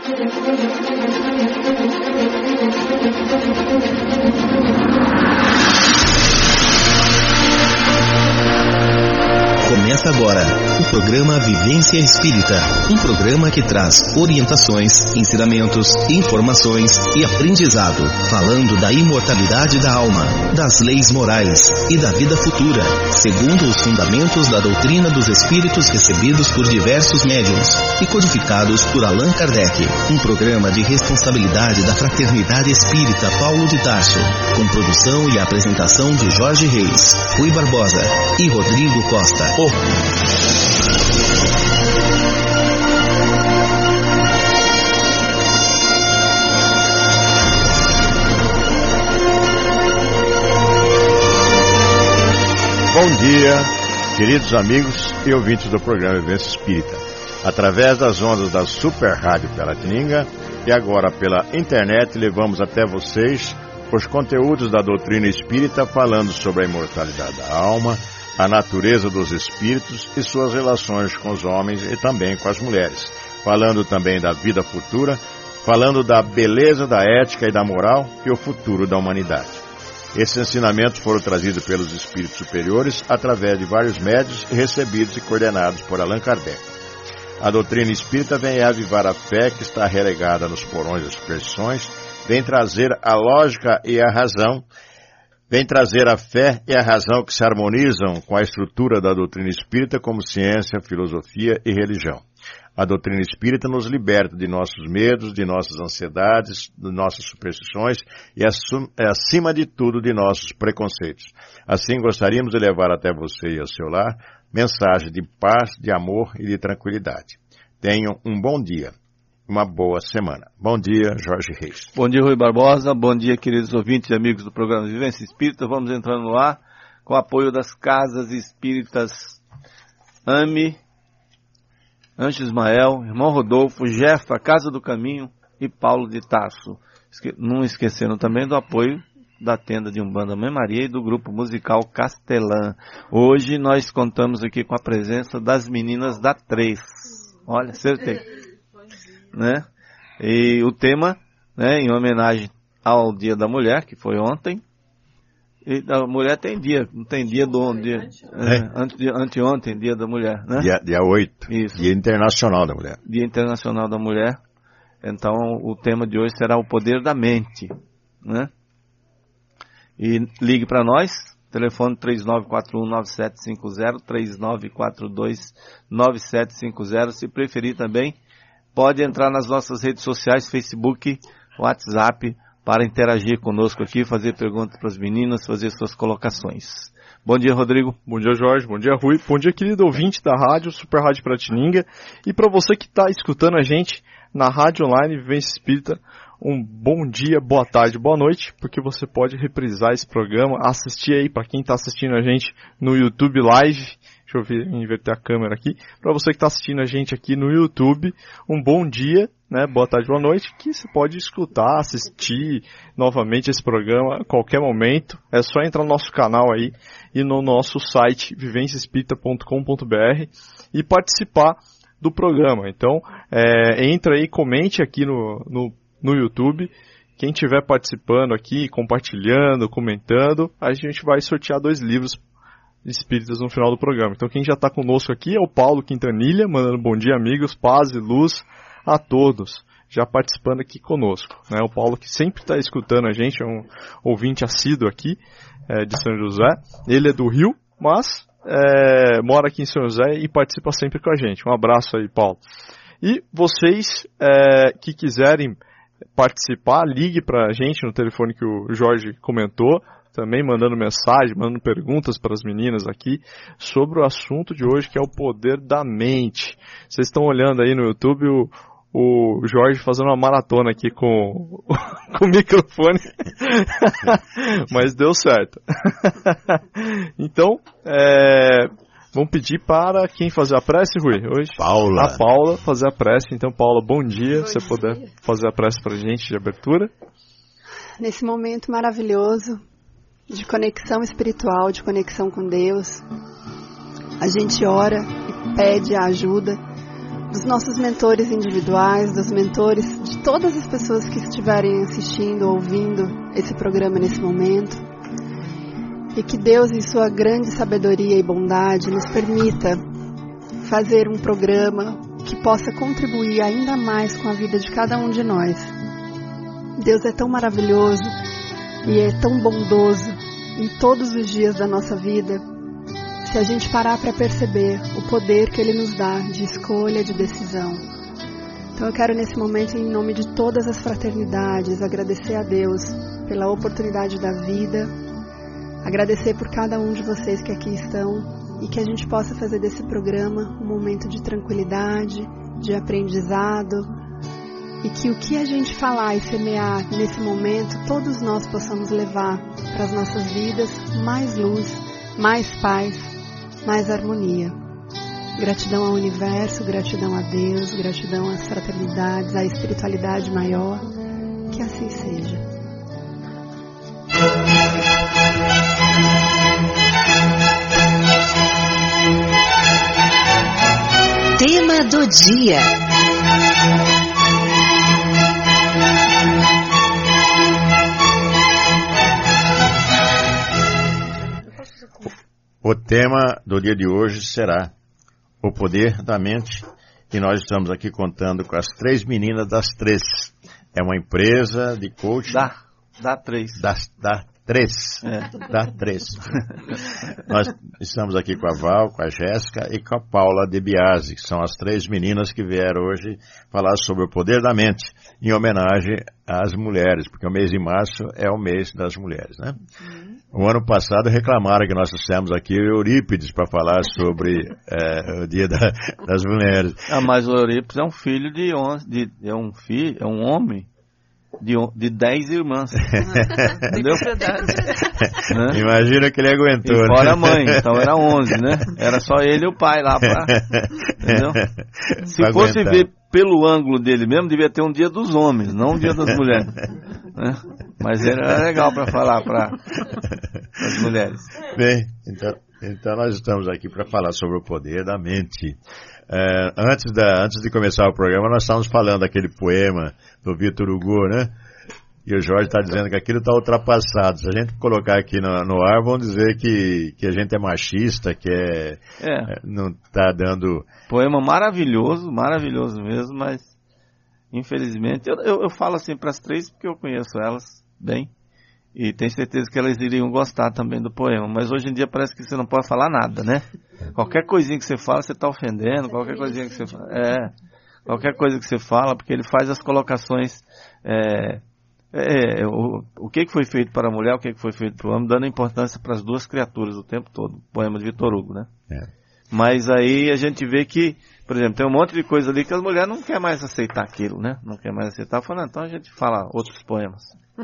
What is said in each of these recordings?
Começa agora o programa Vivência Espírita, um programa que traz orientações, ensinamentos, informações e aprendizado, falando da imortalidade da alma, das leis morais e da vida futura, segundo os fundamentos da doutrina dos espíritos recebidos por diversos médiuns e codificados por Allan Kardec. Um programa de responsabilidade da Fraternidade Espírita Paulo de Tarso, com produção e apresentação de Jorge Reis, Rui Barbosa e Rodrigo Costa. Bom dia, queridos amigos e ouvintes do programa Vivência Espírita, através das ondas da Super Rádio Piratininga e agora pela internet levamos até vocês os conteúdos da doutrina espírita falando sobre a imortalidade da alma, a natureza dos espíritos e suas relações com os homens e também com as mulheres, falando também da vida futura, falando da beleza da ética e da moral e o futuro da humanidade. Esses ensinamentos foram trazidos pelos espíritos superiores através de vários médiuns recebidos e coordenados por Allan Kardec. A doutrina espírita vem avivar a fé que está relegada nos porões das superstições, vem trazer a lógica e a razão, vem trazer a fé e a razão que se harmonizam com a estrutura da doutrina espírita como ciência, filosofia e religião. A doutrina espírita nos liberta de nossos medos, de nossas ansiedades, de nossas superstições e, acima de tudo, de nossos preconceitos. Assim, gostaríamos de levar até você e ao seu lar mensagem de paz, de amor e de tranquilidade. Tenham um bom dia. Uma boa semana. Bom dia, Jorge Reis. Bom dia, Rui Barbosa. Bom dia, queridos ouvintes e amigos do programa Vivência Espírita. Vamos entrando no ar com o apoio das Casas Espíritas AME, Anjo Ismael, Irmão Rodolfo, Jefa, Casa do Caminho e Paulo de Tarso. Não esqueceram também do apoio da tenda de Umbanda Mãe Maria e do grupo musical Castelã. Hoje nós contamos aqui com a presença das meninas da 3. Olha, acertei. Né? E o tema, né, em homenagem ao Dia da Mulher, que foi ontem. E a mulher tem dia, não tem dia do dia, anteontem, Dia da Mulher, né? Dia 8, Isso. Dia Internacional da Mulher. Dia Internacional da Mulher. Então o tema de hoje será o poder da mente, né? E ligue para nós, telefone 3941-9750, 3942-9750, se preferir também. Pode entrar nas nossas redes sociais, Facebook, WhatsApp, para interagir conosco aqui, fazer perguntas para as meninas, fazer suas colocações. Bom dia, Rodrigo. Bom dia, Jorge. Bom dia, Rui. Bom dia, querido ouvinte da rádio, Super Rádio Piratininga. E para você que está escutando a gente na rádio online Vivência Espírita, um bom dia, boa tarde, boa noite, porque você pode reprisar esse programa, assistir aí para quem está assistindo a gente no YouTube Live. Deixa eu inverter a câmera aqui. Para você que está assistindo a gente aqui no YouTube, um bom dia, né? Boa tarde, boa noite, que você pode escutar, assistir novamente esse programa a qualquer momento. É só entrar no nosso canal aí e no nosso site vivenciaespírita.com.br e participar do programa. Então, entra aí, comente aqui no YouTube. Quem estiver participando aqui, compartilhando, comentando, a gente vai sortear 2 livros espíritas no final do programa. Então quem já está conosco aqui é o Paulo Quintanilha, mandando bom dia, amigos, paz e luz a todos, já participando aqui conosco, né? O Paulo que sempre está escutando a gente, é um ouvinte assíduo aqui de São José. Ele é do Rio, mas mora aqui em São José e participa sempre com a gente. Um abraço aí, Paulo. E vocês que quiserem participar, ligue para a gente no telefone que o Jorge comentou, também mandando mensagem, mandando perguntas para as meninas aqui sobre o assunto de hoje, que é o poder da mente. Vocês estão olhando aí no YouTube o Jorge fazendo uma maratona aqui com o microfone, mas deu certo. Então, vamos pedir para quem fazer a prece, Rui, hoje? Paula. A Paula fazer a prece. Então, Paula, bom dia. Se você puder fazer a prece para a gente de abertura. Nesse momento maravilhoso de conexão espiritual, de conexão com Deus, a gente ora e pede a ajuda dos nossos mentores individuais, dos mentores de todas as pessoas que estiverem assistindo, ouvindo esse programa nesse momento. E que Deus, em sua grande sabedoria e bondade, nos permita fazer um programa que possa contribuir ainda mais com a vida de cada um de nós. Deus é tão maravilhoso e é tão bondoso em todos os dias da nossa vida, se a gente parar para perceber o poder que Ele nos dá de escolha, de decisão. Então eu quero nesse momento, em nome de todas as fraternidades, agradecer a Deus pela oportunidade da vida, agradecer por cada um de vocês que aqui estão, e que a gente possa fazer desse programa um momento de tranquilidade, de aprendizado, e que o que a gente falar e semear nesse momento, todos nós possamos levar para as nossas vidas mais luz, mais paz, mais harmonia. Gratidão ao universo, gratidão a Deus, gratidão às fraternidades, à espiritualidade maior, que assim seja. Tema do dia. O tema do dia de hoje será o poder da mente, e nós estamos aqui contando com as 3 meninas das 3. É uma empresa de coaching. Dá 3. Dá 3. Dá 3. Nós estamos aqui com a Val, com a Jéssica e com a Paula De Biasi, que são as 3 meninas que vieram hoje falar sobre o poder da mente, em homenagem às mulheres, porque o mês de março é o mês das mulheres, né? O ano passado reclamaram que nós trouxemos aqui o Eurípides para falar sobre o dia das mulheres. Mas o Eurípides é um filho de 11, é um homem de 10 irmãs. Entendeu? Imagina que ele aguentou. E fora a mãe, então era 11, né? Era só ele e o pai lá pra... Entendeu? Se fosse ver pelo ângulo dele mesmo, devia ter um dia dos homens, não um dia das mulheres. Né? Mas ele era legal para falar para as mulheres. Bem, então nós estamos aqui para falar sobre o poder da mente. Antes de começar o programa, nós estávamos falando daquele poema do Victor Hugo, né? E o Jorge está dizendo que aquilo está ultrapassado. Se a gente colocar aqui no ar, vão dizer que a gente é machista, que não está dando... Poema maravilhoso mesmo, mas infelizmente, eu falo assim para as 3 porque eu conheço elas bem. E tenho certeza que elas iriam gostar também do poema. Mas hoje em dia parece que você não pode falar nada, né? Qualquer coisinha que você fala, você está ofendendo. Qualquer coisinha que você fala... qualquer coisa que você fala, porque ele faz as colocações... o que foi feito para a mulher, o que foi feito para o homem, dando importância para as 2 criaturas o tempo todo. O poema de Victor Hugo, né? Mas aí a gente vê que, por exemplo, tem um monte de coisa ali que as mulheres não querem mais aceitar aquilo, né? Não quer mais aceitar. Falando, então a gente fala outros poemas. O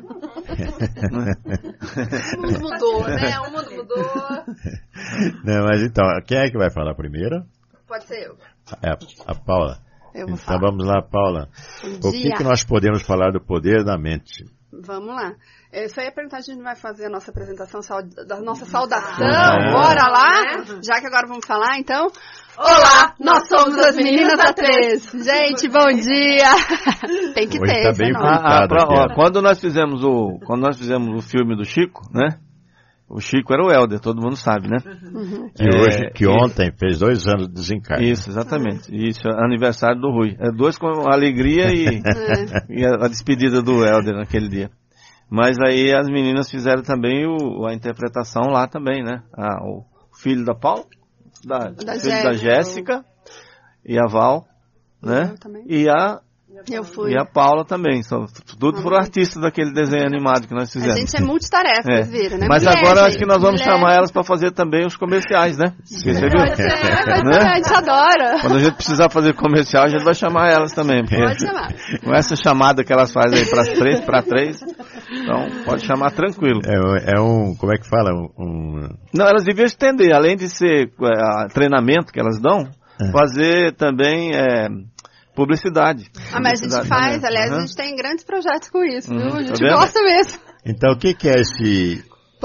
mundo mudou, né? O mundo mudou. Não, mas então, quem é que vai falar primeiro? Pode ser eu. A Paula. Eu vou falar. Vamos lá, Paula. O que nós podemos falar do poder da mente? Vamos lá. Eu só ia perguntar, a gente vai fazer a nossa apresentação da nossa saudação. Bora lá? Já que agora vamos falar, então. Olá, nós somos as meninas da 3. Gente, bom dia. Tem que hoje ter. Tá bem aqui, quando nós fizemos o filme do Chico, né? O Chico era o Helder, todo mundo sabe, né? Que ontem fez 2 anos de desencarne. Isso, exatamente. Isso, aniversário do Rui. 2 com alegria e a despedida do Helder naquele dia. Mas aí as meninas fizeram também a interpretação lá também, né? O filho da Paula, filho da Jéssica e a Val, né? E a Paula também. Tudo foram artistas daquele desenho animado que nós fizemos. A gente é multitarefa, vocês viram, né? Mas agora acho que nós vamos chamar elas para fazer também os comerciais, né? Você viu? A gente adora. Quando a gente precisar fazer comercial, a gente vai chamar elas também. Pode chamar. Com essa chamada que elas fazem aí para 3, então pode chamar tranquilo. Como é que fala? Não, elas deviam estender, além de ser treinamento que elas dão, fazer também... publicidade. Mas a gente faz, aliás, a gente tem grandes projetos com isso, viu? A gente gosta mesmo. Então, o que é esse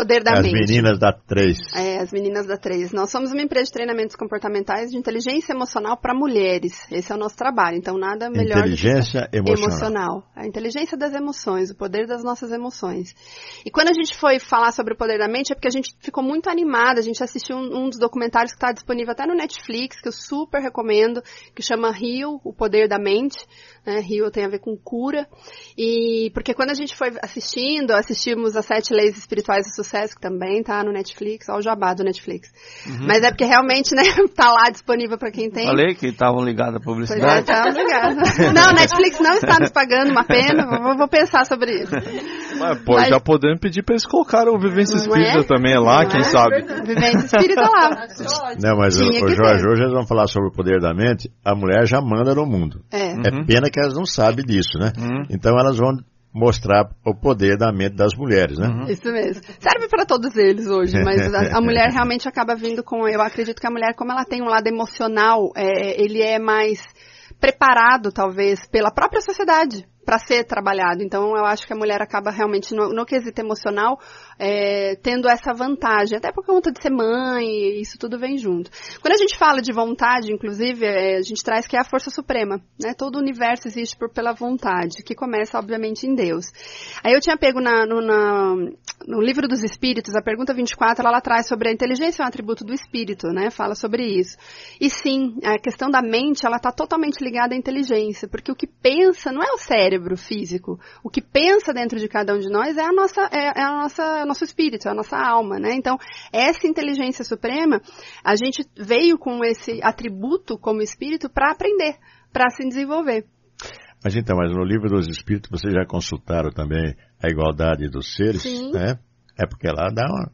Poder da Mente. As meninas da 3. As meninas da 3. Nós somos uma empresa de treinamentos comportamentais de inteligência emocional para mulheres. Esse é o nosso trabalho. Então, nada melhor Inteligência emocional. A inteligência das emoções, o poder das nossas emoções. E quando a gente foi falar sobre o poder da mente, é porque a gente ficou muito animada. A gente assistiu um dos documentários que está disponível até no Netflix, que eu super recomendo, que chama Rio, o Poder da Mente. Rio tem a ver com cura. E porque quando a gente foi assistimos as 7 Leis Espirituais do Sucesso, que também tá no Netflix, ó, o jabá do Netflix. Mas é porque realmente, né, tá lá disponível para quem tem. Falei que estavam ligados à publicidade. Pois é, estavam ligados. Não, Netflix não está nos pagando, uma pena, vou pensar sobre isso. Mas já podemos pedir para eles colocarem o Vivência Espírita também lá, quem sabe. Vivência Espírita lá. Não, mas o Jorge, hoje eles vão falar sobre o poder da mente, a mulher já manda no mundo. É pena que elas não sabem disso, né? Então elas vão mostrar o poder da mente das mulheres, né? Isso mesmo. Serve para todos eles hoje, mas a mulher realmente acaba vindo com... Eu acredito que a mulher, como ela tem um lado emocional, ele é mais preparado, talvez, pela própria sociedade para ser trabalhado. Então, eu acho que a mulher acaba realmente, no quesito emocional, tendo essa vantagem, até por conta de ser mãe, isso tudo vem junto. Quando a gente fala de vontade, inclusive, a gente traz que é a força suprema, né? Todo o universo existe pela vontade, que começa, obviamente, em Deus. Aí eu tinha pego no Livro dos Espíritos, a pergunta 24, ela traz sobre a inteligência é um atributo do espírito, né? Fala sobre isso. E sim, a questão da mente, ela está totalmente ligada à inteligência, porque o que pensa não é o cérebro físico. O que pensa dentro de cada um de nós é o nosso espírito, é a nossa alma, né? Então, essa inteligência suprema, a gente veio com esse atributo como espírito para aprender, para se desenvolver. Mas no Livro dos Espíritos, vocês já consultaram também a igualdade dos seres? Sim. Né? É porque lá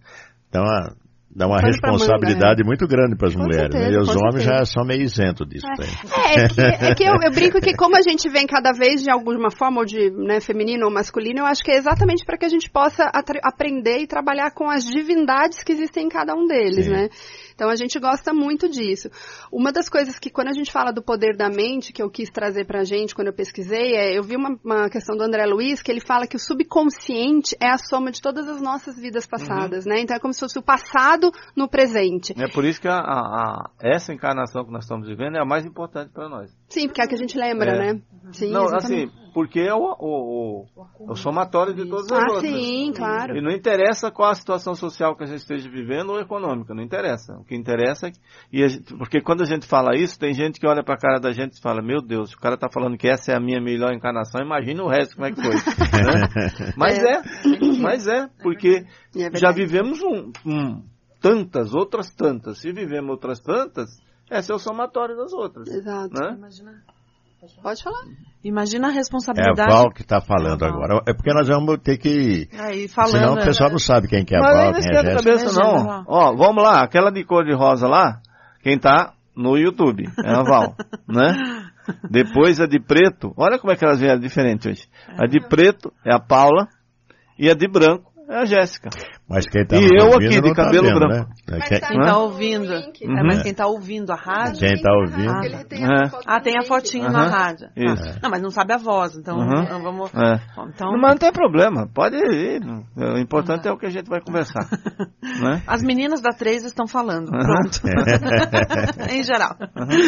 dá uma responsabilidade muito grande para as mulheres, certeza, né? E os homens certeza. já são meio isentos disso. É que eu brinco que como a gente vem cada vez de alguma forma, ou de feminino ou masculino, eu acho que é exatamente para que a gente possa aprender e trabalhar com as divindades que existem em cada um deles, Sim. né? Então a gente gosta muito disso. Uma das coisas que quando a gente fala do poder da mente, que eu quis trazer pra gente quando eu pesquisei, eu vi uma questão do André Luiz, que ele fala que o subconsciente é a soma de todas as nossas vidas passadas, né? Então é como se fosse o passado no presente. É por isso que essa encarnação que nós estamos vivendo é a mais importante para nós. Sim, porque é a que a gente lembra, né? Sim, não, exatamente. assim, porque é o somatório de todas as outras. Sim, claro. E não interessa qual a situação social que a gente esteja vivendo ou econômica, não interessa. O que interessa porque quando a gente fala isso, tem gente que olha pra cara da gente e fala, meu Deus, o cara tá falando que essa é a minha melhor encarnação, imagina o resto como é que foi. Né? Mas porque já vivemos tantas, outras tantas. Se vivemos outras tantas, esse é o somatório das outras. Exato. Né? Imagina. Pode falar. Imagina a É responsabilidade. a Val que está falando agora. É porque nós vamos ter que... Senão o pessoal não sabe quem que é a Val, quem é a Jéssica. Cabeça, não. Ó, vamos lá. Aquela de cor de rosa lá, quem tá no YouTube é a Val, né? Depois a de preto, olha como é que elas vieram diferente hoje. A de preto é a Paula e a de branco é a Jéssica. Mas quem tá e eu aqui de cabelo vendo, branco. Né? Quem está ouvindo. Mas quem está ouvindo a rádio. Quem está ouvindo. Tem a fotinha na rádio. Isso. Não, mas não sabe a voz, então vamos. Então... Mas não tem problema, pode ir. O importante é o que a gente vai conversar. Né? As meninas da 3 estão falando. Pronto. Em geral.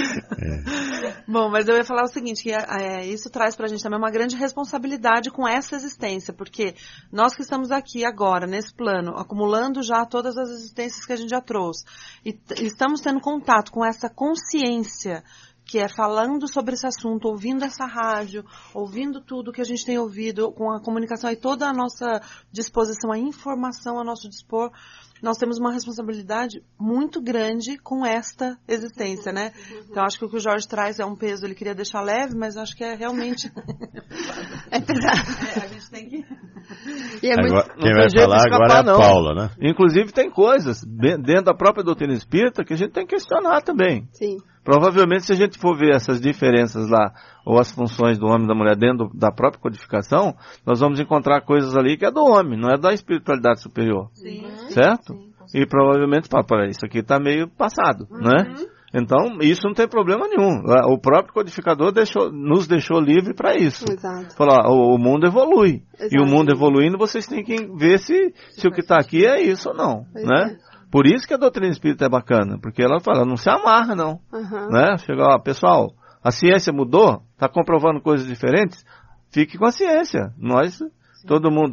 Bom, mas eu ia falar o seguinte, que isso traz pra gente também uma grande responsabilidade com essa existência, porque nós que estamos aqui agora, nesse plano, acumulando já todas as existências que a gente já trouxe, e estamos tendo contato com essa consciência que é falando sobre esse assunto, ouvindo essa rádio, ouvindo tudo que a gente tem ouvido, com a comunicação e toda a nossa disposição, a informação a nosso dispor, nós temos uma responsabilidade muito grande com esta existência, né? Então, acho que o que o Jorge traz é um peso, ele queria deixar leve, mas acho que é realmente... É pesado. A gente tem que... Agora, quem vai falar agora é a Paula, né? Inclusive, tem coisas dentro da própria doutrina espírita que a gente tem que questionar também. Sim. Provavelmente, se a gente for ver essas diferenças lá, ou as funções do homem e da mulher dentro da própria codificação, nós vamos encontrar coisas ali que é do homem, não é da espiritualidade superior. Sim. Certo? Sim, e provavelmente, isso aqui está meio passado, né? Então, isso não tem problema nenhum. O próprio codificador nos deixou livre para isso. Exato. Falou, o mundo evolui. Exato. E o mundo evoluindo, vocês têm que ver se o que está aqui é isso ou não. Né? Por isso que a doutrina espírita é bacana, porque ela fala, não se amarra não. Né? Chega lá, pessoal, a ciência mudou, está comprovando coisas diferentes, fique com a ciência. Nós, todo mundo,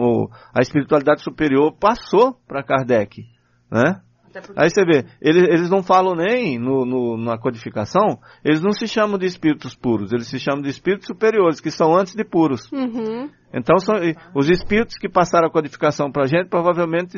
a espiritualidade superior passou para Kardec. Né? Aí você vê, eles não falam nem na codificação, eles não se chamam de espíritos puros, eles se chamam de espíritos superiores, que são antes de puros. Então, os espíritos que passaram a codificação para a gente, provavelmente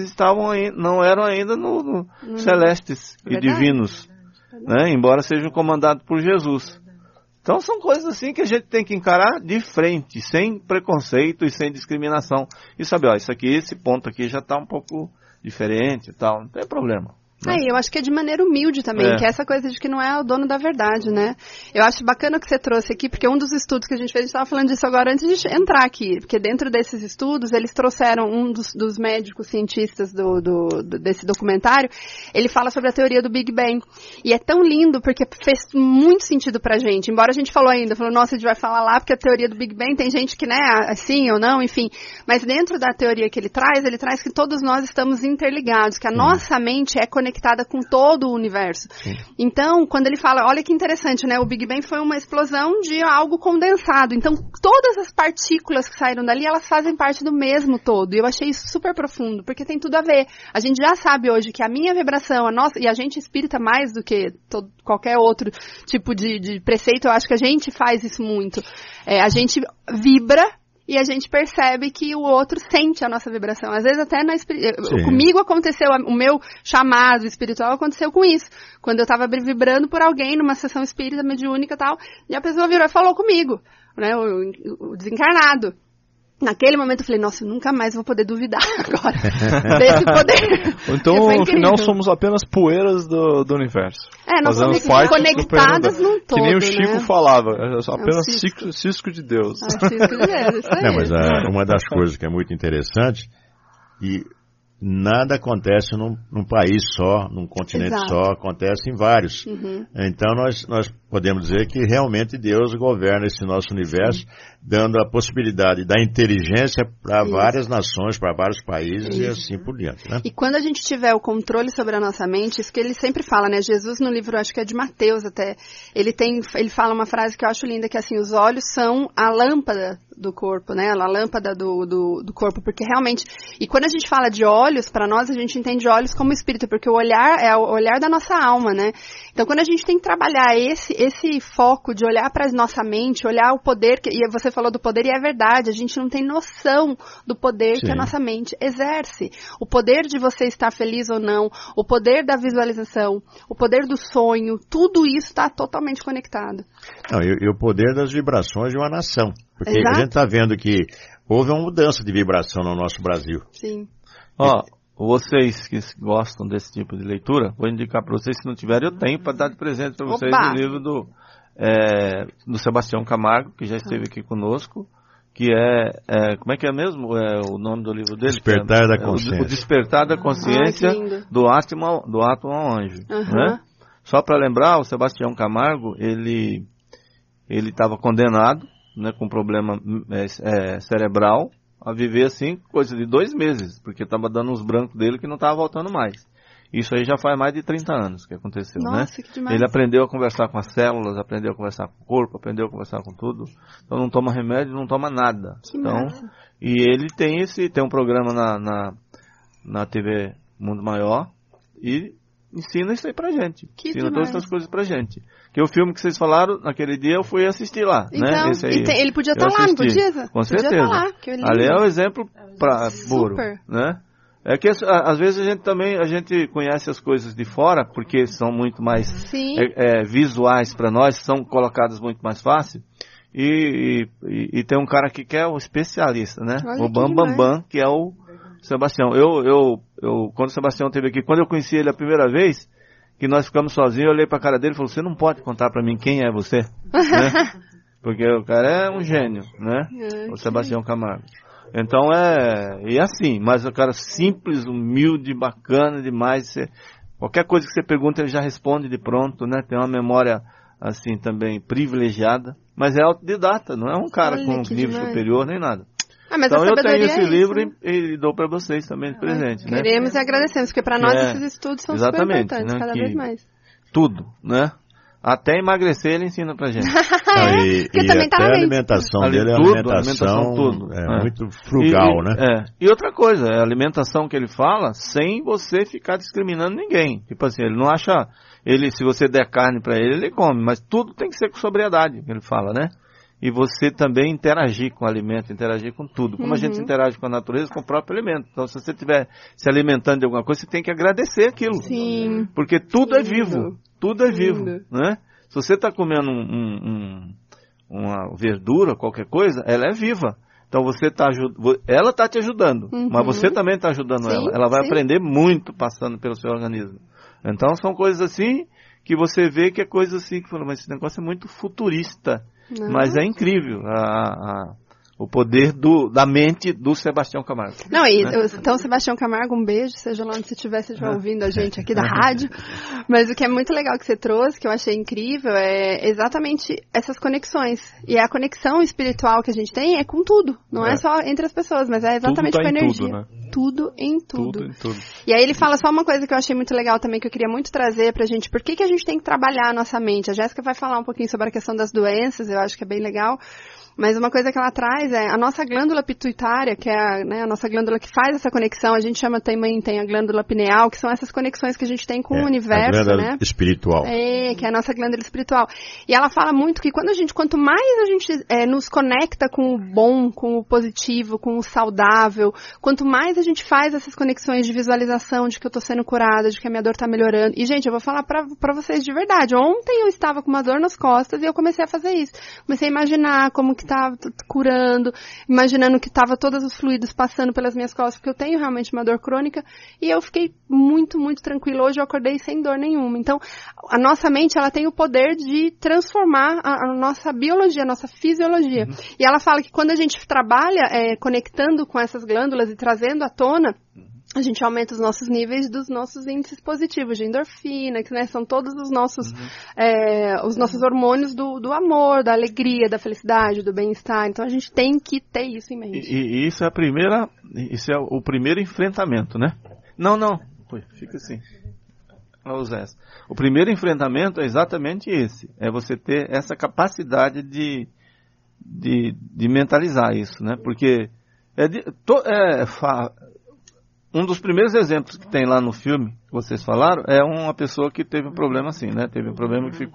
não eram ainda no celestes e divinos, né? Embora sejam comandados por Jesus. Então, são coisas assim que a gente tem que encarar de frente, sem preconceito e sem discriminação. E saber, esse ponto aqui já está um pouco diferente e tal, não tem problema. Eu acho que é de maneira humilde também, que é essa coisa de que não é o dono da verdade, né? Eu acho bacana o que você trouxe aqui, porque um dos estudos que a gente fez, a gente estava falando disso agora antes de entrar aqui, porque dentro desses estudos, eles trouxeram um dos médicos cientistas desse documentário, ele fala sobre a teoria do Big Bang. E é tão lindo, porque fez muito sentido pra gente, embora a gente falou, nossa, a gente vai falar lá, porque a teoria do Big Bang tem gente que, né, assim ou não, enfim. Mas dentro da teoria que ele traz que todos nós estamos interligados, que a nossa mente é conectada com todo o universo. Sim. Então, quando ele fala, olha que interessante, né? O Big Bang foi uma explosão de algo condensado. Então, todas as partículas que saíram dali, elas fazem parte do mesmo todo. E eu achei isso super profundo, porque tem tudo a ver. A gente já sabe hoje que a minha vibração, a nossa, e a gente espírita mais do que qualquer outro tipo de preceito, eu acho que a gente faz isso muito. A gente vibra e a gente percebe que o outro sente a nossa vibração. Às vezes até comigo aconteceu, o meu chamado espiritual aconteceu com isso. Quando eu estava vibrando por alguém numa sessão espírita mediúnica e tal, e a pessoa virou e falou comigo, né, o desencarnado. Naquele momento eu falei, nossa, eu nunca mais vou poder duvidar agora desse poder. Então, no final, somos apenas poeiras do universo. Nós somos conectadas num todo, que nem o Chico falava, apenas cisco de Deus. Cisco de Deus, isso aí. Não, mas uma das coisas que é muito interessante, e nada acontece num país só, num continente só, acontece em vários. Então nós podemos dizer que realmente Deus governa esse nosso universo, dando a possibilidade da inteligência para várias nações, para vários países e assim por diante. Né? E quando a gente tiver o controle sobre a nossa mente, isso que ele sempre fala, né? Jesus no livro, acho que é de Mateus até, ele fala uma frase que eu acho linda, que é assim, os olhos são a lâmpada do corpo, né? A lâmpada do corpo, porque realmente, e quando a gente fala de olhos, para nós a gente entende olhos como espírito, porque o olhar é o olhar da nossa alma, né? Então quando a gente tem que trabalhar esse foco de olhar para a nossa mente, olhar o poder, e você falou do poder, e é verdade, a gente não tem noção do poder que a nossa mente exerce. O poder de você estar feliz ou não, o poder da visualização, o poder do sonho, tudo isso está totalmente conectado. Não, e o poder das vibrações de uma nação. Porque a gente está vendo que houve uma mudança de vibração no nosso Brasil. Sim. Vocês que gostam desse tipo de leitura, vou indicar para vocês, se não tiverem, eu tenho para dar de presente para vocês o livro do Sebastião Camargo, que já esteve aqui conosco, que como é que é mesmo o nome do livro dele? Despertar da Consciência. O Despertar da Consciência do Átomo ao Anjo. Né? Só para lembrar, o Sebastião Camargo, ele estava condenado, né, com problema cerebral, a viver assim, coisa de 2 meses, porque estava dando uns brancos dele que não estava voltando mais. Isso aí já faz mais de 30 anos que aconteceu. Nossa, né? Que demais. Ele aprendeu a conversar com as células, aprendeu a conversar com o corpo, aprendeu a conversar com tudo. Então não toma remédio, não toma nada. Que massa. E ele tem um programa na TV Mundo Maior e ensina isso aí pra gente. Ensina todas essas coisas pra gente. Que o filme que vocês falaram, naquele dia eu fui assistir lá. Então, né? Esse aí, ele podia estar lá, não podia? Com certeza. Ali é o exemplo puro. Né? É que às vezes a gente conhece as coisas de fora, porque são muito mais visuais para nós, são colocadas muito mais fácil. E tem um cara aqui que é o especialista, né? Olha, o Bambam, que é o Sebastião. Quando o Sebastião esteve aqui, quando eu conheci ele a primeira vez, que nós ficamos sozinhos, eu olhei pra cara dele e falei, você não pode contar pra mim quem é você, né? Porque o cara é um gênio, né? O Sebastião Camargo. Então e assim, mas o cara simples, humilde, bacana demais. Qualquer coisa que você pergunta, ele já responde de pronto, né? Tem uma memória, assim, também privilegiada. Mas é autodidata, não é um cara com um nível superior nem nada. Mas então eu tenho esse livro, né? e dou para vocês também de presente, né? Queremos e agradecemos, porque para nós esses estudos são super importantes, né? cada vez mais. Tudo, né? Até emagrecer ele ensina pra gente. E até a alimentação dele é alimentação tudo. Muito frugal, né? E outra coisa, é a alimentação que ele fala sem você ficar discriminando ninguém. Tipo assim, ele não acha... se você der carne pra ele, ele come. Mas tudo tem que ser com sobriedade, que ele fala, né? E você também interagir com o alimento, interagir com tudo. Como a gente interage com a natureza, com o próprio alimento. Então, se você estiver se alimentando de alguma coisa, você tem que agradecer aquilo. Sim. Porque tudo é vivo. Tudo é vivo, né? Se você está comendo uma verdura, qualquer coisa, ela é viva. Então, ela está te ajudando. Mas você também está ajudando ela. Ela vai aprender muito passando pelo seu organismo. Então, são coisas assim que você vê que é coisa assim, que fala, mas esse negócio é muito futurista. Não. Mas é incrível o poder da mente do Sebastião Camargo. Não, então, Sebastião Camargo, um beijo, seja lá onde você estiver ouvindo a gente aqui da rádio. Mas o que é muito legal que você trouxe, que eu achei incrível, é exatamente essas conexões. E a conexão espiritual que a gente tem é com tudo. Não é só entre as pessoas, mas é exatamente com a energia. Tudo, né? Tudo em tudo. E aí ele fala só uma coisa que eu achei muito legal também, que eu queria muito trazer pra gente. Por que a gente tem que trabalhar a nossa mente? A Jéssica vai falar um pouquinho sobre a questão das doenças, eu acho que é bem legal. Mas uma coisa que ela traz é a nossa glândula pituitária, que é a nossa glândula que faz essa conexão. A gente chama também, tem a glândula pineal, que são essas conexões que a gente tem com o universo, a glândula espiritual. Que é a nossa glândula espiritual. E ela fala muito que quanto mais a gente nos conecta com o bom, com o positivo, com o saudável, quanto mais a gente faz essas conexões de visualização, de que eu tô sendo curada, de que a minha dor tá melhorando. E, gente, eu vou falar pra vocês de verdade. Ontem eu estava com uma dor nas costas e eu comecei a fazer isso. Comecei a imaginar como que tava curando, imaginando que tava todos os fluidos passando pelas minhas costas, porque eu tenho realmente uma dor crônica, e eu fiquei muito, muito tranquila. Hoje eu acordei sem dor nenhuma. Então, a nossa mente, ela tem o poder de transformar a nossa biologia, a nossa fisiologia. E ela fala que quando a gente trabalha conectando com essas glândulas e trazendo à tona, a gente aumenta os nossos níveis dos nossos índices positivos de endorfina, que, né, são todos os nossos hormônios do amor, da alegria, da felicidade, do bem-estar. Então a gente tem que ter isso em mente. E isso é o primeiro enfrentamento, né? Não, fica assim. O primeiro enfrentamento é exatamente esse. É você ter essa capacidade de mentalizar isso, né? Porque um dos primeiros exemplos que tem lá no filme, que vocês falaram, é uma pessoa que teve um problema assim, né? Teve um problema que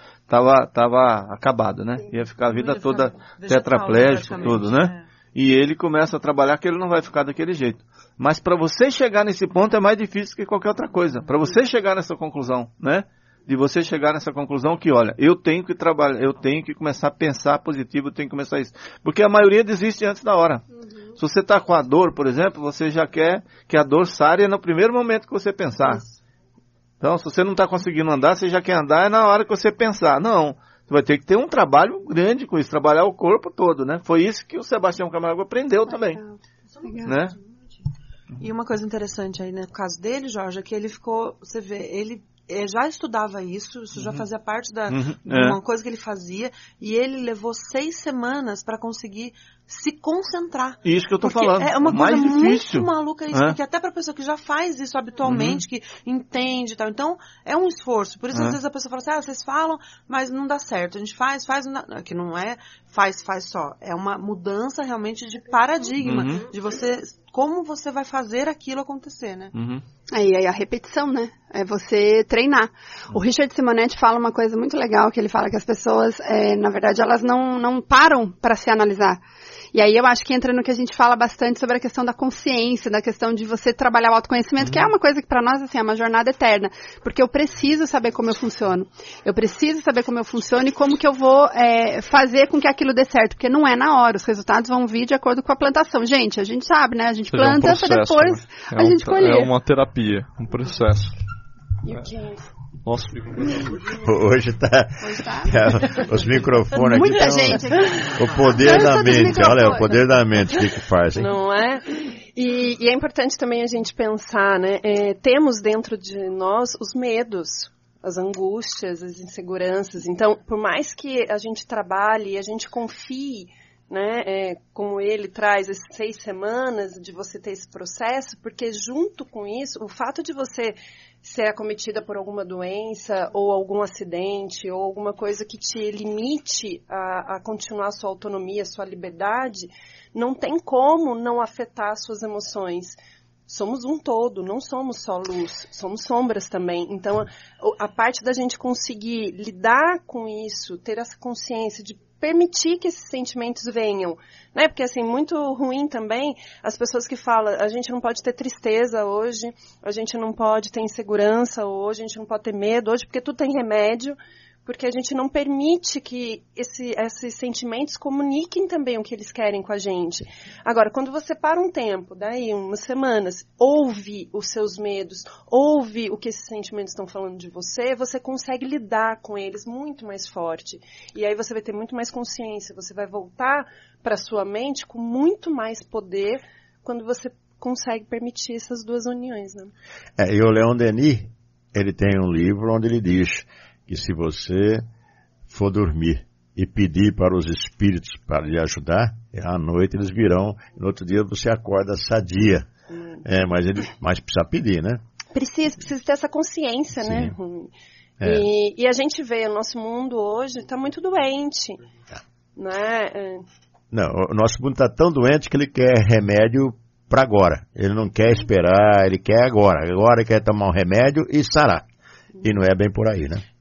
tava acabado, né? Ia ficar a vida toda tetraplégico, tudo, né? E ele começa a trabalhar que ele não vai ficar daquele jeito. Mas para você chegar nesse ponto é mais difícil que qualquer outra coisa. Para você chegar nessa conclusão, né? De você chegar nessa conclusão que, olha, eu tenho que trabalhar, eu tenho que começar a pensar positivo, eu tenho que começar isso. Porque a maioria desiste antes da hora. Se você está com a dor, por exemplo, você já quer que a dor saia no primeiro momento que você pensar. Então, se você não está conseguindo andar, você já quer andar na hora que você pensar. Não, você vai ter que ter um trabalho grande com isso, trabalhar o corpo todo, né? Foi isso que o Sebastião Camargo aprendeu também. Né? E uma coisa interessante aí no caso dele, Jorge, é que ele ficou, você vê, ele já estudava isso já fazia parte de uma coisa que ele fazia, e ele levou 6 semanas para conseguir se concentrar. Isso que eu tô falando. É uma coisa mais difícil. Muito maluca isso, porque até pra pessoa que já faz isso habitualmente, que entende e tal. Então, é um esforço. Por isso, às vezes a pessoa fala assim, vocês falam, mas não dá certo. A gente faz, que não é faz só. É uma mudança realmente de paradigma, de você, como você vai fazer aquilo acontecer, né? Aí a repetição, né? É você treinar. O Richard Simonetti fala uma coisa muito legal, que ele fala que as pessoas, na verdade, elas não param para se analisar. E aí eu acho que entra no que a gente fala bastante sobre a questão da consciência, da questão de você trabalhar o autoconhecimento, que é uma coisa que para nós, assim, é uma jornada eterna. Porque eu preciso saber como eu funciono. Eu preciso saber como eu funciono e como que eu vou fazer com que aquilo dê certo. Porque não é na hora. Os resultados vão vir de acordo com a plantação. Gente, a gente sabe, né? A gente planta para depois a gente colher. É uma terapia, um processo. Nossa, hoje tá os microfones muita aqui. Gente aqui. O poder da mente, olha, o poder da mente, o que faz, hein? Não é? E é importante também a gente pensar, né? Temos dentro de nós os medos, as angústias, as inseguranças. Então, por mais que a gente trabalhe e a gente confie, né, como ele traz essas 6 semanas de você ter esse processo, porque junto com isso, o fato de você ser acometida por alguma doença ou algum acidente ou alguma coisa que te limite a continuar a sua autonomia, a sua liberdade, não tem como não afetar as suas emoções. Somos um todo, não somos só luz, somos sombras também. Então, a parte da gente conseguir lidar com isso, ter essa consciência de permitir que esses sentimentos venham, né? Porque, assim, muito ruim também as pessoas que falam, a gente não pode ter tristeza hoje, a gente não pode ter insegurança hoje, a gente não pode ter medo hoje, porque tudo tem remédio, porque a gente não permite que esses sentimentos comuniquem também o que eles querem com a gente. Agora, quando você para um tempo, daí umas semanas, ouve os seus medos, ouve o que esses sentimentos estão falando de você, você consegue lidar com eles muito mais forte. E aí você vai ter muito mais consciência, você vai voltar para a sua mente com muito mais poder quando você consegue permitir essas duas uniões, né? E o Leon Denis, ele tem um livro onde ele diz que se você for dormir e pedir para os espíritos para lhe ajudar, à noite eles virão, e no outro dia você acorda sadia. Mas precisa pedir, né? Precisa ter essa consciência, Sim. né? E a gente vê, o nosso mundo hoje está muito doente, né? Não, o nosso mundo está tão doente que ele quer remédio para agora. Ele não quer esperar, ele quer agora. Agora ele quer tomar um remédio e sarar. E não é bem por aí, né?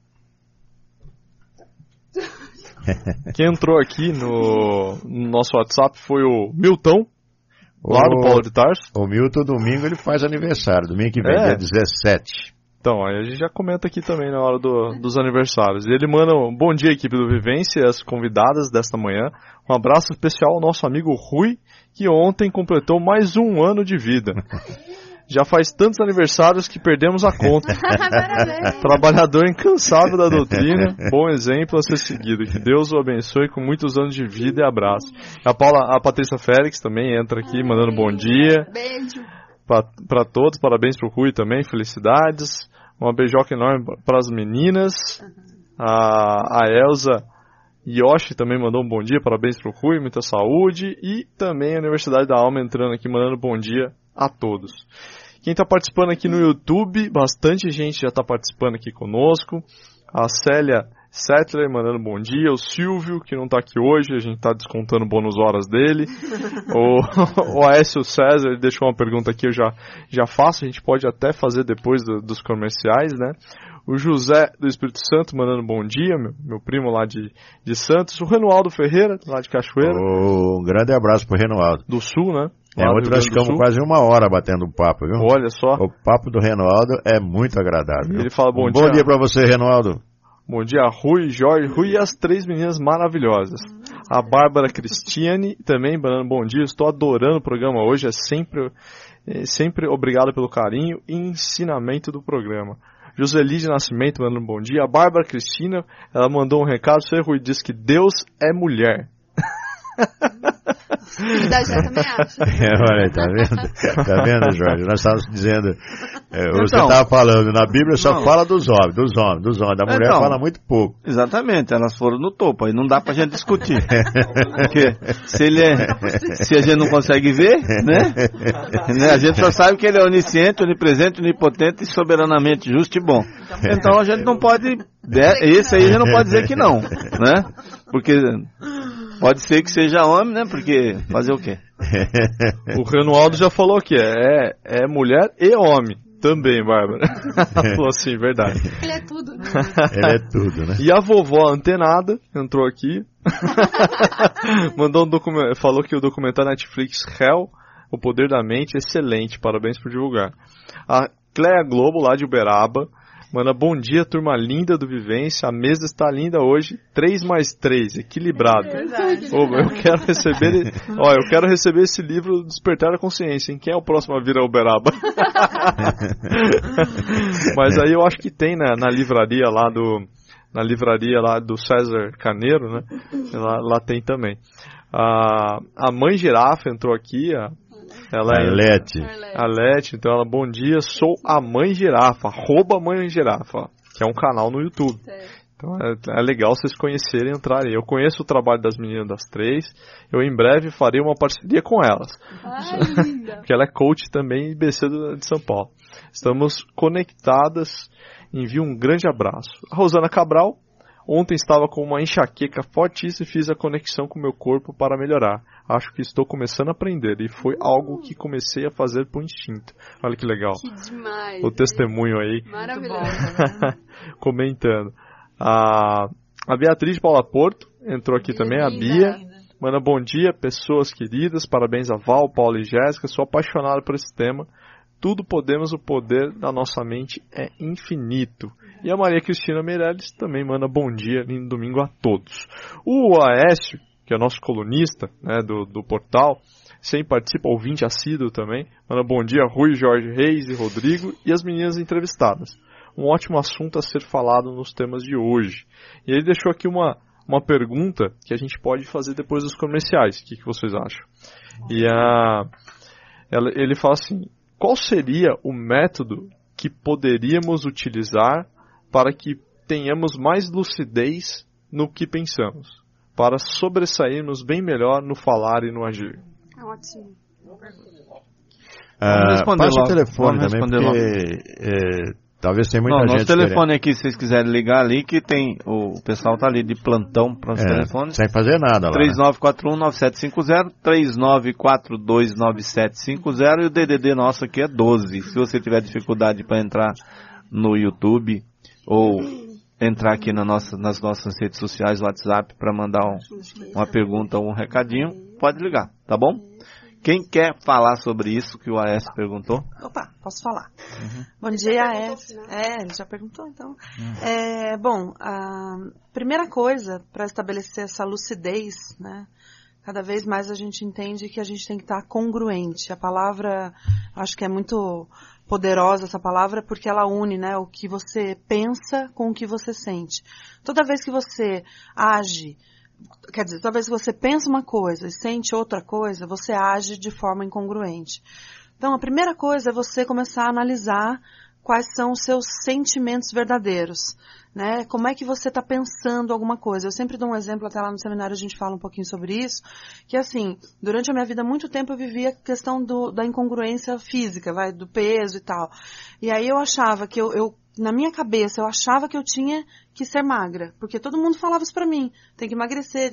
Quem entrou aqui no nosso WhatsApp foi o Milton, lá do Paulo de Tarso. O Milton, domingo, ele faz aniversário. Domingo que vem, dia 17. Então, aí a gente já comenta aqui também na hora dos aniversários. E ele manda um bom dia, equipe do Vivência, as convidadas desta manhã. Um abraço especial ao nosso amigo Rui, que ontem completou mais 1 ano de vida. Já faz tantos aniversários que perdemos a conta. Trabalhador incansável da doutrina, bom exemplo a ser seguido. Que Deus o abençoe com muitos anos de vida e abraço. A Patrícia Félix também entra aqui mandando bom dia. Beijo. Para todos, parabéns pro Rui também, felicidades. Uma beijoca enorme para as meninas. A Elza Yoshi também mandou um bom dia, parabéns pro Rui, muita saúde. E também a Universidade da Alma entrando aqui mandando bom dia a todos. Quem está participando aqui no YouTube, bastante gente já está participando aqui conosco. A Célia Settler mandando bom dia. O Silvio, que não está aqui hoje, a gente está descontando bônus horas dele. O Aécio César deixou uma pergunta aqui, eu já faço, a gente pode até fazer depois dos comerciais, né? O José do Espírito Santo mandando bom dia, meu primo lá de Santos. O Renualdo Ferreira, lá de Cachoeira. Um grande abraço pro Renualdo. Do Sul, né? Ontem nós ficamos quase 1 hora batendo um papo, viu? Olha só. O papo do Renualdo é muito agradável. Ele fala bom dia pra você, Renualdo. Bom dia, Rui, Jorge, Rui e as 3 meninas maravilhosas. A Bárbara Cristiane também mandando bom dia. Estou adorando o programa hoje. Sempre obrigado pelo carinho e ensinamento do programa. Joseli de Nascimento mandando um bom dia. A Bárbara Cristina, ela mandou um recado. Você, Rui, diz que Deus é mulher. Já também acha. Olha, tá vendo, Jorge? Nós estávamos dizendo, você estava falando, na Bíblia só fala dos homens. Da mulher fala muito pouco. Exatamente, elas foram no topo, aí não dá pra gente discutir. Porque se a gente não consegue ver, né? A gente só sabe que ele é onisciente, onipresente, onipotente e soberanamente justo e bom. Então a gente não pode, esse aí a gente não pode dizer que não, né? Porque pode ser que seja homem, né? Porque fazer o quê? O Renualdo já falou que é mulher e homem também, Bárbara. Falou assim, verdade. Ele é tudo, né? Ele é tudo, né? E a vovó antenada entrou aqui. Mandou falou que o documentário Netflix Hell, O Poder da Mente, excelente. Parabéns por divulgar. A Cléa Globo, lá de Uberaba, manda bom dia, turma linda do Vivência. A mesa está linda hoje. 3+3, equilibrado. Eu quero receber esse livro Despertar a Consciência. Quem é o próximo a vir a Uberaba? Mas aí eu acho que tem na livraria lá do César Caneiro, né? Lá tem também. A mãe Girafa entrou aqui, Ela é Arlete. Arlete, então ela, bom dia, sou a Mãe Girafa, @mãe-girafa, que é um canal no YouTube. Então é legal vocês conhecerem e entrarem. Eu conheço o trabalho das meninas das 3, eu em breve farei uma parceria com elas. Porque ela é coach também em IBC de São Paulo. Estamos conectadas, envio um grande abraço. A Rosana Cabral, ontem estava com uma enxaqueca fortíssima e fiz a conexão com o meu corpo para melhorar. Acho que estou começando a aprender e foi algo que comecei a fazer por instinto. Olha que legal. Que demais. O testemunho aí. Maravilhoso. Comentando. A Beatriz Paula Porto entrou aqui também, a Bia. Manda bom dia, pessoas queridas, parabéns a Val, Paulo e Jéssica, sou apaixonado por esse tema. Tudo podemos, o poder da nossa mente é infinito. E a Maria Cristina Meirelles também manda bom dia, lindo domingo a todos. O Aécio, que é nosso colunista, né, do portal, sempre participa, ouvinte assíduo também, manda bom dia Rui, Jorge Reis e Rodrigo e as meninas entrevistadas. Um ótimo assunto a ser falado nos temas de hoje. E ele deixou aqui uma pergunta que a gente pode fazer depois dos comerciais. O que vocês acham? E ele fala assim, qual seria o método que poderíamos utilizar para que tenhamos mais lucidez no que pensamos, para sobressairmos bem melhor no falar e no agir? Ótimo. Passa o telefone também, porque talvez tenha muita gente. Nosso telefone aqui, se vocês quiserem ligar ali, que tem, o pessoal tá ali de plantão para os telefones. Sem fazer nada lá. 3941-9750, 3942-9750 e o DDD nosso aqui é 12. Se você tiver dificuldade para entrar no YouTube ou entrar aqui nas nossas redes sociais, WhatsApp, para mandar uma pergunta ou um recadinho, pode ligar, tá bom? Quem quer falar sobre isso que o AS perguntou? Opa, posso falar. Bom dia, AS. Ele já perguntou, então. Bom, a primeira coisa para estabelecer essa lucidez, né? Cada vez mais a gente entende que a gente tem que estar congruente. A palavra, acho que é muito poderosa essa palavra, porque ela une, né, o que você pensa com o que você sente. Toda vez que você age, quer dizer, toda vez que você pensa uma coisa e sente outra coisa, você age de forma incongruente. Então, a primeira coisa é você começar a analisar quais são os seus sentimentos verdadeiros, né? Como é que você está pensando alguma coisa? Eu sempre dou um exemplo, até lá no seminário a gente fala um pouquinho sobre isso, que assim, durante a minha vida, há muito tempo eu vivia a questão da incongruência física, do peso e tal. E aí eu achava que na minha cabeça, eu achava que eu tinha que ser magra, porque todo mundo falava isso pra mim, tem que emagrecer.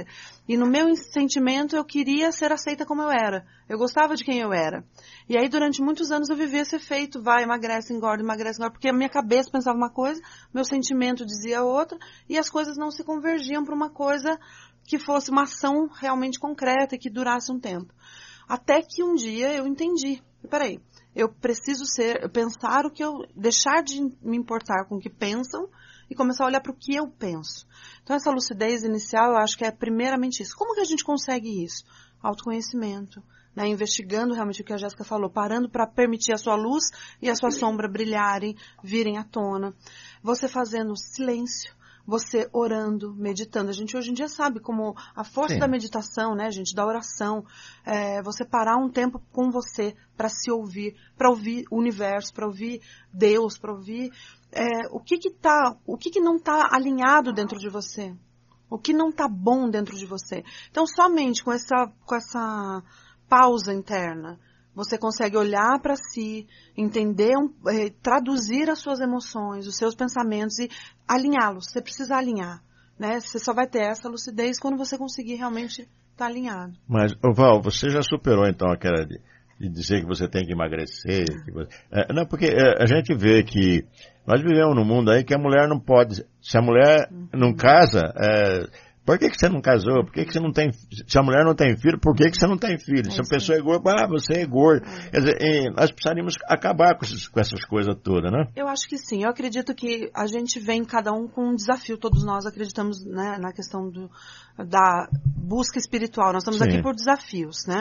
E no meu sentimento, eu queria ser aceita como eu era. Eu gostava de quem eu era. E aí, durante muitos anos, eu vivia esse efeito, emagrece, engorda, porque a minha cabeça pensava uma coisa, meu sentimento dizia outra, e as coisas não se convergiam para uma coisa que fosse uma ação realmente concreta e que durasse um tempo. Até que um dia eu entendi, peraí, eu preciso pensar deixar de me importar com o que pensam e começar a olhar para o que eu penso. Então essa lucidez inicial eu acho que é primeiramente isso. Como que a gente consegue isso? Autoconhecimento, né? Investigando realmente o que a Jéssica falou, parando para permitir a sua luz e a sua sombra brilharem, virem à tona. Você fazendo silêncio. Você orando, meditando. A gente hoje em dia sabe como a força da meditação, né, gente, da oração, você parar um tempo com você para se ouvir, para ouvir o universo, para ouvir Deus, para ouvir o que não está alinhado dentro de você, o que não está bom dentro de você. Então, somente com essa pausa interna, você consegue olhar para si, entender, traduzir as suas emoções, os seus pensamentos e alinhá-los. Você precisa alinhar, né? Você só vai ter essa lucidez quando você conseguir realmente estar alinhado. Mas, Val, você já superou então aquela de dizer que você tem que emagrecer? Não, porque a gente vê que nós vivemos num mundo aí que a mulher não pode... Se a mulher não casa... Por que você não casou? Por que você não tem... Se a mulher não tem filho, por que você não tem filho? Se a pessoa é gorda, você é gordo. Quer dizer, nós precisaríamos acabar com essas coisas todas, né? Eu acho que sim. Eu acredito que a gente vem cada um com um desafio. Todos nós acreditamos, né, na questão da busca espiritual. Nós estamos aqui por desafios, né?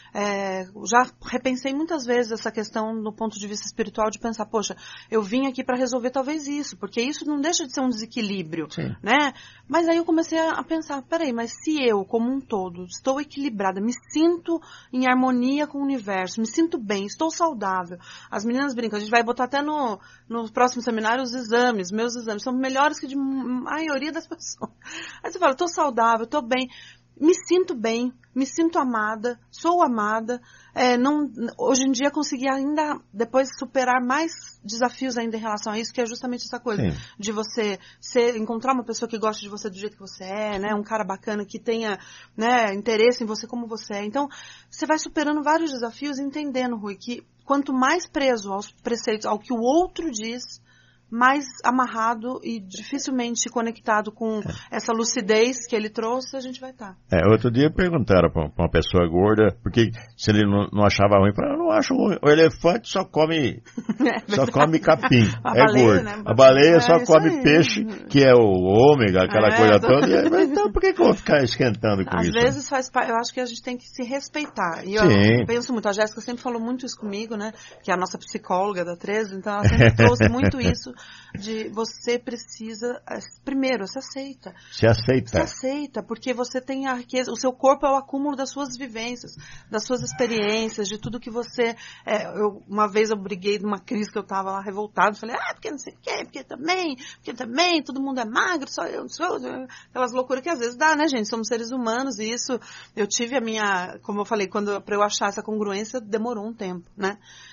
já repensei muitas vezes essa questão do ponto de vista espiritual, de pensar, poxa, eu vim aqui para resolver talvez isso, porque isso não deixa de ser um desequilíbrio, né? Mas aí eu comecei a pensar, peraí, mas se eu, como um todo, estou equilibrada, me sinto em harmonia com o universo, me sinto bem, estou saudável. As meninas brincam, a gente vai botar até no próximo seminário os exames, meus exames são melhores que de maioria das pessoas. Aí você fala, estou saudável, estou bem, me sinto amada, sou amada. Hoje em dia consegui ainda depois superar mais desafios ainda em relação a isso, que é justamente essa coisa de você encontrar uma pessoa que gosta de você do jeito que você é, né? Um cara bacana que tenha, né, interesse em você como você é. Então, você vai superando vários desafios, entendendo, Rui, que quanto mais preso aos preceitos, ao que o outro diz, mais amarrado e dificilmente conectado com essa lucidez que ele trouxe, a gente vai estar. Outro dia perguntaram para uma pessoa gorda, porque se ele não achava ruim, eu não acho ruim. O elefante só come capim, baleia, gordo. Né? A baleia só come peixe, que é o ômega, aquela coisa toda. Mas então por que eu vou ficar esquentando com isso? Às vezes faz parte, eu acho que a gente tem que se respeitar. E eu penso muito, a Jéssica sempre falou muito isso comigo, né? Que é a nossa psicóloga da 13, então ela sempre trouxe muito isso. De você precisa, primeiro, se aceita. Se aceita, porque você tem a riqueza, o seu corpo é o acúmulo das suas vivências, das suas experiências, de tudo que você... uma vez eu briguei numa crise que eu estava lá revoltada, falei, porque não sei o quê, porque também, todo mundo é magro, só eu sou... Aquelas loucuras que às vezes dá, né, gente? Somos seres humanos e isso, eu tive a minha, como eu falei, para eu achar essa congruência, demorou um tempo, né?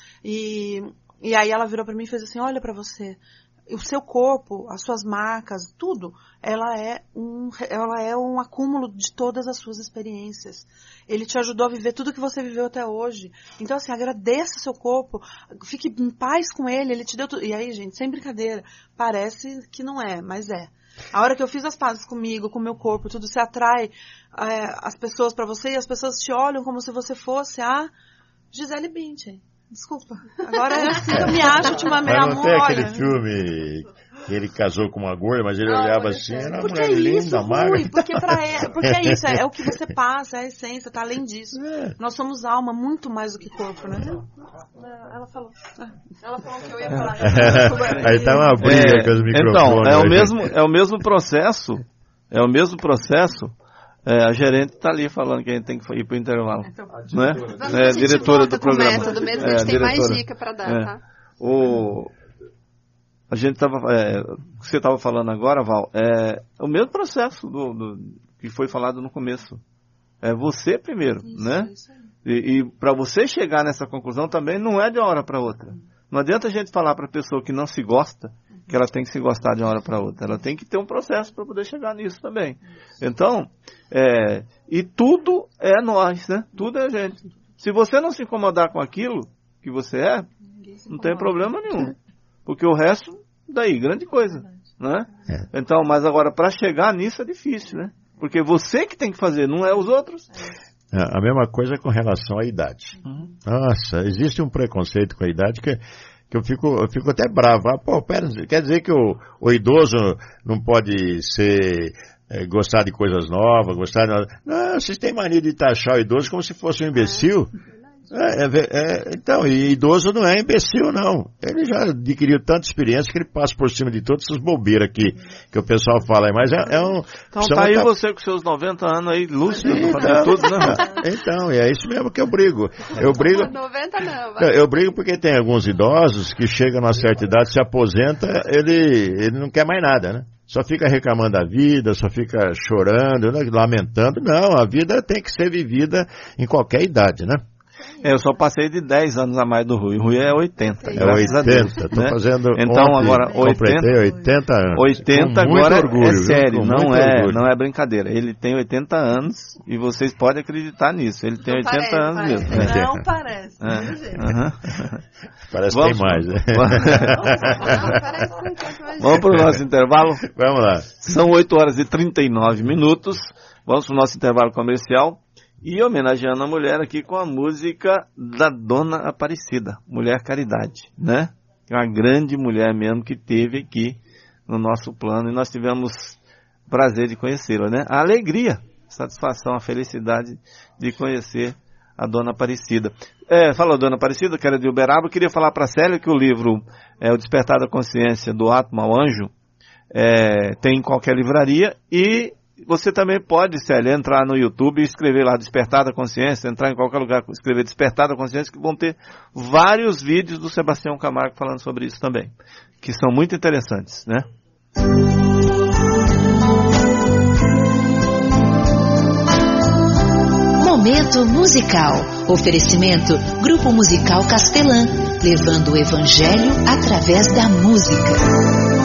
E aí ela virou para mim e fez assim, olha para você, o seu corpo, as suas marcas, tudo, ela é um acúmulo de todas as suas experiências. Ele te ajudou a viver tudo que você viveu até hoje. Então, assim, agradeça o seu corpo, fique em paz com ele te deu tudo. E aí, gente, sem brincadeira, parece que não é, mas é. A hora que eu fiz as pazes comigo, com o meu corpo, tudo, se atrai as pessoas para você e as pessoas te olham como se você fosse a Gisele Bündchen. Desculpa. Agora eu me acho ultimamente amor. Mas não tem aquele filme que ele casou com uma gorda, mas ele olhava assim, era uma mulher linda, magra. Porque é isso, é o que você passa, é a essência, tá além disso. Nós somos alma muito mais do que corpo, né? Ela falou que eu ia falar. Aí tá uma briga com os microfones. Então, é o mesmo processo, a gerente está ali falando que a gente tem que ir para o intervalo. Então, né? A diretora do programa. Método mesmo, a gente tem mais dica para dar, tá? A gente estava, você estava falando agora, Val, o mesmo processo que foi falado no começo. É você primeiro, né? Isso aí. E para você chegar nessa conclusão também não é de uma hora para outra. Não adianta a gente falar para a pessoa que não se gosta que ela tem que se gostar de uma hora para outra. Ela tem que ter um processo para poder chegar nisso também. Então, e tudo é nós, né? Tudo é a gente. Se você não se incomodar com aquilo que você não tem problema nenhum. Porque o resto, daí, grande coisa, né? Então, mas agora, para chegar nisso é difícil, né? Porque você que tem que fazer, não é os outros. A mesma coisa com relação à idade. Nossa, existe um preconceito com a idade que eu fico até bravo. Quer dizer que o idoso não pode gostar de coisas novas, Não, vocês têm mania de taxar o idoso como se fosse um imbecil. Então, e idoso não é imbecil, não. Ele já adquiriu tanta experiência que ele passa por cima de todas essas bobeiras que o pessoal fala. Mas Então tá aí você com seus 90 anos aí, lúcido, fazer tudo, né? Então, é isso mesmo que eu brigo. 90 não. Eu brigo porque tem alguns idosos que chegam a uma certa idade, se aposenta, ele não quer mais nada, né? Só fica reclamando da vida, só fica chorando, né? Lamentando. Não, a vida tem que ser vivida em qualquer idade, né? Eu só passei de 10 anos a mais do Rui. O Rui é 80. É 80. Tô fazendo então, ontem, agora, completei 80 anos. 80 agora orgulho, é sério, não é brincadeira. Ele tem 80 anos e vocês podem acreditar nisso. Ele tem não 80 parece, anos parece. mesmo. Não parece. Parece que tem mais, né? Vamos para o nosso intervalo? Vamos lá. São 8 horas e 39 minutos. Vamos para o nosso intervalo comercial. E homenageando a mulher aqui com a música da Dona Aparecida, Mulher Caridade, né? É uma grande mulher mesmo que teve aqui no nosso plano e nós tivemos o prazer de conhecê-la, né? A alegria, a satisfação, a felicidade de conhecer a Dona Aparecida. Fala, Dona Aparecida, que era de Uberaba. Eu queria falar para a Célia que o livro O Despertar da Consciência, do Átomo ao Anjo, tem em qualquer livraria, e você também pode, Célia, entrar no YouTube e escrever lá Despertar da Consciência, entrar em qualquer lugar, escrever Despertar da Consciência, que vão ter vários vídeos do Sebastião Camargo falando sobre isso também, que são muito interessantes, né? Momento musical. Oferecimento Grupo Musical Castelã, levando o Evangelho através da música.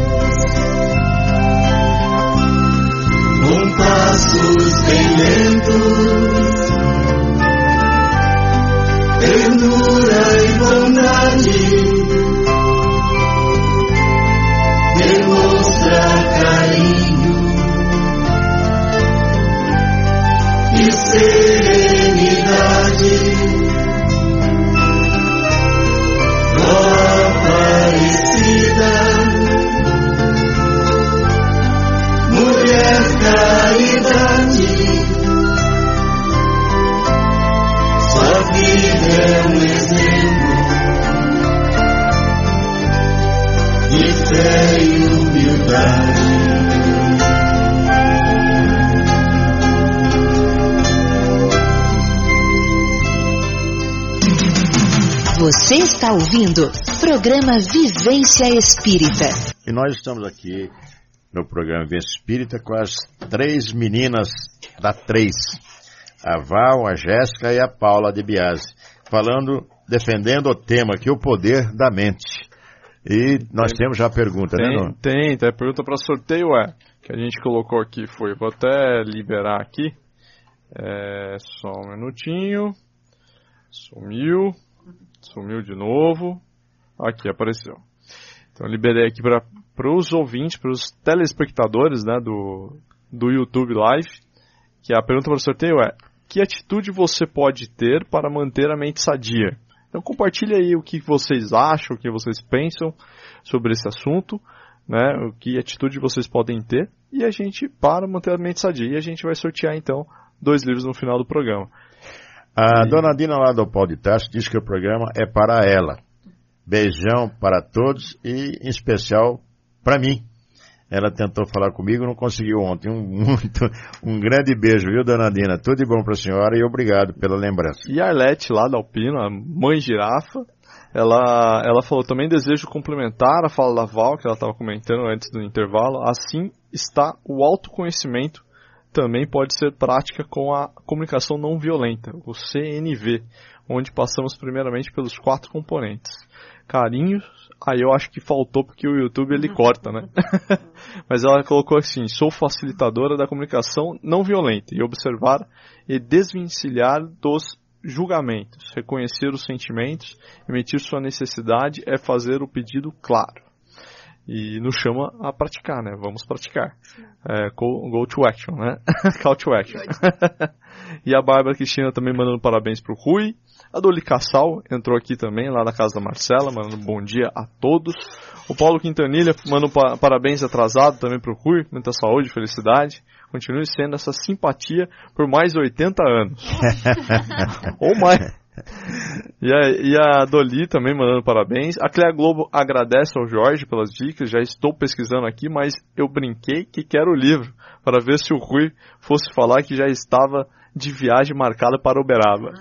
Com passos bem lentos e serenidade. Ó Aparecida, mulher caridade, sua vida é um exemplo de fé e humildade. Você está ouvindo programa Vivência Espírita. E nós estamos aqui no programa Vivência Espírita com as 3 meninas da 3, a Val, a Jéssica e a Paula de Biase, defendendo o tema aqui, o poder da mente. E nós temos já a pergunta, né, Nuno? Tem a pergunta para sorteio, que a gente colocou aqui foi, vou até liberar aqui, só um minutinho, sumiu de novo, aqui apareceu. Então eu liberei aqui para os ouvintes, para os telespectadores, né, do YouTube Live, que a pergunta para o sorteio é: que atitude você pode ter para manter a mente sadia? Então compartilhe aí o que vocês acham, o que vocês pensam sobre esse assunto, né, o que atitude vocês podem ter, e a gente, para manter a mente sadia, e a gente vai sortear então 2 livros no final do programa. A dona Dina lá do Pau de Tacho diz que o programa é para ela. Beijão para todos e em especial para mim. Ela tentou falar comigo, não conseguiu ontem. Um grande beijo, viu, dona Dina? Tudo de bom para a senhora e obrigado pela lembrança. E a Arlete lá da Alpino, a mãe girafa, ela falou: também desejo complementar a fala da Val, que ela estava comentando antes do intervalo. Assim está o autoconhecimento. Também pode ser prática com a comunicação não violenta, o CNV, onde passamos primeiramente pelos 4 componentes. Carinhos, aí eu acho que faltou porque o YouTube ele corta, né? Mas ela colocou assim: sou facilitadora da comunicação não violenta e observar e desvencilhar dos julgamentos, reconhecer os sentimentos, emitir sua necessidade é fazer o pedido claro. E nos chama a praticar, né? Vamos praticar. Go to action, né? Call to action. E a Bárbara Cristina também mandando parabéns pro Rui. A Doli Cassal entrou aqui também, lá da casa da Marcela, mandando bom dia a todos. O Paulo Quintanilha mandando parabéns atrasado também pro Rui. Muita saúde, felicidade. Continue sendo essa simpatia por mais 80 anos. Ou mais. E a Doli também mandando parabéns. A Cléa Globo agradece ao Jorge pelas dicas. Já estou pesquisando aqui, mas eu brinquei que quero o livro para ver se o Rui fosse falar que já estava de viagem marcada para Uberaba.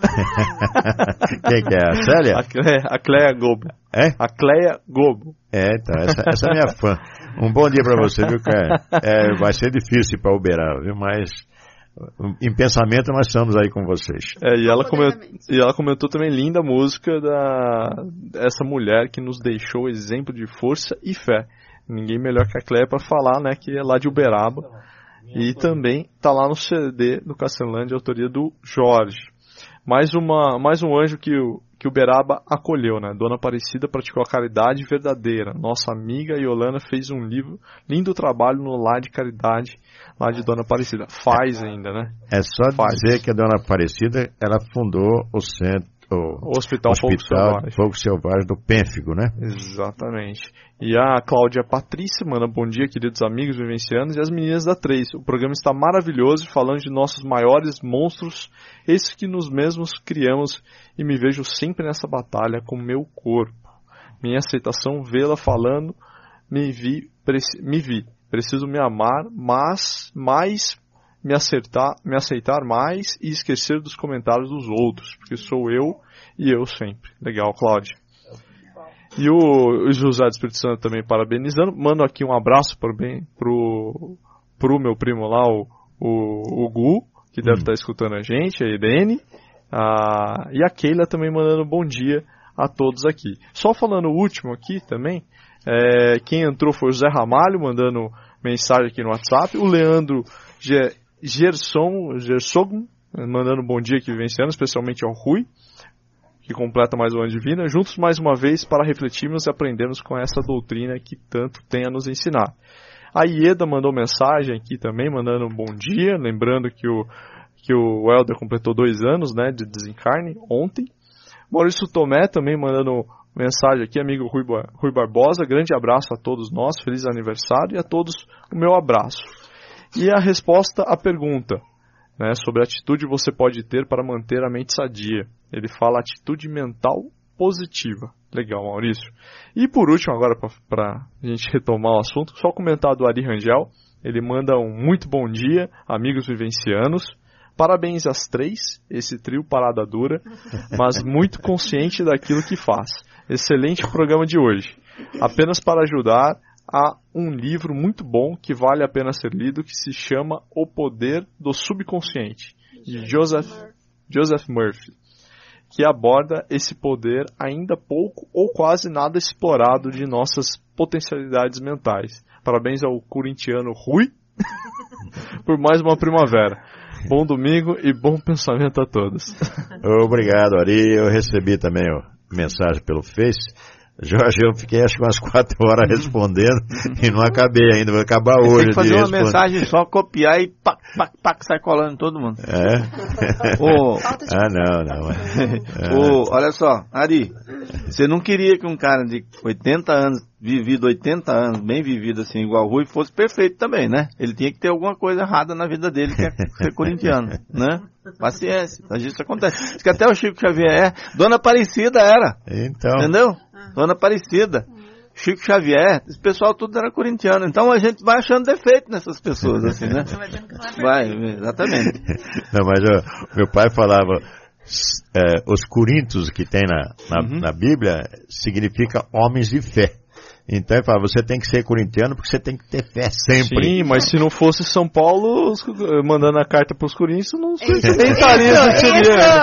Quem que é? A Célia? A Cléa Globo. É? A Cléa Globo. Então, essa é minha fã. Um bom dia para você, viu, cara? Vai ser difícil ir para Uberaba, viu? Mas em pensamento nós estamos aí com vocês. E ela comentou também, linda música essa mulher que nos deixou exemplo de força e fé. Ninguém melhor que a Cléia para falar, né, que é lá de Uberaba. E também tá lá no CD do Castelã, de autoria do Jorge. Mais um anjo que o Uberaba acolheu, né? Dona Aparecida praticou a caridade verdadeira. Nossa amiga Yolanda fez um lindo trabalho no lar de caridade lá de Dona Aparecida. Faz ainda, né? É só dizer que a Dona Aparecida, ela fundou o Hospital Fogo Selvagem do Pênfigo, né? Exatamente. E a Cláudia Patrícia manda bom dia, queridos amigos vivencianos, e as meninas da 3. O programa está maravilhoso, falando de nossos maiores monstros, esses que nós mesmos criamos, e me vejo sempre nessa batalha com meu corpo. Minha aceitação, vê-la falando, me vi. Preciso me amar, mas me aceitar mais e esquecer dos comentários dos outros, porque sou eu e eu sempre. Legal, Cláudia. E o José do Espírito Santo também parabenizando. Mando aqui um abraço pro meu primo lá, o Gu, que deve estar escutando a gente, a Irene. E a Keila também mandando bom dia a todos aqui. Só falando o último aqui também, quem entrou foi o Zé Ramalho, mandando mensagem aqui no WhatsApp. O Leandro Gerson, mandando bom dia aqui vivenciando, especialmente ao Rui, que completa mais um ano de vida. Juntos mais uma vez para refletirmos e aprendermos com essa doutrina que tanto tem a nos ensinar. A Ieda mandou mensagem aqui também, mandando um bom dia, lembrando que o Helder completou 2 anos, né, de desencarne ontem. Maurício Tomé também mandando mensagem aqui, amigo Rui Barbosa, grande abraço a todos nós, feliz aniversário, e a todos o meu abraço. E a resposta à pergunta, né, sobre a atitude que você pode ter para manter a mente sadia. Ele fala atitude mental positiva. Legal, Maurício. E por último, agora para a gente retomar o assunto, só comentar do Ari Rangel. Ele manda um muito bom dia, amigos vivencianos. Parabéns às 3, esse trio parada dura, mas muito consciente daquilo que faz. Excelente programa de hoje. Apenas para ajudar, há um livro muito bom que vale a pena ser lido, que se chama O Poder do Subconsciente, de Joseph Murphy, que aborda esse poder ainda pouco ou quase nada explorado de nossas potencialidades mentais. Parabéns ao corintiano Rui por mais uma primavera. Bom domingo e bom pensamento a todos. Obrigado, Ari. Eu recebi também a mensagem pelo Face. Jorge, eu fiquei acho que umas 4 horas respondendo e não acabei ainda, vou acabar hoje. Tem que fazer uma mensagem só, copiar e pac, sai colando em todo mundo. Não. Olha só, Ari, você não queria que um cara de 80 anos, vivido 80 anos, bem vivido assim, igual o Rui, fosse perfeito também, né? Ele tinha que ter alguma coisa errada na vida dele, que é ser corintiano, né? Paciência, isso acontece. Diz que até o Chico Xavier, Dona Aparecida era, então... entendeu? Dona Aparecida, Chico Xavier, esse pessoal tudo era corintiano. Então a gente vai achando defeito nessas pessoas, assim, né? Vai, exatamente. Não, mas meu pai falava, os coríntios que tem na Bíblia significa homens de fé. Então ele fala, você tem que ser corintiano porque você tem que ter fé sempre. Sim, mas se não fosse São Paulo mandando a carta para os coríntios, não sei se nem estaria no que seria.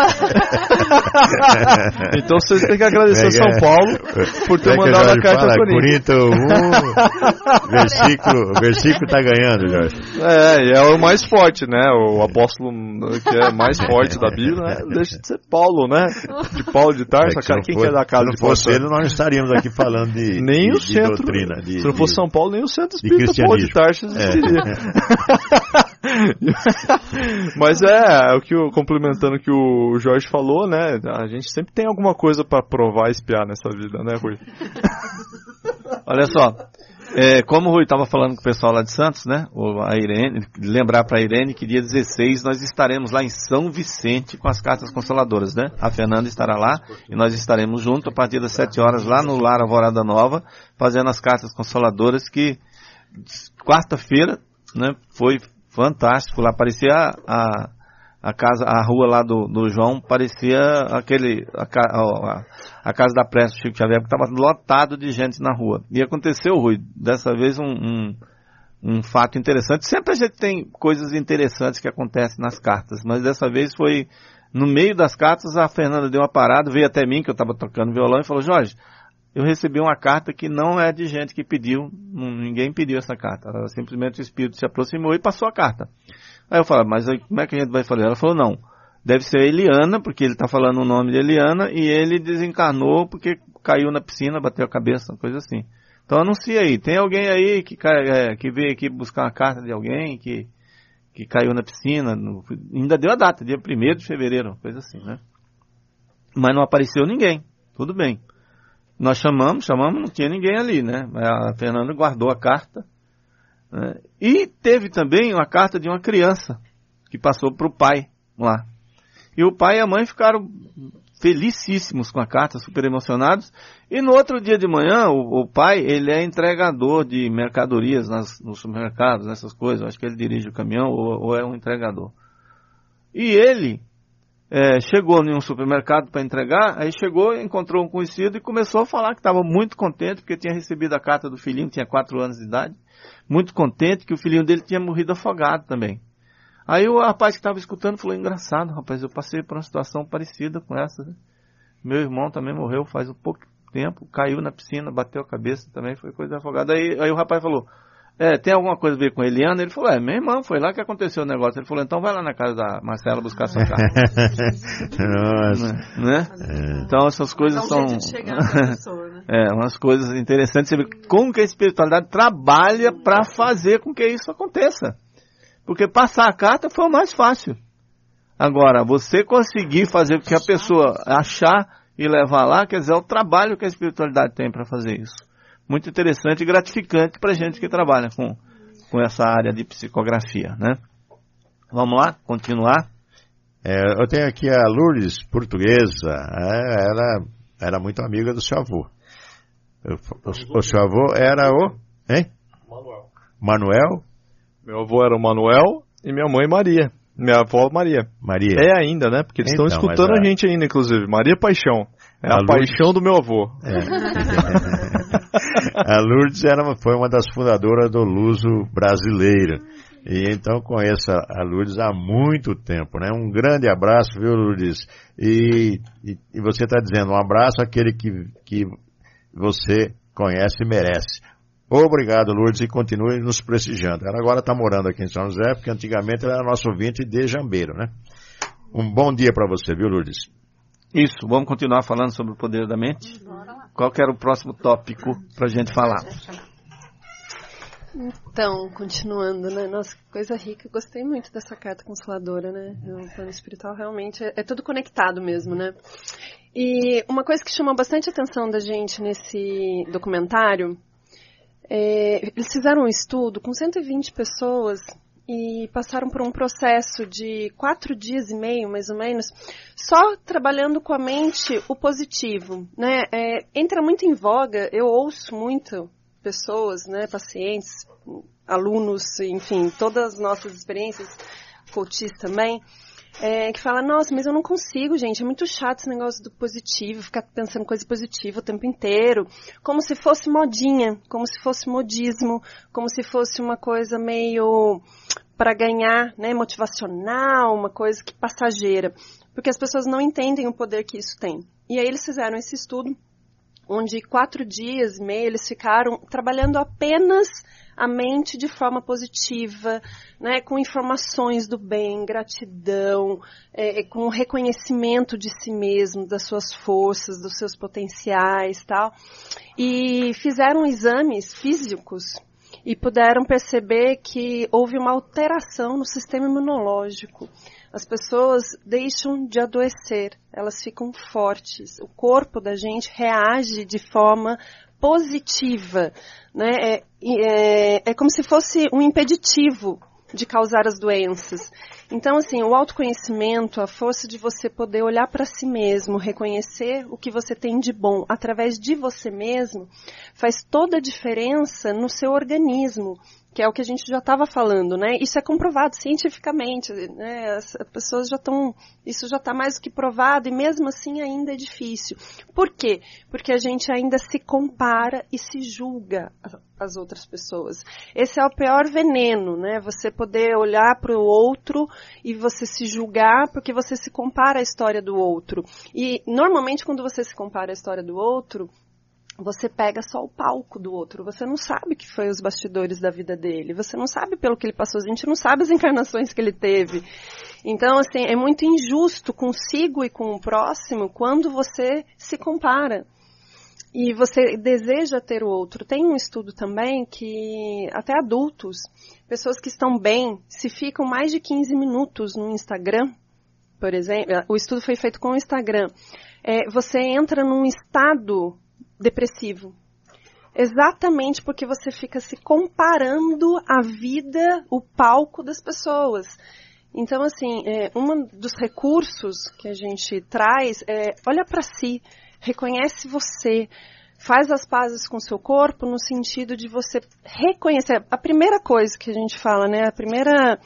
Então vocês têm que agradecer a São Paulo por ter mandado a carta para Corinto 1, versículo está ganhando, Jorge. É o mais forte, né? O apóstolo que é mais forte da Bíblia, né? Deixa de ser Paulo, né? De Paulo de Tarso, quem que é da casa de Paulo? Se não fosse ele, nós não estaríamos aqui falando de... Nem o centro, doutrina, se não fosse São Paulo, nem o centro espírita Paulo de Tarso existiria. Mas complementando o que o Jorge falou, né? A gente sempre tem alguma coisa para provar e espiar nessa vida, né, Rui? Olha só, como o Rui estava falando com o pessoal lá de Santos, né? A Irene, lembrar para a Irene que dia 16 nós estaremos lá em São Vicente com as cartas consoladoras, né? A Fernanda estará lá e nós estaremos juntos a partir das 7 horas lá no Lar Alvorada Nova, fazendo as cartas consoladoras, que quarta-feira, né, foi fantástico. Lá parecia a rua lá do João, parecia a casa da prece do Chico Xavier, porque estava lotado de gente na rua. E aconteceu, Rui, dessa vez um fato interessante. Sempre a gente tem coisas interessantes que acontecem nas cartas, mas dessa vez foi no meio das cartas. A Fernanda deu uma parada, veio até mim, que eu estava tocando violão, e falou: Jorge, eu recebi uma carta que não é de gente que pediu, ninguém pediu essa carta, simplesmente o Espírito se aproximou e passou a carta. Aí eu falei, mas aí, como é que a gente vai fazer? Ela falou, não, deve ser a Eliana, porque ele está falando o nome de Eliana, e ele desencarnou porque caiu na piscina, bateu a cabeça, coisa assim. Então anuncia aí, tem alguém aí que veio aqui buscar uma carta de alguém que caiu na piscina, ainda deu a data, dia 1º de fevereiro, coisa assim, né? Mas não apareceu ninguém, tudo bem. Nós chamamos, não tinha ninguém ali, né? A Fernanda guardou a carta, né? E teve também uma carta de uma criança que passou para o pai lá. E o pai e a mãe ficaram felicíssimos com a carta, super emocionados. E no outro dia de manhã, o pai, ele é entregador de mercadorias nos supermercados, nessas coisas. Eu acho que ele dirige o caminhão ou é um entregador. E ele chegou em um supermercado para entregar, aí chegou, encontrou um conhecido e começou a falar que estava muito contente porque tinha recebido a carta do filhinho, tinha 4 anos de idade, muito contente que o filhinho dele tinha morrido afogado também. Aí o rapaz que estava escutando falou, engraçado, rapaz, eu passei por uma situação parecida com essa, né? Meu irmão também morreu faz um pouco tempo, caiu na piscina, bateu a cabeça também, foi coisa afogada. Aí o rapaz falou, tem alguma coisa a ver com a Eliana? Ele falou, minha irmã, foi lá que aconteceu o negócio. Ele falou, então vai lá na casa da Marcela buscar sua carta. Nossa. Né? Então essas coisas são... umas coisas interessantes. Você vê como que a espiritualidade trabalha para fazer com que isso aconteça. Porque passar a carta foi o mais fácil. Agora, você conseguir fazer com que a pessoa achar e levar lá, quer dizer, é o trabalho que a espiritualidade tem para fazer isso. Muito interessante e gratificante para a gente que trabalha com essa área de psicografia, né? Vamos lá, continuar. Eu tenho aqui a Lourdes, portuguesa. Ela era muito amiga do seu avô. O seu avô era o... Hein? Manuel? Meu avô era o Manuel e minha mãe Maria. Minha avó Maria. Maria. É ainda, né? Porque eles estão escutando a gente ainda, inclusive. Maria Paixão. É a paixão do meu avô. A Lourdes foi uma das fundadoras do Luso brasileiro. E então conheço a Lourdes há muito tempo, né? Um grande abraço, viu, Lourdes? E você está dizendo um abraço àquele que você conhece e merece. Obrigado, Lourdes, e continue nos prestigiando. Ela agora está morando aqui em São José, porque antigamente ela era nosso ouvinte de Jambeiro, né? Um bom dia para você, viu, Lourdes? Isso, vamos continuar falando sobre o poder da mente? Qual que era o próximo tópico para a gente falar? Então, continuando, né? Nossa, que coisa rica. Eu gostei muito dessa carta consoladora, né? O plano espiritual realmente é tudo conectado mesmo, né? E uma coisa que chamou bastante atenção da gente nesse documentário, eles fizeram um estudo com 120 pessoas e passaram por um processo de 4 dias e meio, mais ou menos, só trabalhando com a mente o positivo, né? Entra muito em voga, eu ouço muito pessoas, né, pacientes, alunos, enfim, todas as nossas experiências, coaches também, que fala, nossa, mas eu não consigo, gente, é muito chato esse negócio do positivo, ficar pensando coisa positiva o tempo inteiro, como se fosse modinha, como se fosse modismo, como se fosse uma coisa meio para ganhar, né, motivacional, uma coisa que passageira, porque as pessoas não entendem o poder que isso tem. E aí eles fizeram esse estudo, onde 4 dias e meio eles ficaram trabalhando apenas a mente de forma positiva, né, com informações do bem, gratidão, com reconhecimento de si mesmo, das suas forças, dos seus potenciais, tal. E fizeram exames físicos e puderam perceber que houve uma alteração no sistema imunológico. As pessoas deixam de adoecer, elas ficam fortes. O corpo da gente reage de forma positiva, né? É como se fosse um impeditivo de causar as doenças. Então, assim, o autoconhecimento, a força de você poder olhar para si mesmo, reconhecer o que você tem de bom através de você mesmo, faz toda a diferença no seu organismo, que é o que a gente já estava falando, né? Isso é comprovado cientificamente, né? As pessoas já estão... Isso já está mais do que provado e mesmo assim ainda é difícil. Por quê? Porque a gente ainda se compara e se julga as outras pessoas. Esse é o pior veneno, né? Você poder olhar para o outro e você se julgar porque você se compara à história do outro. E normalmente quando você se compara à história do outro, você pega só o palco do outro, você não sabe o que foi os bastidores da vida dele, você não sabe pelo que ele passou, a gente não sabe as encarnações que ele teve. Então, assim, é muito injusto consigo e com o próximo quando você se compara. E você deseja ter o outro. Tem um estudo também que até adultos, pessoas que estão bem, se ficam mais de 15 minutos no Instagram, por exemplo, o estudo foi feito com o Instagram, você entra num estado depressivo. Exatamente porque você fica se comparando a vida, o palco das pessoas. Então, assim, um dos recursos que a gente traz é olha para si, reconhece você, faz as pazes com o seu corpo no sentido de você reconhecer. A primeira coisa que a gente fala, né, a primeira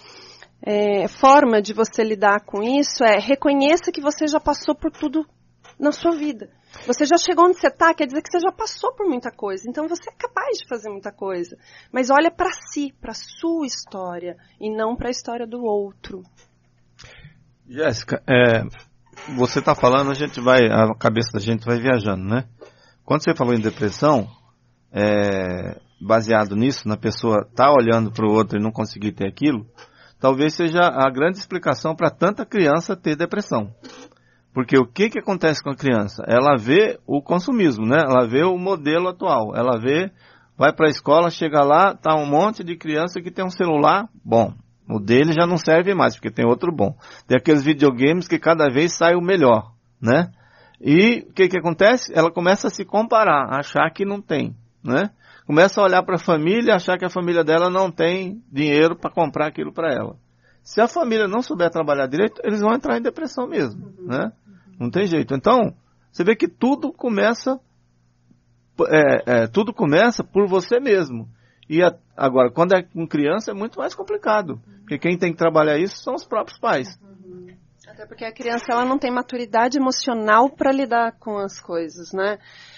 forma de você lidar com isso é reconheça que você já passou por tudo na sua vida. Você já chegou onde você está, quer dizer que você já passou por muita coisa. Então você é capaz de fazer muita coisa. Mas olha para si, para a sua história, e não para a história do outro. Jéssica, você está falando, a cabeça da gente vai viajando, né? Quando você falou em depressão, baseado nisso, na pessoa estar olhando para o outro e não conseguir ter aquilo, talvez seja a grande explicação para tanta criança ter depressão. Porque o que acontece com a criança? Ela vê o consumismo, né? Ela vê o modelo atual. Ela vai para a escola, chega lá, tá um monte de criança que tem um celular bom, O dele já não serve mais, porque tem outro bom. Tem aqueles videogames que cada vez sai o melhor, né? E o que acontece? Ela começa a se comparar, a achar que não tem, né? Começa a olhar para a família, achar que a família dela não tem dinheiro para comprar aquilo para ela. Se a família não souber trabalhar direito, eles vão entrar em depressão mesmo, né? Não tem jeito. Então, você vê que tudo começa por você mesmo. E agora, quando é com criança, é muito mais complicado. Porque quem tem que trabalhar isso são os próprios pais. Até porque a criança ela não tem maturidade emocional para lidar com as coisas, né?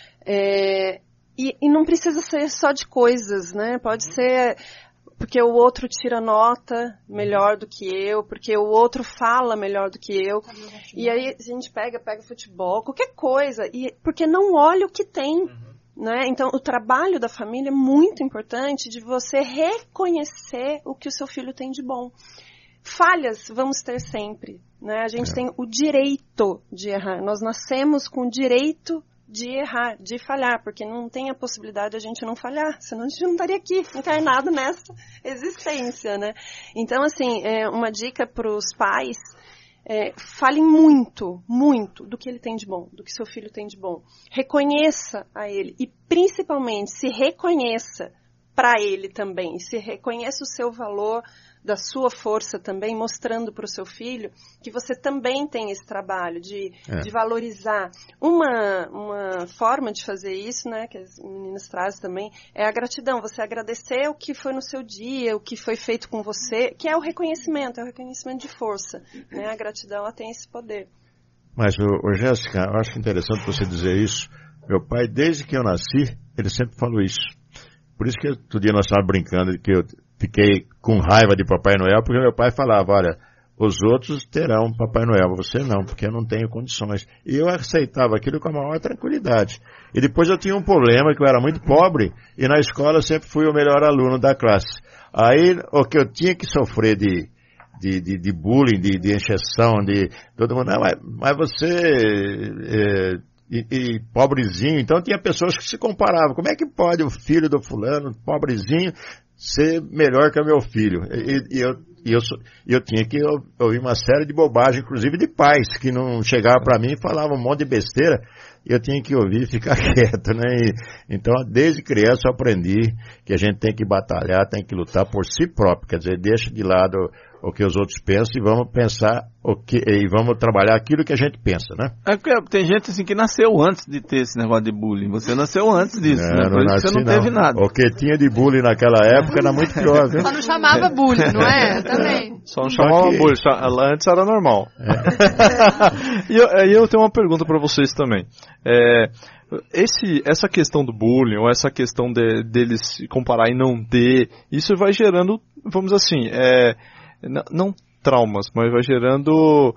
E não precisa ser só de coisas, né? Pode ser porque o outro tira nota melhor do que eu, porque o outro fala melhor do que eu. E aí a gente pega futebol, qualquer coisa, e porque não olha o que tem. Né? Então, o trabalho da família é muito importante de você reconhecer o que o seu filho tem de bom. Falhas vamos ter sempre. Né? A gente tem o direito de errar. Nós nascemos com o direito de errar, de falhar, porque não tem a possibilidade de a gente não falhar, senão a gente não estaria aqui, encarnado nessa existência. Né? Então, assim, uma dica para os pais... falem muito do que ele tem de bom, do que seu filho tem de bom. Reconheça a ele e principalmente se reconheça para ele também. Se reconheça o seu valor, da sua força também, mostrando para o seu filho que você também tem esse trabalho de valorizar. Uma forma de fazer isso, né, que as meninas trazem também, é a gratidão. Você agradecer o que foi no seu dia, o que foi feito com você, que é o reconhecimento de força. Né? A gratidão, ela tem esse poder. Mas, Jéssica, eu acho interessante você dizer isso. Meu pai, desde que eu nasci, ele sempre falou isso. Por isso que outro dia nós estávamos brincando que eu fiquei com raiva de Papai Noel, porque meu pai falava, olha, os outros terão Papai Noel, você não, porque eu não tenho condições. E eu aceitava aquilo com a maior tranquilidade. E depois eu tinha um problema, que eu era muito pobre, e na escola eu sempre fui o melhor aluno da classe. Aí, o que eu tinha que sofrer de bullying, de encheção, de todo mundo, mas você... E pobrezinho, então tinha pessoas que se comparavam. Como é que pode o filho do fulano, pobrezinho, ser melhor que o meu filho? E eu tinha que ouvir uma série de bobagens, inclusive de pais, que não chegavam para mim e falavam um monte de besteira, e eu tinha que ouvir e ficar quieto, né? Então, desde criança eu aprendi que a gente tem que batalhar, tem que lutar por si próprio, quer dizer, deixa de lado o que os outros pensam e vamos pensar e vamos trabalhar aquilo que a gente pensa, né? Tem gente assim que nasceu antes de ter esse negócio de bullying. Você nasceu antes disso, né? Por isso você não teve nada. O que tinha de bullying naquela época era muito pior, viu? Só não chamava bullying, não é? Também. Só não chamava bullying, antes era normal. E eu tenho uma pergunta para vocês também. Essa questão do bullying, ou essa questão deles se comparar e não ter, isso vai gerando, vamos dizer assim, não traumas, mas vai gerando...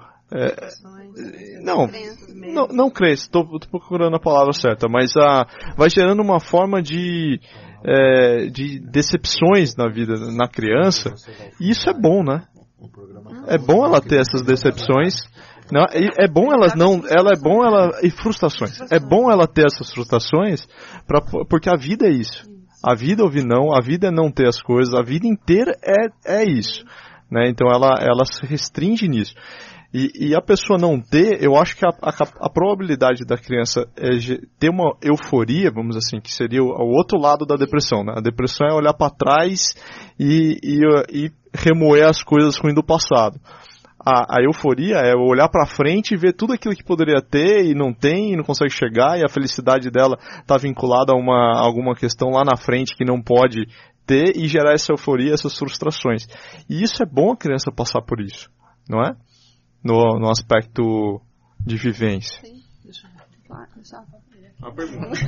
não crença, estou procurando a palavra certa, mas vai gerando uma forma de decepções na vida, na criança, e isso é bom, né? É bom ela ter essas decepções. Não, é bom e frustrações. É bom ela ter essas frustrações, porque a vida é isso. A vida ouvir não, a vida é não ter as coisas, a vida inteira é isso. Né? Então ela se restringe nisso. E a pessoa não ter, eu acho que a probabilidade da criança ter uma euforia, vamos dizer assim, que seria o outro lado da depressão. Né? A depressão é olhar para trás e remoer as coisas ruins do passado. A euforia é olhar para frente e ver tudo aquilo que poderia ter e não tem, e não consegue chegar, e a felicidade dela está vinculada a alguma questão lá na frente que não pode ter e gerar essa euforia, essas frustrações. E isso é bom a criança passar por isso, não é? No aspecto de vivência. Sim, deixa eu pergunta.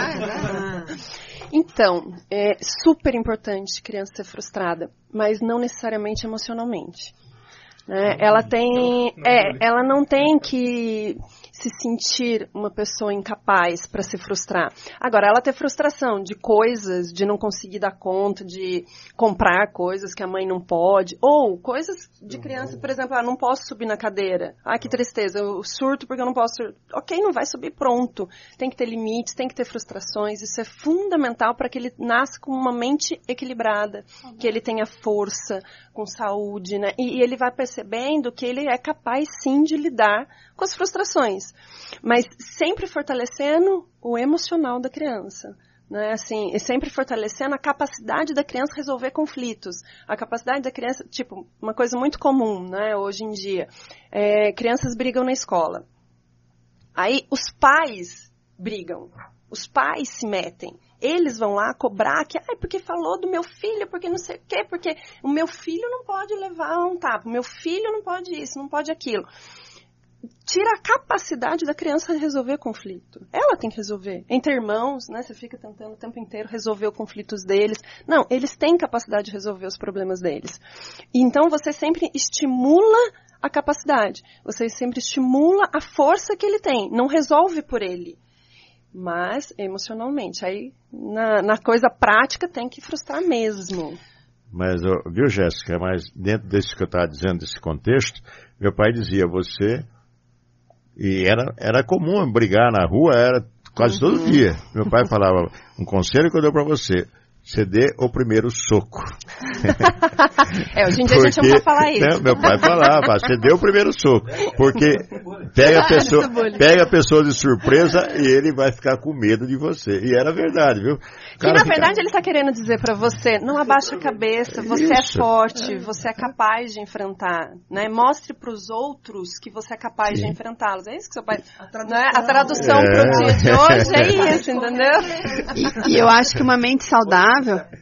Então, é super importante a criança ser frustrada, mas não necessariamente emocionalmente. Ela não tem que se sentir uma pessoa incapaz para se frustrar. Agora, ela ter frustração de coisas, de não conseguir dar conta, de comprar coisas que a mãe não pode, ou coisas de criança, por exemplo, não posso subir na cadeira. Que tristeza, eu surto porque eu não posso. Ok, não vai subir, pronto. Tem que ter limites, tem que ter frustrações. Isso é fundamental para que ele nasça com uma mente equilibrada, que ele tenha força, com saúde, né? E ele vai percebendo que ele é capaz, sim, de lidar com as frustrações, mas sempre fortalecendo o emocional da criança, né? Assim, e sempre fortalecendo a capacidade da criança resolver conflitos, a capacidade da criança, tipo, uma coisa muito comum, né, hoje em dia, crianças brigam na escola, aí os pais brigam, os pais se metem, eles vão lá cobrar que, porque falou do meu filho, porque não sei o quê, porque o meu filho não pode levar um tapa, o meu filho não pode isso, não pode aquilo. Tira a capacidade da criança resolver conflito. Ela tem que resolver. Entre irmãos, né, você fica tentando o tempo inteiro resolver os conflitos deles. Não, eles têm capacidade de resolver os problemas deles. Então, você sempre estimula a capacidade. Você sempre estimula a força que ele tem. Não resolve por ele. Mas, emocionalmente. Aí, na coisa prática, tem que frustrar mesmo. Mas, viu, Jéssica, mas dentro desse que eu estava dizendo, desse contexto, meu pai dizia, você... E era comum brigar na rua, era quase todo dia. Meu pai falava, um conselho que eu dou para você, você dê o primeiro soco. Hoje em dia a gente não pode falar isso. Né, meu pai falava, você dê o primeiro soco. Porque pega a pessoa de surpresa e ele vai ficar com medo de você. E era verdade, viu? E na verdade ele está querendo dizer para você, não abaixa a cabeça, você é forte, você é capaz de enfrentar. Né? Mostre para os outros que você é capaz de enfrentá-los. É isso que seu pai... A tradução para o dia de hoje é isso, entendeu? E eu acho que uma mente saudável,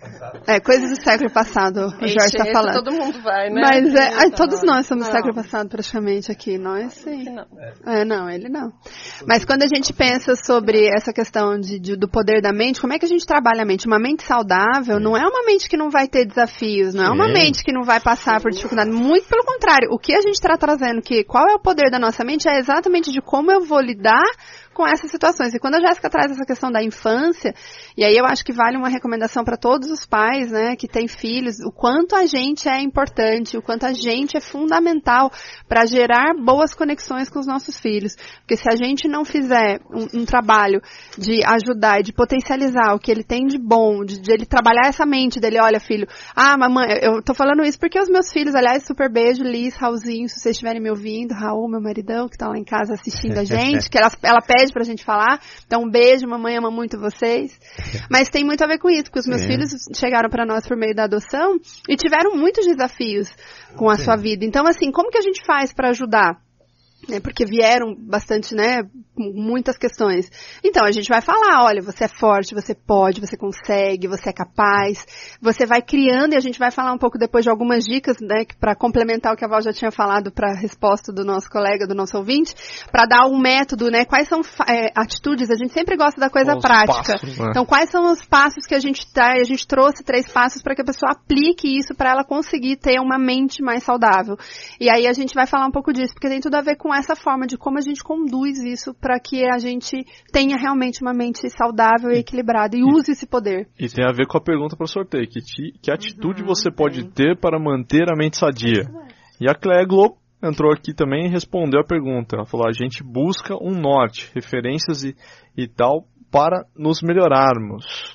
coisas do século passado, o Jorge está falando. Todo mundo vai, né? Mas todos nós somos do século passado praticamente aqui, nós sim. Não, ele não. Mas quando a gente pensa sobre essa questão do poder da mente, como é que a gente trabalha a mente? Uma mente saudável não é uma mente que não vai ter desafios, não é uma mente que não vai passar por dificuldade, muito pelo contrário. O que a gente está trazendo, qual é o poder da nossa mente, é exatamente de como eu vou lidar com essas situações. E quando a Jéssica traz essa questão da infância, e aí eu acho que vale uma recomendação para todos os pais, né, que têm filhos, o quanto a gente é importante, o quanto a gente é fundamental para gerar boas conexões com os nossos filhos. Porque se a gente não fizer um trabalho de ajudar e de potencializar o que ele tem de bom, de ele trabalhar essa mente dele, olha filho, mamãe, eu tô falando isso porque os meus filhos, aliás, super beijo, Liz, Raulzinho, se vocês estiverem me ouvindo, Raul, meu maridão, que tá lá em casa assistindo a gente, que ela pede pra gente falar, então um beijo, mamãe ama muito vocês, mas tem muito a ver com isso, porque os meus filhos chegaram para nós por meio da adoção e tiveram muitos desafios com a sua vida, então assim, como que a gente faz para ajudar? Porque vieram bastante, né, muitas questões. Então, a gente vai falar, olha, você é forte, você pode, você consegue, você é capaz, você vai criando, e a gente vai falar um pouco depois de algumas dicas, né, para complementar o que a Val já tinha falado para a resposta do nosso colega, do nosso ouvinte, para dar um método, né, quais são atitudes, a gente sempre gosta da coisa prática. Passos, né? Então, quais são os passos que a gente trouxe 3 passos para que a pessoa aplique isso, para ela conseguir ter uma mente mais saudável. E aí a gente vai falar um pouco disso, porque tem tudo a ver com essa forma de como a gente conduz isso para que a gente tenha realmente uma mente saudável e equilibrada e use esse poder. E tem a ver com a pergunta para o sorteio, que atitude você pode ter para manter a mente sadia? E a Cléia Globo entrou aqui também e respondeu a pergunta. Ela falou, a gente busca um norte, referências e tal para nos melhorarmos.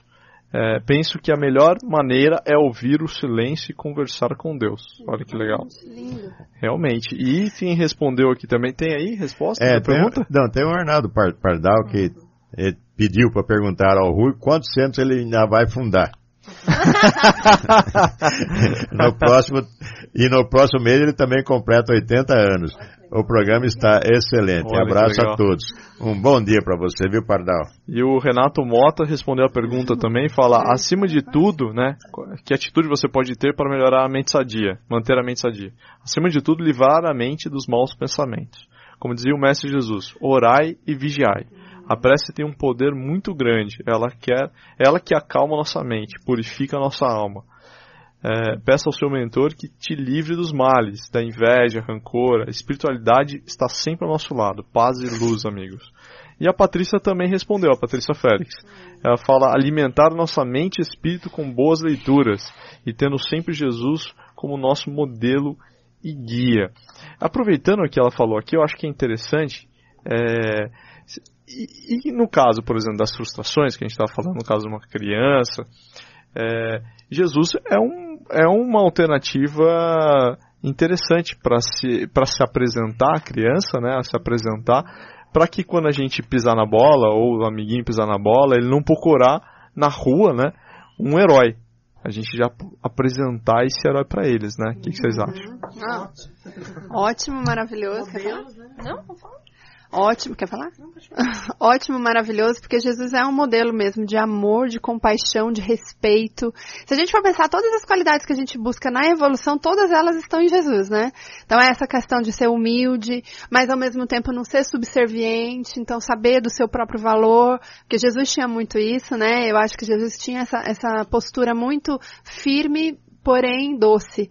Penso que a melhor maneira é ouvir o silêncio e conversar com Deus. Olha que legal. Lindo. Realmente. E quem respondeu aqui também, tem aí resposta da pergunta? Tem o Arnaldo Pardal que pediu para perguntar ao Rui quantos centros ele ainda vai fundar. no próximo mês ele também completa 80 anos. O programa está excelente. Olha, abraço a todos. Um bom dia para você, viu, Pardal? E o Renato Mota respondeu a pergunta também, fala, acima de tudo, né, que atitude você pode ter para melhorar a mente sadia, manter a mente sadia? Acima de tudo, livrar a mente dos maus pensamentos. Como dizia o Mestre Jesus, orai e vigiai. A prece tem um poder muito grande, ela que acalma a nossa mente, purifica a nossa alma. Peça ao seu mentor que te livre dos males, da inveja, rancor. A espiritualidade está sempre ao nosso lado. Paz e luz, amigos. E a Patrícia também respondeu, a Patrícia Félix. Ela fala: alimentar nossa mente e espírito com boas leituras e tendo sempre Jesus como nosso modelo e guia. Aproveitando o que ela falou aqui, eu acho que é interessante, e no caso, por exemplo, das frustrações que a gente estava falando, no caso de uma criança, Jesus é uma alternativa interessante para se apresentar à criança, né, a se apresentar, para que quando a gente pisar na bola, ou o amiguinho pisar na bola, ele não procurar na rua, né, um herói. A gente já apresentar esse herói para eles, né? O que vocês acham? Ótimo, maravilhoso. Quer falar? Não, vou falar. Ótimo, quer falar? Ótimo, maravilhoso, porque Jesus é um modelo mesmo de amor, de compaixão, de respeito. Se a gente for pensar, todas as qualidades que a gente busca na evolução, todas elas estão em Jesus, né? Então é essa questão de ser humilde, mas ao mesmo tempo não ser subserviente, então saber do seu próprio valor, porque Jesus tinha muito isso, né? Eu acho que Jesus tinha essa postura muito firme, porém doce.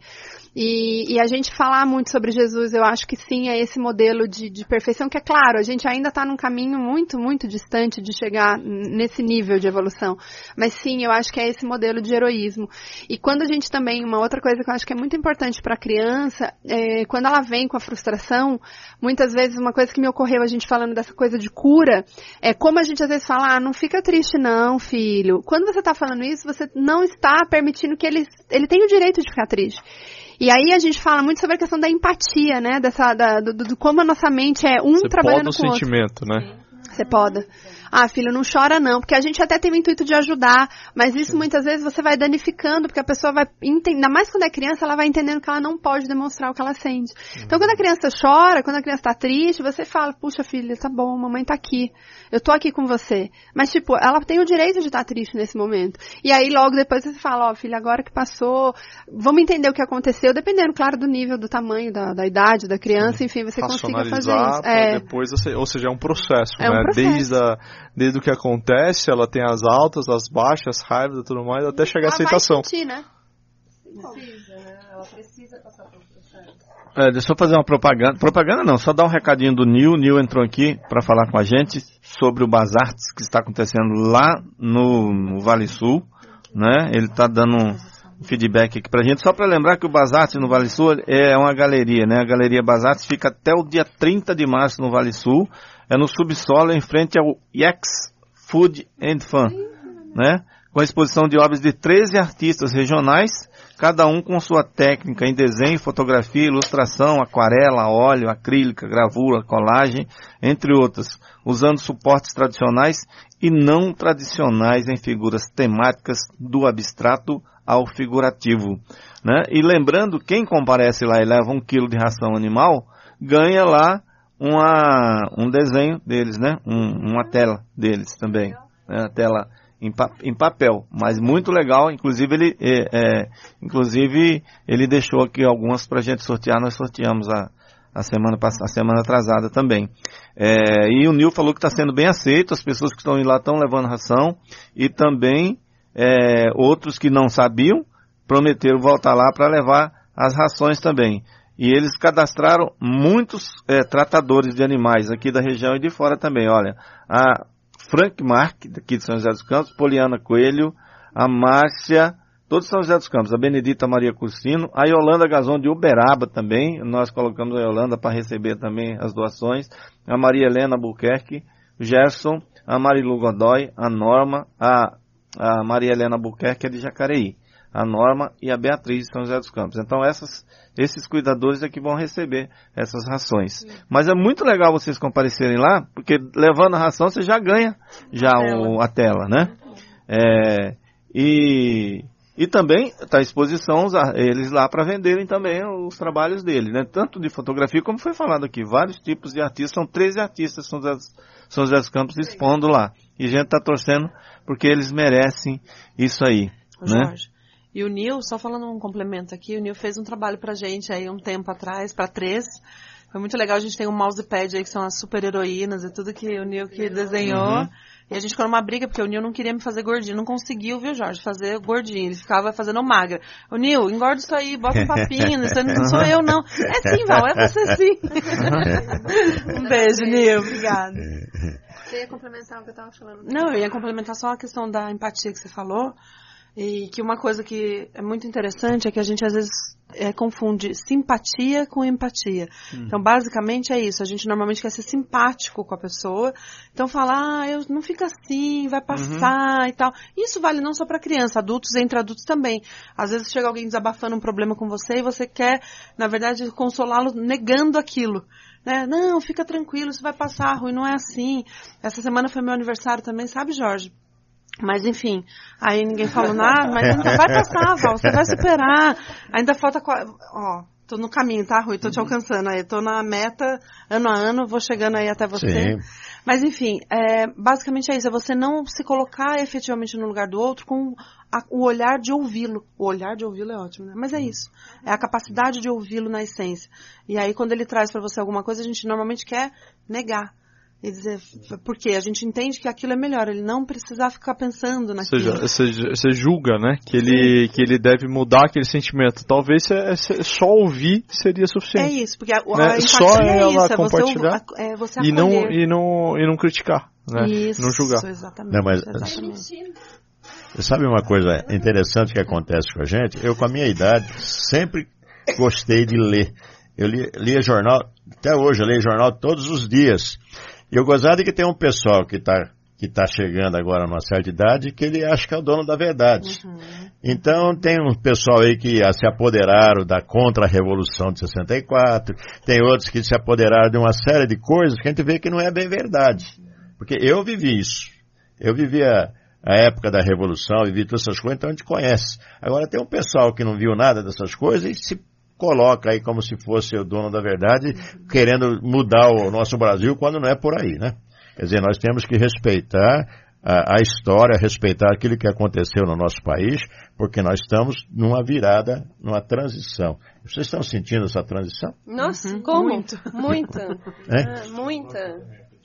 E a gente falar muito sobre Jesus, eu acho que sim, é esse modelo de perfeição, que é claro, a gente ainda está num caminho muito, muito distante de chegar nesse nível de evolução. Mas sim, eu acho que é esse modelo de heroísmo. E quando a gente também, uma outra coisa que eu acho que é muito importante para a criança, quando ela vem com a frustração, muitas vezes uma coisa que me ocorreu, a gente falando dessa coisa de cura, é como a gente às vezes fala: não fica triste não, filho. Quando você está falando isso, você não está permitindo que ele tenha o direito de ficar triste. E aí a gente fala muito sobre a questão da empatia, né? Do como a nossa mente é trabalhando com o outro. Sentimento, né? Você poda. Ah, filho, não chora não, porque a gente até tem o intuito de ajudar, mas isso muitas vezes você vai danificando, porque a pessoa vai entender, ainda mais quando é criança, ela vai entendendo que ela não pode demonstrar o que ela sente. Então quando a criança chora, quando a criança tá triste, você fala: puxa filha, tá bom, mamãe tá aqui, eu tô aqui com você. Mas tipo, ela tem o direito de estar triste nesse momento. E aí logo depois você fala: ó, filha, agora que passou, vamos entender o que aconteceu, dependendo, claro, do nível, do tamanho, da idade da criança, enfim, você consiga fazer isso. Depois, ou seja, é um processo, né? Um processo. Desde o que acontece, ela tem as altas, as baixas, as raivas e tudo mais, até chegar à aceitação. Vai sentir, né? Precisa, né? Ela precisa passar pelo processo. Deixa eu fazer uma propaganda. Propaganda não, só dar um recadinho do Nil. O Nil entrou aqui para falar com a gente sobre o Bazartes que está acontecendo lá no Vale Sul, né? Ele está dando um feedback aqui pra gente. Só para lembrar que o Bazartes no Vale Sul é uma galeria, né? A Galeria Bazartes fica até o dia 30 de março no Vale Sul. É no subsolo, em frente ao Yax Food and Fun, né? Com a exposição de obras de 13 artistas regionais, cada um com sua técnica em desenho, fotografia, ilustração, aquarela, óleo, acrílica, gravura, colagem, entre outras, usando suportes tradicionais e não tradicionais em figuras temáticas do abstrato ao figurativo, né? E lembrando, quem comparece lá e leva 1 quilo de ração animal, ganha lá um desenho deles, né? Uma tela deles também, né? A tela em papel, mas muito legal. Inclusive ele deixou aqui algumas para a gente sortear. Nós sorteamos a semana atrasada também. E o Nil falou que está sendo bem aceito. As pessoas que estão indo lá estão levando ração, e também outros que não sabiam prometeram voltar lá para levar as rações também. E eles cadastraram muitos tratadores de animais aqui da região e de fora também. Olha, a Frank Mark, daqui de São José dos Campos, Poliana Coelho, a Márcia, todos São José dos Campos, a Benedita Maria Cursino, a Yolanda Gazon de Uberaba também, nós colocamos a Yolanda para receber também as doações, a Maria Helena Albuquerque, o Gerson, a Marilu Godoy, a Norma, a Maria Helena Albuquerque é de Jacareí, a Norma e a Beatriz de São José dos Campos. Então esses cuidadores é que vão receber essas rações. Mas é muito legal vocês comparecerem lá, porque levando a ração você já ganha a tela, né? E também está à disposição eles lá para venderem também os trabalhos deles, né? Tanto de fotografia, como foi falado aqui, vários tipos de artistas, são 13 artistas São José dos Campos expondo lá. E a gente está torcendo porque eles merecem isso aí, né? Jorge. E o Nil, só falando um complemento aqui, o Nil fez um trabalho pra gente aí um tempo atrás, para 3. Foi muito legal, a gente tem um mousepad aí que são as super heroínas e tudo que o Nil que desenhou. E a gente ficou numa briga, porque o Nil não queria me fazer gordinho. Não conseguiu, viu, Jorge, fazer gordinho. Ele ficava fazendo magra. O Nil, engorda isso aí, bota um papinho. Isso não sou eu, não. É sim, Val, é você sim. Um beijo, Nil. Obrigada. Você ia complementar o que eu estava falando? Não, eu ia complementar só a questão da empatia que você falou. E que uma coisa que é muito interessante é que a gente às vezes confunde simpatia com empatia. Então, basicamente é isso. A gente normalmente quer ser simpático com a pessoa. Então, fala, não fica assim, vai passar e tal. Isso vale não só para criança, adultos, entre adultos também. Às vezes chega alguém desabafando um problema com você e você quer, na verdade, consolá-lo negando aquilo. Né? Não, fica tranquilo, isso vai passar, Rui, não é assim. Essa semana foi meu aniversário também, sabe, Jorge? Mas, enfim, aí ninguém falou nada, mas ainda vai passar, Val, você vai superar. Ainda falta... tô no caminho, tá, Rui? Tô te alcançando aí, tô na meta, ano a ano, vou chegando aí até você. Sim. Mas, enfim, basicamente é isso, é você não se colocar efetivamente no lugar do outro com o olhar de ouvi-lo. O olhar de ouvi-lo é ótimo, né? Mas é isso, é a capacidade de ouvi-lo na essência. E aí, quando ele traz pra você alguma coisa, a gente normalmente quer negar. E dizer, porque a gente entende que aquilo é melhor, ele não precisa ficar pensando naquilo. Ou seja, você julga, né, que ele deve mudar aquele sentimento. Talvez só ouvir seria suficiente. É isso, porque a empatia só é isso, ela compartilhar você e não criticar, né, isso, não julgar. Exatamente. Não, mas, exatamente. Sabe uma coisa interessante que acontece com a gente? Eu, com a minha idade, sempre gostei de ler. Eu lia jornal, até hoje eu leio jornal todos os dias. E eu gostava de que tem um pessoal que tá chegando agora numa certa idade que ele acha que é o dono da verdade. Então tem um pessoal aí que se apoderaram da contra-revolução de 64, tem outros que se apoderaram de uma série de coisas que a gente vê que não é bem verdade. Porque eu vivi isso. Eu vivi a época da revolução, vivi todas essas coisas, então a gente conhece. Agora tem um pessoal que não viu nada dessas coisas e se coloca aí como se fosse o dono da verdade, querendo mudar o nosso Brasil, quando não é por aí, né? Quer dizer, nós temos que respeitar a história, respeitar aquilo que aconteceu no nosso país, porque nós estamos numa virada, numa transição. Vocês estão sentindo essa transição? Nossa, como? Muita. Muita.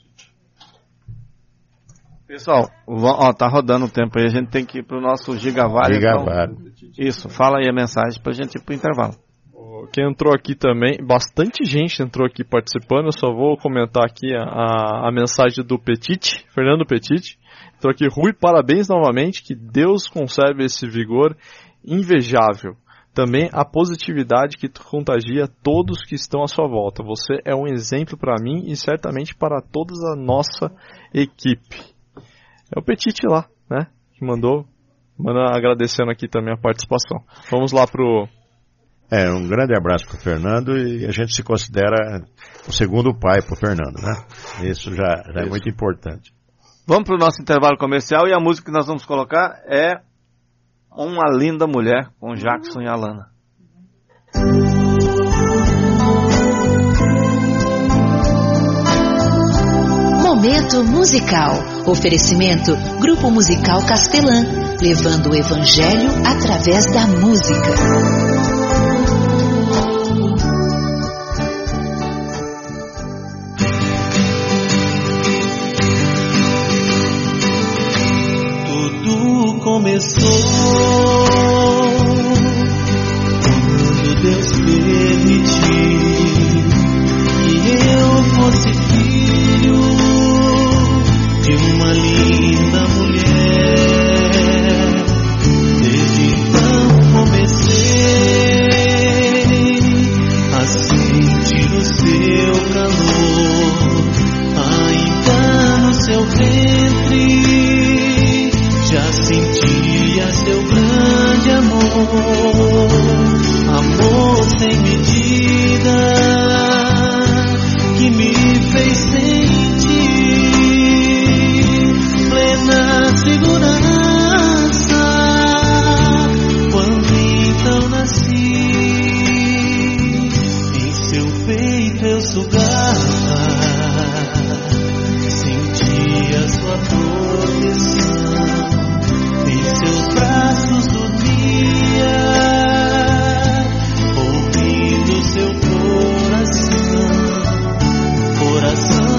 Pessoal, tá rodando o tempo aí, a gente tem que ir pro nosso Gigavário. Gigavário. Então, isso, fala aí a mensagem pra gente ir pro intervalo. Quem entrou aqui também, bastante gente entrou aqui participando, eu só vou comentar aqui a mensagem do Petit, Fernando Petit. Entrou aqui, Rui, parabéns novamente, que Deus conserve esse vigor invejável. Também a positividade que contagia todos que estão à sua volta. Você é um exemplo para mim e certamente para toda a nossa equipe. É o Petit lá, né, que mandou agradecendo aqui também a participação. Vamos lá pro... Um grande abraço para o Fernando e a gente se considera o segundo pai para o Fernando, né? Isso já é muito importante. Vamos para o nosso intervalo comercial e a música que nós vamos colocar é Uma Linda Mulher, com Jackson e Alana. Momento musical. Oferecimento Grupo Musical Castelã, levando o Evangelho através da música. Começou quando Deus permitiu que eu fosse filho de uma linda mulher. Desde então comecei a sentir o seu calor, ainda no seu ventre. Já sentia seu grande amor, amor sem medida, que me fez sentir plena segurança, quando então nasci, em seu peito eu sugava, sentia sua proteção. Em seus braços dormia, ouvindo seu coração, coração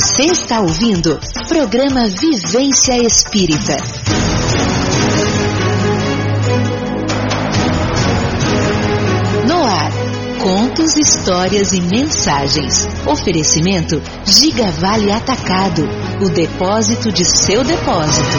Você está ouvindo programa Vivência Espírita. No ar, contos, histórias e mensagens. Oferecimento Giga Vale Atacado, o depósito de seu depósito.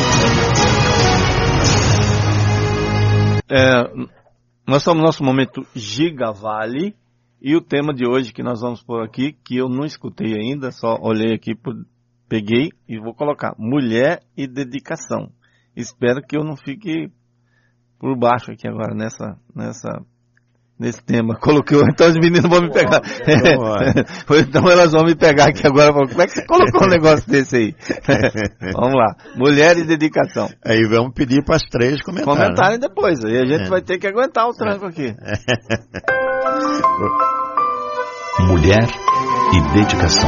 Nós estamos no nosso momento Giga Vale. E o tema de hoje que nós vamos pôr aqui, que eu não escutei ainda, só olhei aqui, peguei e vou colocar: mulher e dedicação. Espero que eu não fique por baixo aqui agora nesse tema. Coloquei, então as meninas vão me pegar. Então elas vão me pegar aqui agora. Como é que você colocou um negócio desse aí? Vamos lá. Mulher e dedicação. Aí vamos pedir para as três comentarem depois. Aí a gente vai ter que aguentar o tranco aqui. Mulher e dedicação.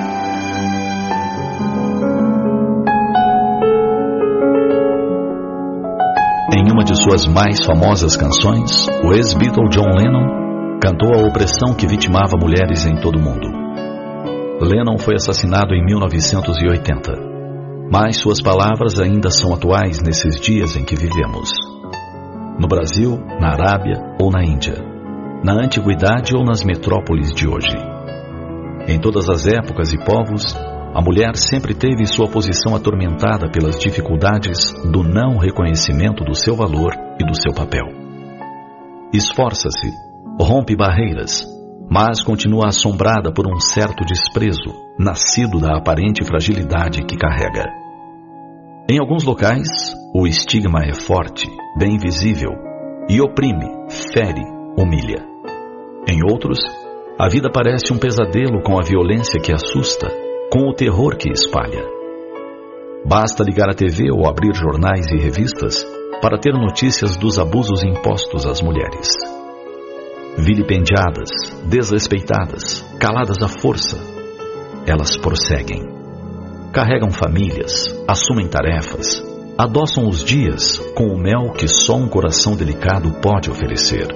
Em uma de suas mais famosas canções, o ex-Beatle John Lennon cantou a opressão que vitimava mulheres em todo o mundo. Lennon foi assassinado em 1980, mas suas palavras ainda são atuais nesses dias em que vivemos. No Brasil, na Arábia ou na Índia, na antiguidade ou nas metrópoles de hoje. Em todas as épocas e povos, a mulher sempre teve sua posição atormentada pelas dificuldades do não reconhecimento do seu valor e do seu papel. Esforça-se, rompe barreiras, mas continua assombrada por um certo desprezo, nascido da aparente fragilidade que carrega. Em alguns locais, o estigma é forte, bem visível, e oprime, fere, humilha. Em outros, a vida parece um pesadelo com a violência que assusta, com o terror que espalha. Basta ligar a TV ou abrir jornais e revistas para ter notícias dos abusos impostos às mulheres. Vilipendiadas, desrespeitadas, caladas à força, elas prosseguem. Carregam famílias, assumem tarefas, adoçam os dias com o mel que só um coração delicado pode oferecer.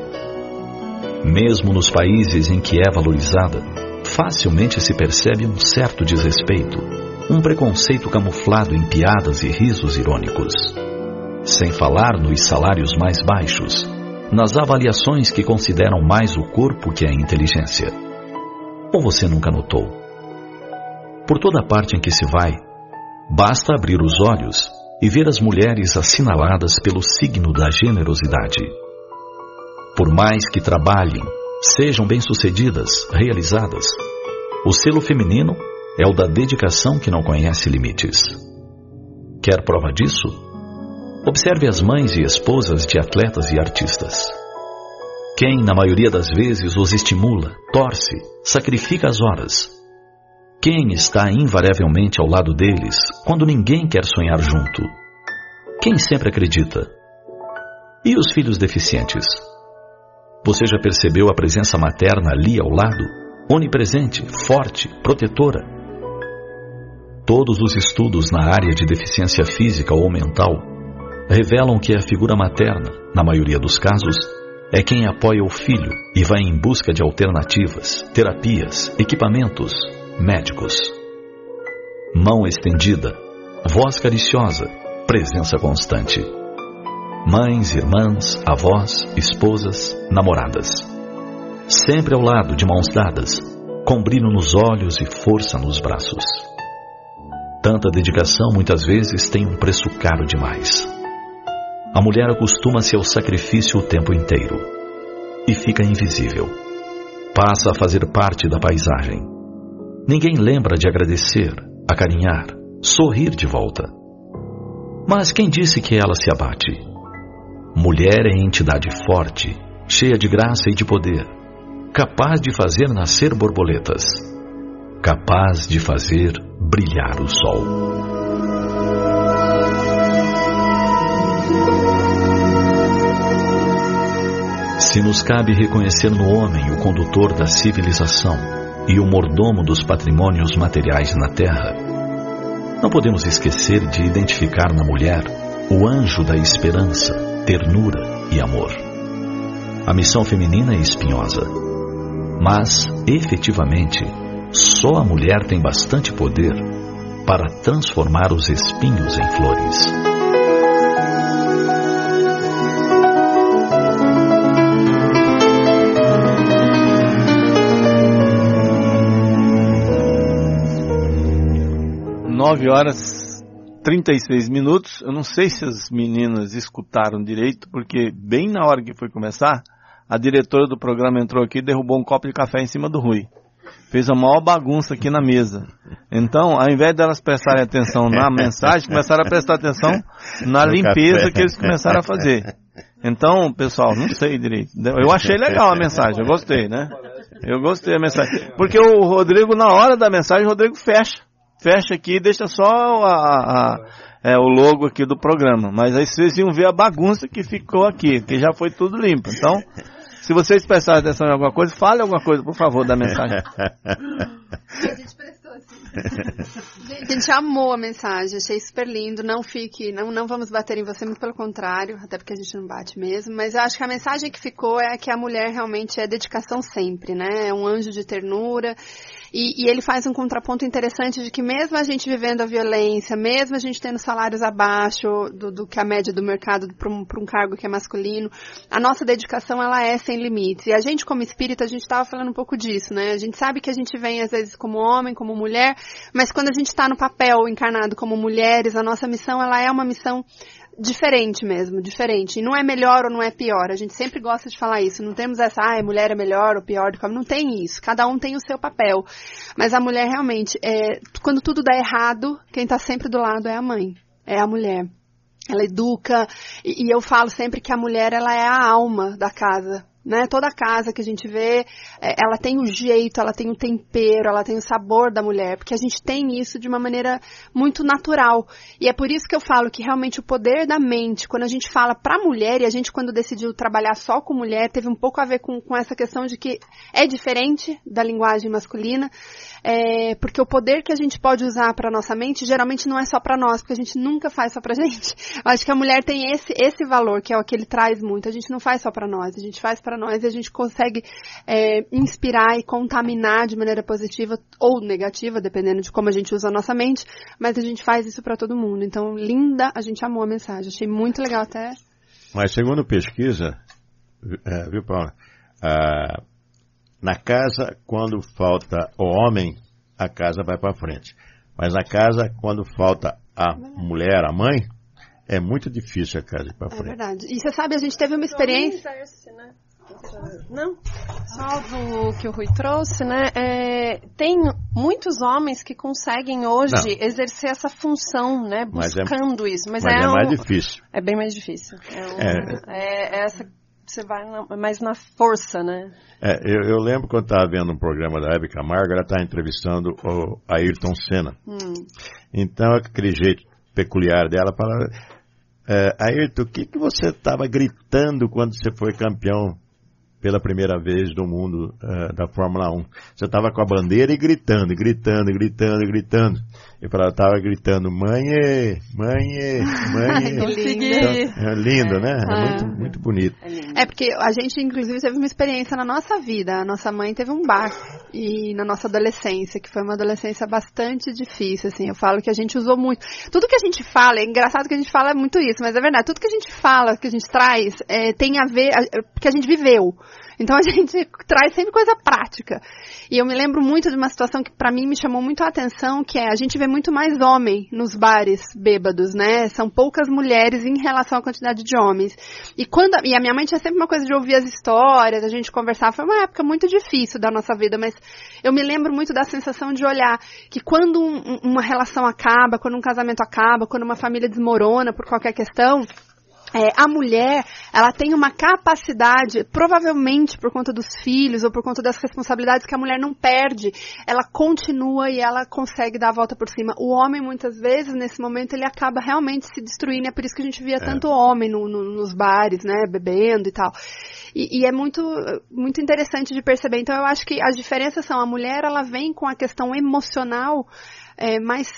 Mesmo nos países em que é valorizada, facilmente se percebe um certo desrespeito, um preconceito camuflado em piadas e risos irônicos. Sem falar nos salários mais baixos, nas avaliações que consideram mais o corpo que a inteligência. Ou você nunca notou? Por toda parte em que se vai, basta abrir os olhos e ver as mulheres assinaladas pelo signo da generosidade. Por mais que trabalhem, sejam bem-sucedidas, realizadas, o selo feminino é o da dedicação que não conhece limites. Quer prova disso? Observe as mães e esposas de atletas e artistas. Quem, na maioria das vezes, os estimula, torce, sacrifica as horas? Quem está invariavelmente ao lado deles quando ninguém quer sonhar junto? Quem sempre acredita? E os filhos deficientes? Você já percebeu a presença materna ali ao lado, onipresente, forte, protetora? Todos os estudos na área de deficiência física ou mental revelam que a figura materna, na maioria dos casos, é quem apoia o filho e vai em busca de alternativas, terapias, equipamentos, médicos. Mão estendida, voz cariciosa, presença constante. Mães, irmãs, avós, esposas, namoradas. Sempre ao lado, de mãos dadas, com brilho nos olhos e força nos braços. Tanta dedicação muitas vezes tem um preço caro demais. A mulher acostuma-se ao sacrifício o tempo inteiro e fica invisível. Passa a fazer parte da paisagem. Ninguém lembra de agradecer, acarinhar, sorrir de volta. Mas quem disse que ela se abate? Mulher é entidade forte, cheia de graça e de poder, capaz de fazer nascer borboletas, capaz de fazer brilhar o sol. Se nos cabe reconhecer no homem o condutor da civilização e o mordomo dos patrimônios materiais na terra, não podemos esquecer de identificar na mulher o anjo da esperança, ternura e amor. A missão feminina é espinhosa, mas, efetivamente, Só a mulher tem bastante poder para transformar os espinhos em flores. Nove horas 36 minutos. Eu não sei se as meninas escutaram direito, porque bem na hora que foi começar, a diretora do programa entrou aqui e derrubou um copo de café em cima do Rui. Fez a maior bagunça aqui na mesa. Então, ao invés delas prestarem atenção na mensagem, começaram a prestar atenção na limpeza que eles começaram a fazer. Então, pessoal, não sei direito. Eu achei legal a mensagem, eu gostei, né? Eu gostei da mensagem. Porque o Rodrigo, na hora da mensagem, o Rodrigo fecha aqui e deixa só o logo aqui do programa. Mas aí vocês iam ver a bagunça que ficou aqui, que já foi tudo limpo. Então, se vocês prestarem atenção em alguma coisa, fale alguma coisa, por favor, da mensagem. A gente prestou assim. Gente, a gente amou a mensagem, achei super lindo. Não vamos bater em você, muito pelo contrário, até porque a gente não bate mesmo. Mas eu acho que a mensagem que ficou é que a mulher realmente é dedicação sempre, né? É um anjo de ternura. E ele faz um contraponto interessante de que mesmo a gente vivendo a violência, mesmo a gente tendo salários abaixo do que a média do mercado para um cargo que é masculino, a nossa dedicação ela é sem limites. E a gente como espírita, a gente estava falando um pouco disso, né? A gente sabe que a gente vem às vezes como homem, como mulher, mas quando a gente está no papel encarnado como mulheres, a nossa missão ela é uma missão diferente mesmo, diferente. E não é melhor ou não é pior. A gente sempre gosta de falar isso. Não temos essa, mulher é melhor ou pior. Não tem isso. Cada um tem o seu papel. Mas a mulher realmente, quando tudo dá errado, quem está sempre do lado é a mãe. É a mulher. Ela educa. E eu falo sempre que a mulher, ela é a alma da casa. Né? Toda casa que a gente vê, ela tem o jeito, ela tem o tempero, ela tem o sabor da mulher, porque a gente tem isso de uma maneira muito natural. E é por isso que eu falo que realmente o poder da mente, quando a gente fala pra mulher, e a gente quando decidiu trabalhar só com mulher, teve um pouco a ver com essa questão de que é diferente da linguagem masculina, porque o poder que a gente pode usar pra nossa mente, geralmente não é só pra nós, porque a gente nunca faz só pra gente. Eu acho que a mulher tem esse valor, que é o que ele traz muito. A gente não faz só pra nós, a gente faz para nós e a gente consegue inspirar e contaminar de maneira positiva ou negativa, dependendo de como a gente usa a nossa mente, mas a gente faz isso para todo mundo. Então, linda, a gente amou a mensagem, achei muito legal até. Mas segundo pesquisa, viu, Paula, na casa, quando falta o homem, a casa vai para frente. Mas na casa, quando falta a mulher, a mãe, é muito difícil a casa ir para frente. É verdade. E você sabe, a gente teve uma experiência... Não, só do que o Rui trouxe, né? Tem muitos homens que conseguem hoje exercer essa função, né? Buscando isso. Mas é mais difícil. É bem mais difícil. Essa você vai mais na força, né? Eu lembro quando estava vendo um programa da Hebe Camargo, ela estava entrevistando o Ayrton Senna. Então, aquele jeito peculiar dela, falava... Ayrton, o que você estava gritando quando você foi campeão pela primeira vez do mundo da Fórmula 1? Você estava com a bandeira e gritando. E ela estava gritando, mãe. Então, lindo, né? É muito bonito. Porque a gente, inclusive, teve uma experiência na nossa vida. A nossa mãe teve um bar e na nossa adolescência, que foi uma adolescência bastante difícil, assim. Eu falo que a gente usou muito. Tudo que a gente fala, é engraçado que a gente fala muito isso, mas é verdade. Tudo que a gente fala, que a gente traz, tem a ver, porque a gente viveu. Então a gente traz sempre coisa prática. E eu me lembro muito de uma situação que pra mim me chamou muito a atenção, que a gente vê muito mais homem nos bares bêbados, né? São poucas mulheres em relação à quantidade de homens. E a minha mãe tinha sempre uma coisa de ouvir as histórias, a gente conversar. Foi uma época muito difícil da nossa vida, mas eu me lembro muito da sensação de olhar que quando uma relação acaba, quando um casamento acaba, quando uma família desmorona por qualquer questão... a mulher, ela tem uma capacidade, provavelmente por conta dos filhos ou por conta das responsabilidades que a mulher não perde, ela continua e ela consegue dar a volta por cima. O homem, muitas vezes, nesse momento, ele acaba realmente se destruindo, é por isso que a gente via tanto homem nos bares, né, bebendo e tal. E é muito, muito interessante de perceber. Então, eu acho que as diferenças são, a mulher, ela vem com a questão emocional mais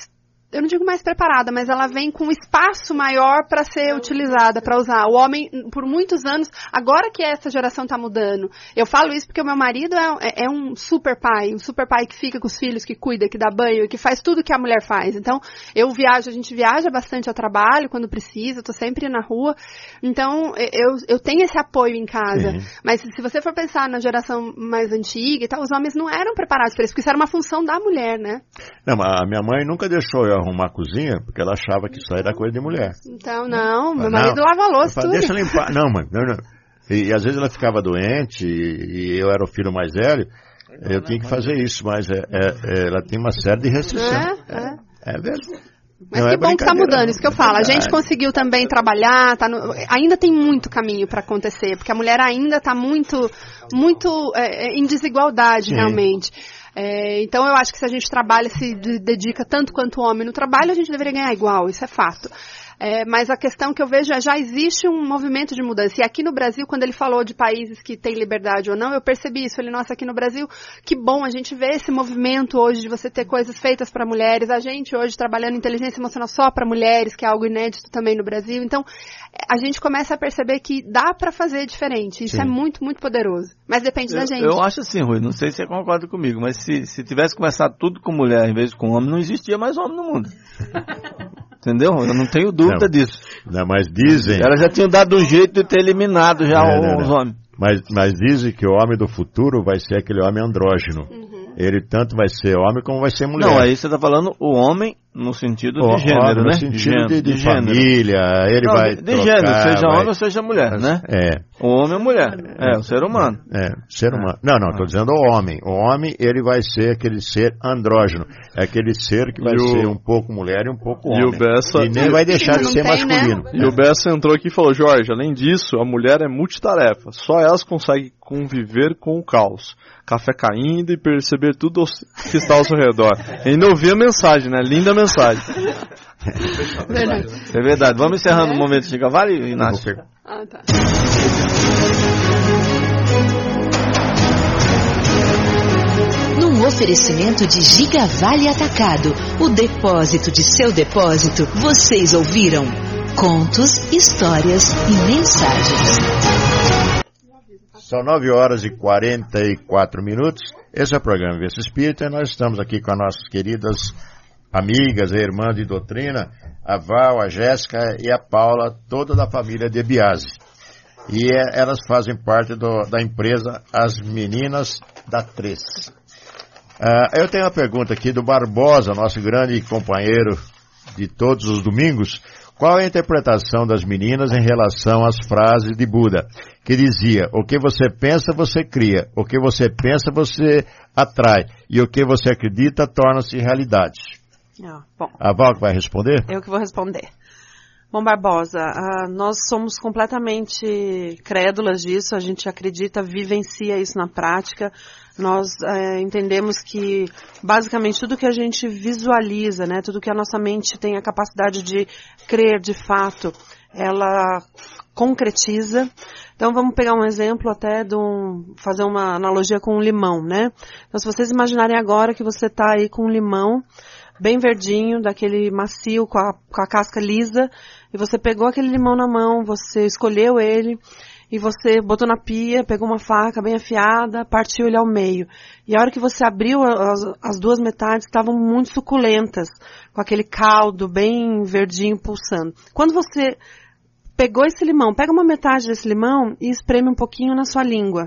eu não digo mais preparada, mas ela vem com espaço maior para ser utilizada, para usar. O homem, por muitos anos, agora que essa geração está mudando, eu falo isso porque o meu marido é um super pai que fica com os filhos, que cuida, que dá banho, que faz tudo que a mulher faz. Então, a gente viaja bastante ao trabalho quando precisa, eu tô sempre na rua. Então, eu tenho esse apoio em casa. Mas se você for pensar na geração mais antiga e tal, os homens não eram preparados para isso, porque isso era uma função da mulher, né? Não, mas a minha mãe nunca deixou eu arrumar a cozinha, porque ela achava que isso aí era coisa de mulher. Então, meu marido lava a louça, tudo. Deixa eu limpar. Não, mãe, não. E às vezes ela ficava doente, e eu era o filho mais velho, eu tinha que fazer isso, mas ela tem uma série de restrições. É mesmo. Mas que bom que está mudando, isso que eu falo. A gente conseguiu também trabalhar, ainda tem muito caminho para acontecer, porque a mulher ainda está muito em desigualdade, realmente. Então eu acho que se a gente trabalha, se dedica tanto quanto o homem no trabalho, a gente deveria ganhar igual, isso é fato. Mas a questão que eu vejo já existe um movimento de mudança. E aqui no Brasil, quando ele falou de países que têm liberdade ou não, eu percebi isso. Nossa, aqui no Brasil, que bom a gente vê esse movimento hoje de você ter coisas feitas para mulheres. A gente hoje trabalhando inteligência emocional só para mulheres, que é algo inédito também no Brasil. Então, a gente começa a perceber que dá para fazer diferente. Isso é muito, muito poderoso. Mas depende da gente. Eu acho assim, Rui, não sei se você concorda comigo, mas se tivesse começado tudo com mulher em vez de com homem, não existia mais homem no mundo. Entendeu? Eu não tenho dúvida disso. Não, mas dizem... Elas já tinham dado um jeito de ter eliminado já os homens. Mas dizem que o homem do futuro vai ser aquele homem andrógeno. Ele tanto vai ser homem como vai ser mulher. Não, aí você está falando o homem no sentido de gênero, né? No sentido de família, ele vai de gênero, seja homem ou seja mulher, né? O homem ou mulher, o ser humano. Ser humano. Não, estou dizendo o homem. O homem, ele vai ser aquele ser andrógeno. É aquele ser que vai ser um pouco mulher e um pouco homem. E nem vai deixar de ser masculino. E o Bessa entrou aqui e falou, Jorge, além disso, a mulher é multitarefa. Só elas conseguem conviver com o caos. Café caindo e perceber tudo que está ao seu redor. Ainda ouvi a mensagem, né? Linda mensagem. É verdade. Vamos encerrando o momento de Gigavale, Inácio? Tá. Num oferecimento de Gigavale Atacado, o depósito de seu depósito, vocês ouviram contos, histórias e mensagens. São 9h44. Esse é o programa Vivência Espírita e nós estamos aqui com as nossas queridas amigas e irmãs de doutrina, a Val, a Jéssica e a Paula, toda da família de Biase. E elas fazem parte da empresa As Meninas da Três. Eu tenho uma pergunta aqui do Barbosa, nosso grande companheiro de todos os domingos. Qual é a interpretação das meninas em relação às frases de Buda, que dizia, o que você pensa, você cria, o que você pensa, você atrai, e o que você acredita torna-se realidade? Bom, a Val que vai responder? Eu que vou responder. Bom, Barbosa, nós somos completamente crédulas disso, a gente acredita, vivencia isso na prática. Nós entendemos que, basicamente, tudo que a gente visualiza, né, tudo que a nossa mente tem a capacidade de crer de fato, ela concretiza. Então, vamos pegar um exemplo até fazer uma analogia com um limão, né? Então, se vocês imaginarem agora que você está aí com um limão bem verdinho, daquele macio, com a casca lisa, e você pegou aquele limão na mão, você escolheu ele, e você botou na pia, pegou uma faca bem afiada, partiu ele ao meio. E a hora que você abriu, as duas metades estavam muito suculentas, com aquele caldo bem verdinho pulsando. Quando você pegou esse limão, pega uma metade desse limão e espreme um pouquinho na sua língua.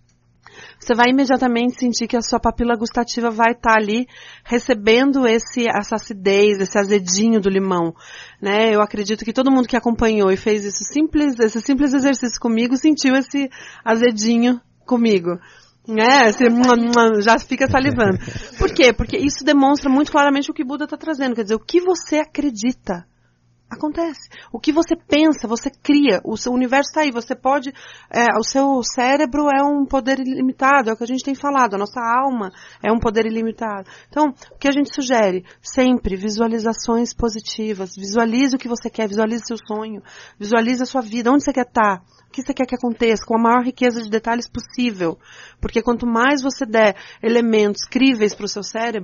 Você vai imediatamente sentir que a sua papila gustativa vai estar ali recebendo essa acidez, esse azedinho do limão, né? Eu acredito que todo mundo que acompanhou e fez esse simples exercício comigo sentiu esse azedinho comigo. Você já fica salivando. Por quê? Porque isso demonstra muito claramente o que Buda está trazendo. Quer dizer, o que você acredita acontece. O que você pensa, você cria. O seu universo está aí. Você pode... o seu cérebro é um poder ilimitado. É o que a gente tem falado. A nossa alma é um poder ilimitado. Então, o que a gente sugere? Sempre visualizações positivas. Visualize o que você quer. Visualize seu sonho. Visualize a sua vida. Onde você quer estar? O que você quer que aconteça? Com a maior riqueza de detalhes possível. Porque quanto mais você der elementos críveis para o seu cérebro,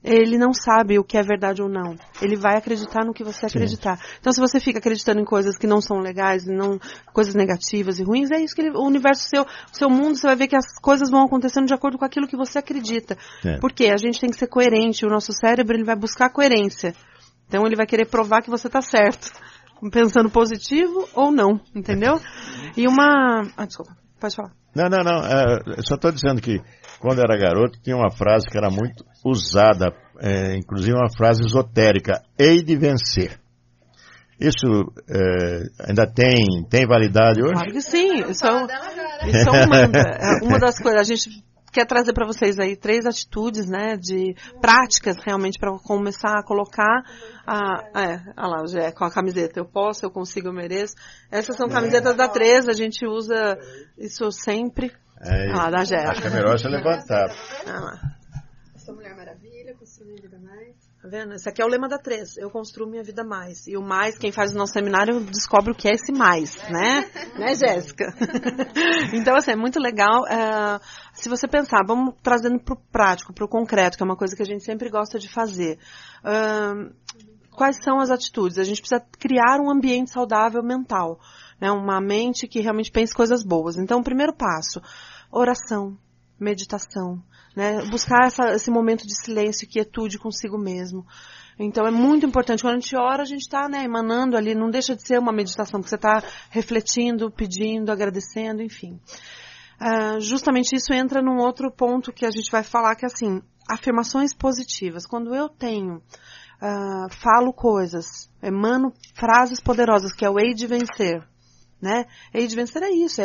ele não sabe o que é verdade ou não. Ele vai acreditar no que você acreditar. Então, se você fica acreditando em coisas que não são legais, coisas negativas e ruins, é isso que o universo seu mundo, você vai ver que as coisas vão acontecendo de acordo com aquilo que você acredita. Porque a gente tem que ser coerente. O nosso cérebro, ele vai buscar coerência. Então, ele vai querer provar que você está certo. Pensando positivo ou não, entendeu? E desculpa, pode falar. Não. Eu só estou dizendo que quando era garoto tinha uma frase que era muito usada, inclusive uma frase esotérica, hei de vencer. Isso ainda tem validade hoje? Claro que sim. Isso é uma das coisas. A gente quer trazer para vocês aí 3 atitudes, né, de práticas realmente para começar a colocar olha lá, o Gé com a camiseta, eu posso, eu consigo, eu mereço. Essas são camisetas da 3, a gente usa isso sempre. Da Gé. Acho que é melhor você levantar. Sou Mulher Maravilha, construir minha vida mais. Tá vendo? Esse aqui é o lema da 3. Eu construo minha vida mais. E o mais, quem faz o nosso seminário descobre o que é esse mais, né? Né, Jéssica? Então, assim, é muito legal. Se você pensar, vamos trazendo pro prático, pro concreto, que é uma coisa que a gente sempre gosta de fazer. Quais são as atitudes? A gente precisa criar um ambiente saudável mental, né? Uma mente que realmente pense coisas boas. Então, o primeiro passo, oração, meditação, né? Buscar esse momento de silêncio e quietude consigo mesmo. Então, é muito importante. Quando a gente ora, a gente está, né, emanando ali, não deixa de ser uma meditação, porque você está refletindo, pedindo, agradecendo, enfim. Justamente isso entra num outro ponto que a gente vai falar, que é assim, afirmações positivas. Quando eu falo coisas, emano frases poderosas, que é o hei de vencer, né? Hei de vencer é isso, é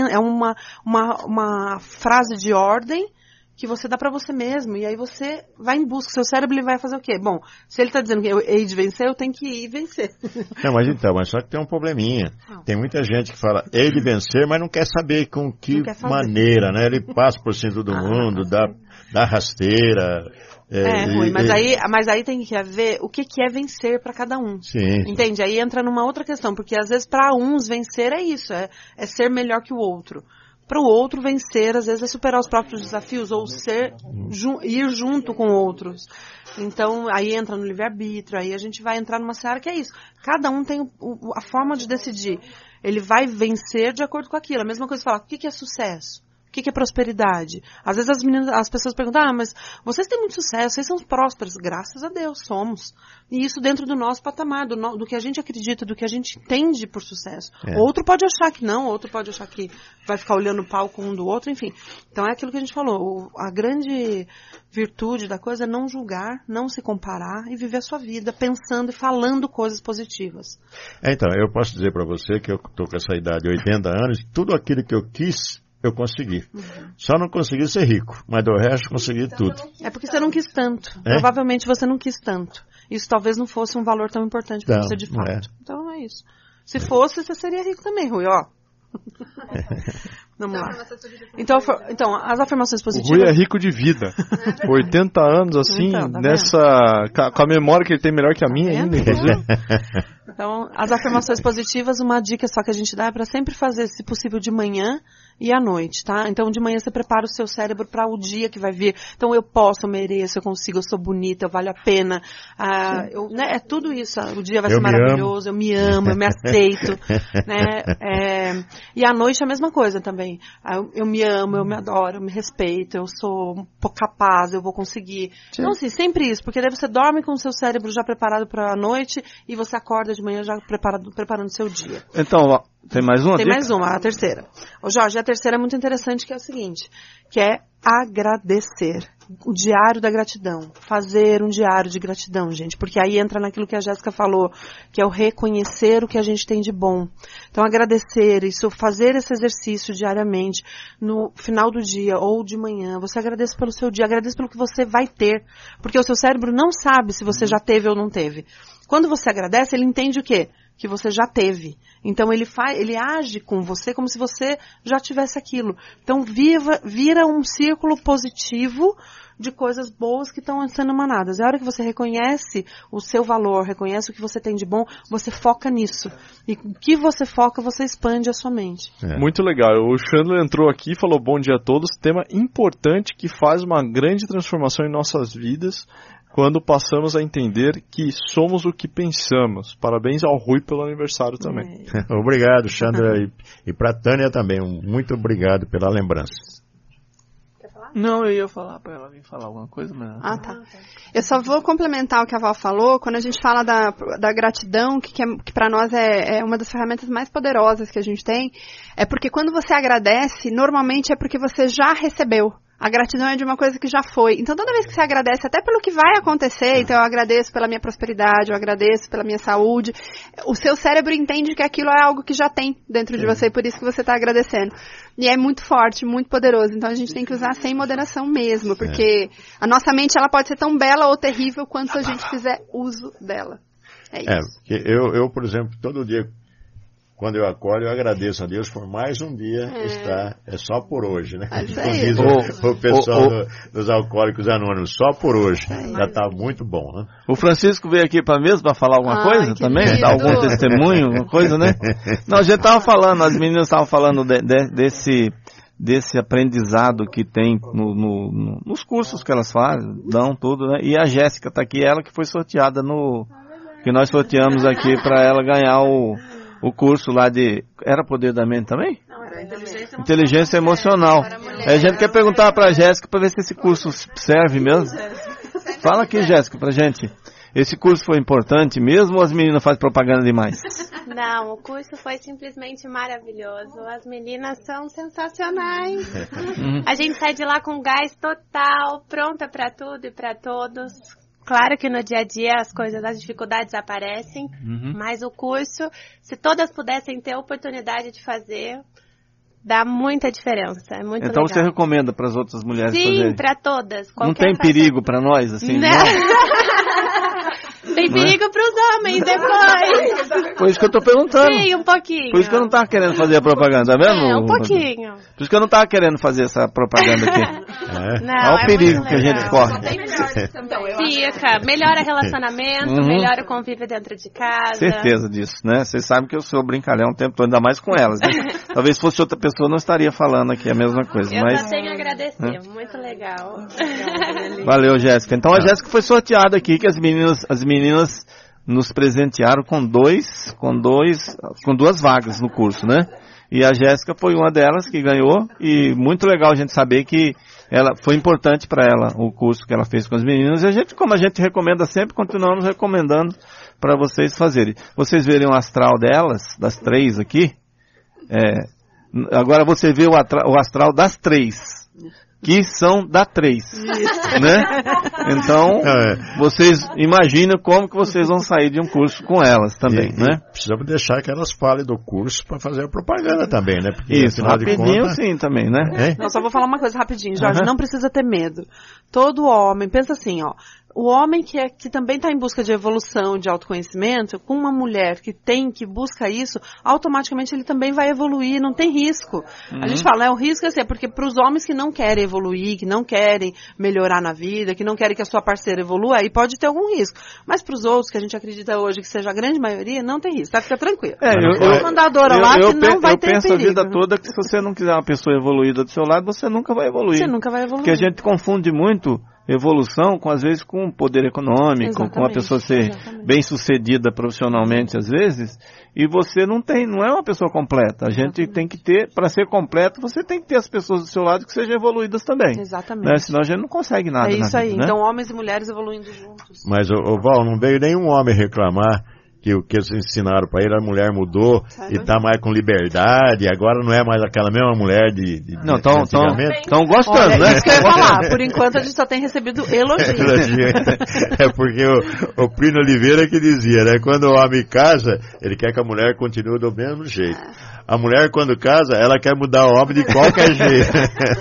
uma frase de ordem que você dá pra você mesmo, e aí você vai em busca. Seu cérebro, ele vai fazer o quê? Bom, se ele tá dizendo que eu hei de vencer, eu tenho que ir vencer. Não, mas só que tem um probleminha. Tem muita gente que fala hei de vencer, mas não quer saber com que maneira, né? Ele passa por cima do mundo, dá rasteira. Ruim, mas aí tem que ver o que é vencer para cada um. Sim. Entende? Aí entra numa outra questão, porque às vezes para uns vencer é isso, é ser melhor que o outro. Para o outro vencer, às vezes é superar os próprios desafios ou ir junto com outros. Então, aí entra no livre-arbítrio, aí a gente vai entrar numa seara que é isso. Cada um tem a forma de decidir. Ele vai vencer de acordo com aquilo. A mesma coisa falar, o que é sucesso? O que é prosperidade? Às vezes as pessoas perguntam, mas vocês têm muito sucesso, vocês são prósperos. Graças a Deus, somos. E isso dentro do nosso patamar, do que a gente acredita, do que a gente entende por sucesso. Outro pode achar que não, outro pode achar que vai ficar olhando o palco um do outro, enfim. Então é aquilo que a gente falou, a grande virtude da coisa é não julgar, não se comparar e viver a sua vida pensando e falando coisas positivas. Então, eu posso dizer para você que eu estou com essa idade de 80 anos, tudo aquilo que eu quis, eu consegui. Só não consegui ser rico, mas do resto consegui tudo. É porque você não quis tanto. Provavelmente você não quis tanto. Isso talvez não fosse um valor tão importante para você de fato. Então é isso. Se fosse, você seria rico também, Rui, ó. Vamos lá. Então, as afirmações positivas... O Rui é rico de vida. 80 anos, assim, com a memória que ele tem melhor que a minha ainda, inclusive. Então, as afirmações positivas, uma dica só que a gente dá é para sempre fazer, se possível, de manhã e à noite, tá? Então, de manhã você prepara o seu cérebro para o dia que vai vir. Então, eu posso, eu mereço, eu consigo, eu sou bonita, eu valho a pena. É tudo isso. O dia vai ser maravilhoso, eu me amo, eu me aceito. Né? E à noite a mesma coisa também. Eu me amo, eu me adoro, eu me respeito, eu sou capaz, eu vou conseguir. Sim. Então, assim, sempre isso, porque daí você dorme com o seu cérebro já preparado para a noite e você acorda de manhã já preparando o seu dia. Então, tem mais uma? Tem mais uma, a terceira. Ô Jorge, a terceira é muito interessante, que é o seguinte, que é agradecer. O diário da gratidão. Fazer um diário de gratidão, gente. Porque aí entra naquilo que a Jéssica falou, que é o reconhecer o que a gente tem de bom. Então, agradecer, isso, fazer esse exercício diariamente, no final do dia ou de manhã. Você agradece pelo seu dia, agradece pelo que você vai ter. Porque o seu cérebro não sabe se você já teve ou não teve. Quando você agradece, ele entende o quê? Que você já teve. Então ele age com você como se você já tivesse aquilo. Então vira um círculo positivo de coisas boas que estão sendo emanadas. É a hora que você reconhece o seu valor, reconhece o que você tem de bom, você foca nisso. E o que você foca, você expande a sua mente. Muito legal. O Chandler entrou aqui e falou bom dia a todos. Tema importante que faz uma grande transformação em nossas vidas. quando passamos a entender que somos o que pensamos. Parabéns ao Rui pelo aniversário também. Obrigado, Chandra, e para a Tânia também, muito obrigado pela lembrança. Não, eu ia falar para ela vir falar alguma coisa, mas... Ah, tá. Eu só vou complementar o que a Val falou. Quando a gente fala da gratidão, que para nós é uma das ferramentas mais poderosas que a gente tem, é porque quando você agradece, normalmente é porque você já recebeu. A gratidão é de uma coisa que já foi. Então, toda vez que você agradece, até pelo que vai acontecer, então eu agradeço pela minha prosperidade, eu agradeço pela minha saúde, o seu cérebro entende que aquilo é algo que já tem dentro de você, por isso que você está agradecendo. E é muito forte, muito poderoso. Então, a gente tem que usar sem moderação mesmo, porque a nossa mente ela pode ser tão bela ou terrível quanto a gente fizer uso dela. É isso. Porque eu, por exemplo, todo dia, quando eu acordo, eu agradeço a Deus por mais um dia estar, só por hoje, né? Como diz o pessoal dos Alcoólicos Anônimos, só por hoje. Já está muito bom, né? O Francisco veio aqui para falar alguma coisa também? Lindo. Dar algum testemunho, alguma coisa, né? Não, a gente estava falando, as meninas estavam falando desse aprendizado que tem nos cursos que elas fazem, dão tudo, né? E a Jéssica está aqui, ela que foi sorteada que nós sorteamos aqui para ela ganhar o curso lá de... Era Poder da Mente também? Não, era Inteligência Emocional. A gente quer perguntar para a Jéssica para ver se esse curso serve mesmo. Fala aqui, Jéssica, pra gente. Esse curso foi importante mesmo ou as meninas fazem propaganda demais? Não, o curso foi simplesmente maravilhoso. As meninas são sensacionais. A gente sai de lá com gás total, pronta para tudo e para todos. Claro que no dia a dia as dificuldades aparecem, mas o curso, se todas pudessem ter a oportunidade de fazer, dá muita diferença, é muito então legal. Você recomenda para as outras mulheres fazerem? Sim, para todas. Não tem perigo para nós, assim? Não. Tem perigo para os homens depois. Por isso que eu estou perguntando. Sim, um pouquinho. Por isso que eu não estava querendo fazer a propaganda, tá vendo? Um pouquinho. Por isso que eu não estava querendo fazer essa propaganda aqui. Não, olha o perigo que a gente corre. Fica, melhora relacionamento, melhora o convívio dentro de casa. Certeza disso, né? Vocês sabem que eu sou brincalhão o tempo todo, ainda mais com elas, né? Talvez fosse outra pessoa, não estaria falando aqui a mesma coisa. Eu mas só tenho a agradecer, muito legal. Valeu, Jéssica. Então a Jéssica foi sorteada aqui, que as meninas nos presentearam com duas vagas no curso, né? E a Jéssica foi uma delas que ganhou, e muito legal a gente saber que foi importante para ela o curso que ela fez com as meninas, e a gente, como a gente recomenda sempre, continuamos recomendando para vocês fazerem. Vocês verem o astral delas, das três aqui, agora você vê o astral das três, que são da 3, né? Então, vocês imaginam como que vocês vão sair de um curso com elas também, né? Precisamos deixar que elas falem do curso para fazer a propaganda também, né? Porque, isso, rapidinho sim também, né? Não, só vou falar uma coisa rapidinho, Jorge, não precisa ter medo. Todo homem, pensa assim, ó, o homem que também está em busca de evolução, de autoconhecimento, com uma mulher que busca isso, automaticamente ele também vai evoluir, não tem risco. A gente fala, o risco é porque para os homens que não querem evoluir, que não querem melhorar na vida, que não querem que a sua parceira evolua, aí pode ter algum risco. Mas para os outros, que a gente acredita hoje que seja a grande maioria, não tem risco, tá? Fica tranquilo. Eu mandar a Dora lá que não vai ter perigo. Eu penso a vida toda que se você não quiser uma pessoa evoluída do seu lado, você nunca vai evoluir. Você nunca vai evoluir. Porque a gente confunde muito evolução, às vezes, com poder econômico, exatamente, com a pessoa ser bem-sucedida profissionalmente, às vezes, e você não é uma pessoa completa. A gente tem que ter, para ser completo, você tem que ter as pessoas do seu lado que sejam evoluídas também. Exatamente. Né? Senão a gente não consegue nada. É isso aí. Né? Então, homens e mulheres evoluindo juntos. Mas, Val, não veio nenhum homem reclamar que o que eles ensinaram para ele, a mulher mudou e tá mais com liberdade, agora não é mais aquela mesma mulher de não, estão gostando, olha, né? Isso que eu ia falar, por enquanto a gente só tem recebido elogios. É porque o Plínio Oliveira que dizia, né? Quando o homem casa, ele quer que a mulher continue do mesmo jeito. A mulher, quando casa, ela quer mudar o homem de qualquer jeito.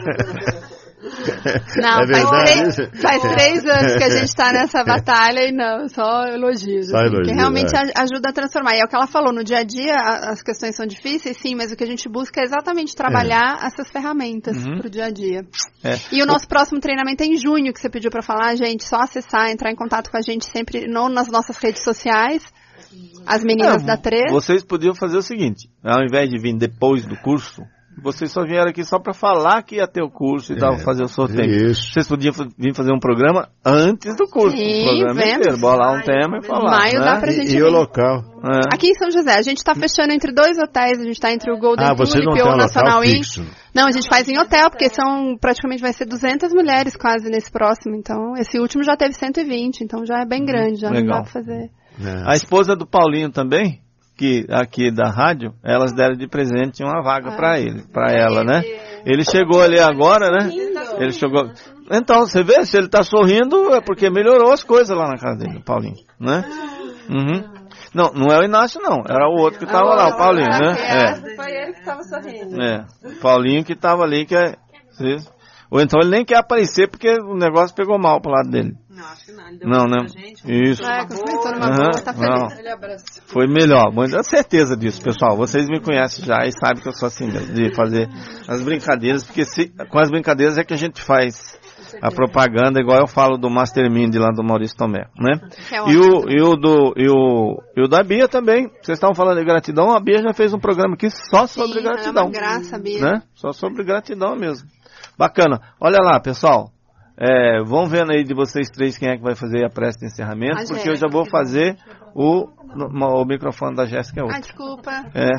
Não, faz 3 anos que a gente está nessa batalha e não, só elogios. Porque realmente ajuda a transformar. E é o que ela falou, no dia a dia as questões são difíceis, sim, mas o que a gente busca é exatamente trabalhar essas ferramentas para o dia a dia. E o nosso próximo treinamento é em junho, que você pediu para falar, gente, só acessar, entrar em contato com a gente sempre nas nossas redes sociais. As meninas da 3. Vocês podiam fazer o seguinte, ao invés de vir depois do curso, Vocês só vieram aqui só para falar que ia ter o curso e fazer o sorteio. Isso. Vocês podiam vir fazer um programa antes do curso. Sim, o programa inteiro, bolar um tema e falar. Maio dá pra gente E o local? Aqui em São José, a gente está fechando entre 2 hotéis, a gente está entre o Golden você não Tulip e tem o National Inn. fixo? Não, a gente faz em hotel, porque praticamente vai ser 200 mulheres quase nesse próximo, então esse último já teve 120, então já é bem grande, já legal. não dá pra fazer. A esposa do Paulinho também, que aqui da rádio, elas deram de presente uma vaga para ela, né? Ele chegou ali agora, né? Ele chegou. Então, você vê, se ele tá sorrindo, é porque melhorou as coisas lá na casa dele, o Paulinho, né? Uhum. Não é o Inácio, não. Era o outro que tava lá, o Paulinho, né? Foi ele que tava sorrindo. O Paulinho que tava ali, ou então ele nem quer aparecer porque o negócio pegou mal pro lado dele. Não, acho que não. Ele deu Não, né? pra gente, Isso. Cumprimentou numa boa, tá feliz. Não. Ele abraça. Foi melhor, mas tenho certeza disso, pessoal. Vocês me conhecem já e sabem que eu sou assim mesmo, de fazer as brincadeiras, porque com as brincadeiras é que a gente faz a propaganda, igual eu falo do Mastermind lá do Maurício Tomé, né? E o da Bia também. Vocês estavam falando de gratidão, a Bia já fez um programa aqui só sobre gratidão. É uma graça, Bia. Né? Só sobre gratidão mesmo. Bacana. Olha lá, pessoal. Vão vendo aí de vocês três quem é que vai fazer a prece de encerramento, porque eu já vou fazer o microfone da Jéssica hoje. Desculpa.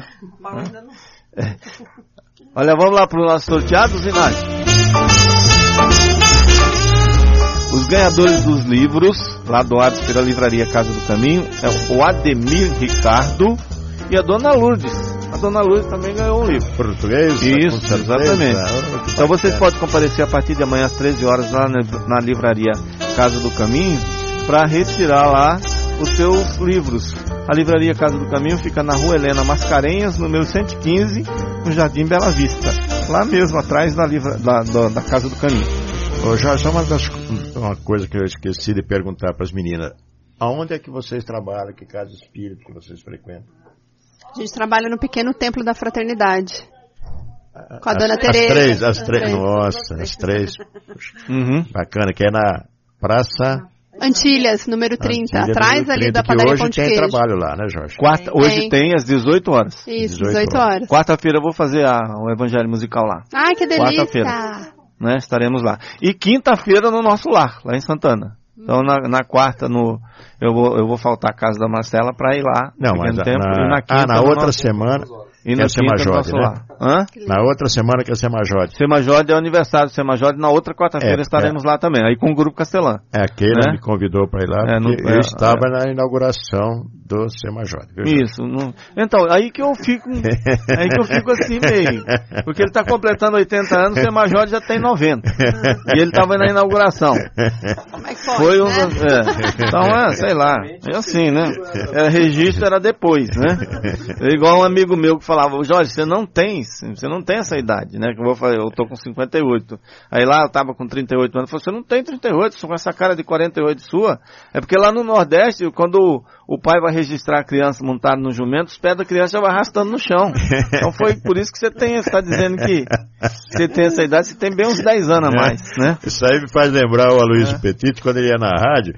Olha, vamos lá para os nossos sorteados, Inácio. Os ganhadores dos livros, lá doados pela Livraria Casa do Caminho, é o Ademir Ricardo e a Dona Lourdes. A Dona Lourdes também ganhou um livro. Português? Isso, exatamente. Então vocês podem comparecer a partir de amanhã às 13 horas lá na Livraria Casa do Caminho para retirar lá os seus livros. A Livraria Casa do Caminho fica na Rua Helena Mascarenhas, número 115, no Jardim Bela Vista. Lá mesmo, atrás da Casa do Caminho. Ô Jorge, só uma coisa que eu esqueci de perguntar para as meninas. Aonde é que vocês trabalham? Que casa espírita que vocês frequentam? A gente trabalha no Pequeno Templo da Fraternidade. Com a Dona Tereza. As três. Nossa, as três. Bacana, que é na Praça Antilhas, número 30. Atrás ali da padaria Pão de Queijo. Hoje tem trabalho lá, né, Jorge? Hoje tem às 18 horas. Isso, 18 horas. Quarta-feira eu vou fazer o Evangelho Musical lá. Ai, que delícia. Quarta-feira. Né, estaremos lá. E quinta-feira no nosso lar, lá em Santana. Então na quarta eu vou faltar a casa da Marcela para ir lá. Não, mas na outra semana e no Semajode, né? Na outra semana que é Semajode. Semajode é o aniversário do Semajode, na outra quarta-feira estaremos lá também, aí com o Grupo Castelã. Aquele me convidou para ir lá, eu estava na inauguração do Semajode. Isso. Então, aí que eu fico assim meio, porque ele está completando 80 anos, o Semajode já tem 90. E ele estava na inauguração. Como é que foi, Então, sei lá, é assim, né? Registro era depois, né? Igual um amigo meu que falava, Jorge, você não tem essa idade, né? Eu tô com 58. Aí lá eu tava com 38 anos, falou, você não tem 38, só com essa cara de 48 sua. É porque lá no Nordeste, quando o pai vai registrar a criança montada no jumento, os pés da criança já vai arrastando no chão. Então foi por isso que você está dizendo que você tem essa idade, você tem bem uns 10 anos a mais, né? Isso aí me faz lembrar o Aloysio Petit, quando ele ia na rádio,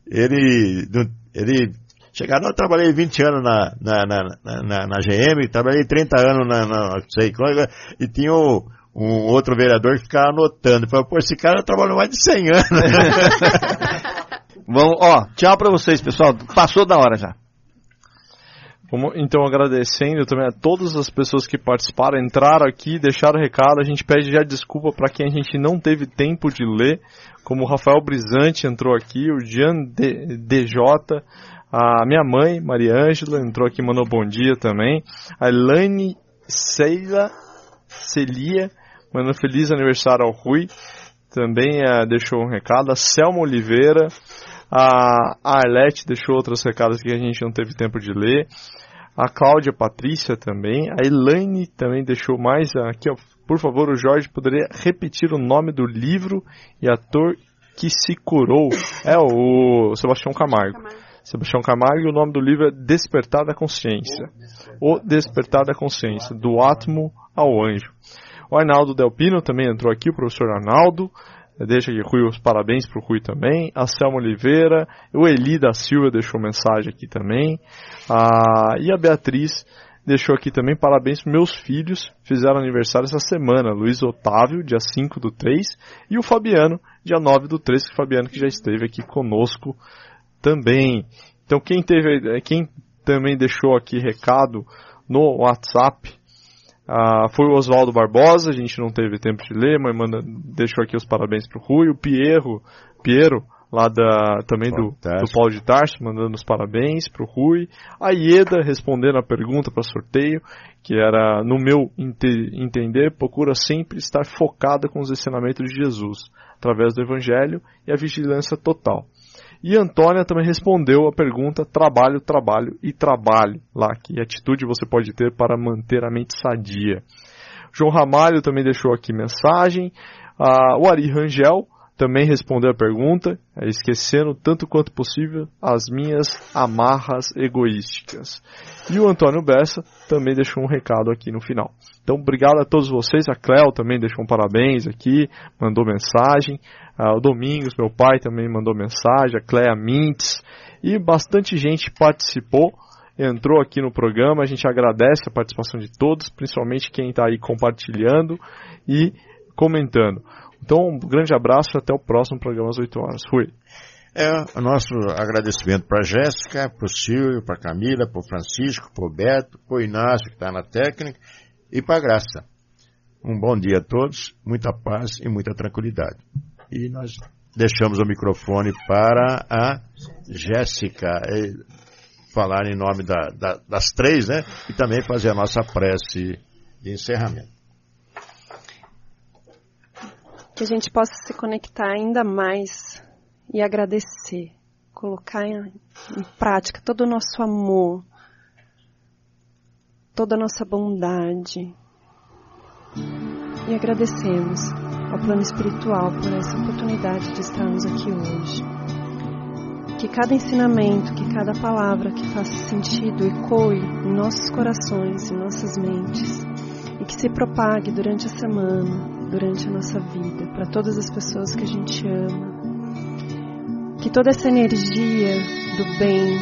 ele chegaram, eu trabalhei 20 anos na GM, trabalhei 30 anos na sei qual, e tinha um outro vereador que ficava anotando. Falei, pô, esse cara trabalhou mais de 100 anos. Vamos, tchau pra vocês, pessoal. Passou da hora já. Então, agradecendo também a todas as pessoas que participaram, entraram aqui, deixaram recado. A gente pede já desculpa para quem a gente não teve tempo de ler, como o Rafael Brisante entrou aqui, o Jean DJ, a minha mãe, Maria Ângela, entrou aqui e mandou bom dia também. A Elaine Celia, mandou feliz aniversário ao Rui, também deixou um recado. A Selma Oliveira, a Arlete deixou outros recados que a gente não teve tempo de ler. A Cláudia Patrícia também. A Elaine também deixou mais aqui, por favor, o Jorge poderia repetir o nome do livro e ator que se curou. É o Sebastião Camargo. Sebastião Camargo, e o nome do livro é Despertar da Consciência. O Despertar da Consciência, do átomo ao anjo. O Arnaldo Delpino também entrou aqui, o professor Arnaldo. Deixa aqui Rui, os parabéns para o Rui também. A Selma Oliveira, o Eli da Silva deixou mensagem aqui também. E a Beatriz deixou aqui também parabéns para meus filhos, fizeram aniversário essa semana, Luiz Otávio, dia 5/3, e o Fabiano, dia 9/3, que o Fabiano que já esteve aqui conosco também. Então quem também deixou aqui recado no WhatsApp foi o Oswaldo Barbosa, a gente não teve tempo de ler, mas deixou aqui os parabéns para o Rui, o Piero, lá também do Paulo de Tarso, mandando os parabéns para o Rui, a Ieda respondendo a pergunta para sorteio, que era, no meu entender, procura sempre estar focada com os ensinamentos de Jesus, através do Evangelho e a vigilância total. E a Antônia também respondeu a pergunta trabalho, lá, que atitude você pode ter para manter a mente sadia. João Ramalho também deixou aqui mensagem, o Ari Rangel também respondeu a pergunta, esquecendo tanto quanto possível as minhas amarras egoísticas. E o Antônio Bessa também deixou um recado aqui no final. Então, obrigado a todos vocês. A Cléo também deixou um parabéns aqui, mandou mensagem. O Domingos, meu pai, também mandou mensagem. A Cléa Mintz. E bastante gente participou, entrou aqui no programa. A gente agradece a participação de todos, principalmente quem está aí compartilhando e comentando. Então, um grande abraço e até o próximo programa às 8 horas. Fui. O nosso agradecimento para a Jéssica, para o Silvio, para a Camila, para o Francisco, para o Beto, para o Inácio, que está na técnica, e para a Graça. Um bom dia a todos, muita paz e muita tranquilidade. E nós deixamos o microfone para a Jéssica falar em nome das três, né? E também fazer a nossa prece de encerramento. Que a gente possa se conectar ainda mais e agradecer, colocar em prática todo o nosso amor, toda a nossa bondade. E agradecemos ao plano espiritual por essa oportunidade de estarmos aqui hoje. Que cada ensinamento, que cada palavra que faça sentido ecoe em nossos corações, em nossas mentes, e que se propague durante a semana, durante a nossa vida, para todas as pessoas que a gente ama. Que toda essa energia do bem,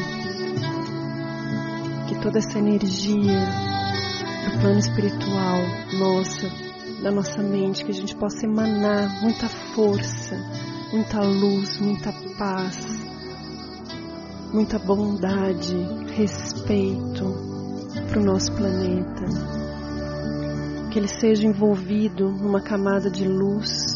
que toda essa energia do plano espiritual da nossa mente, que a gente possa emanar muita força, muita luz, muita paz, muita bondade, respeito para o nosso planeta. Que ele seja envolvido numa camada de luz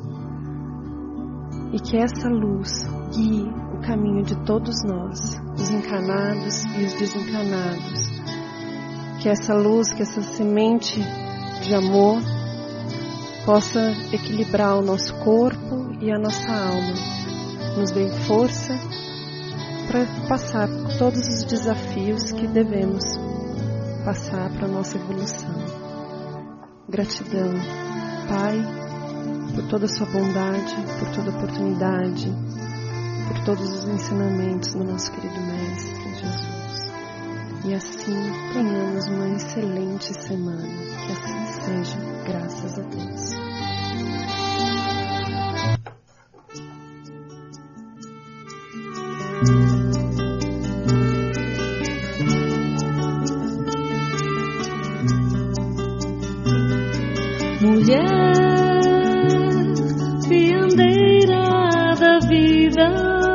e que essa luz guie o caminho de todos nós, os encarnados e os desencarnados. Que essa luz, que essa semente de amor possa equilibrar o nosso corpo e a nossa alma, nos dê força para passar por todos os desafios que devemos passar para a nossa evolução. Gratidão, Pai, por toda a sua bondade, por toda a oportunidade, por todos os ensinamentos do nosso querido Mestre Jesus. E assim tenhamos uma excelente semana. Que assim seja, graças a Deus. Mulher, fiandeira da vida,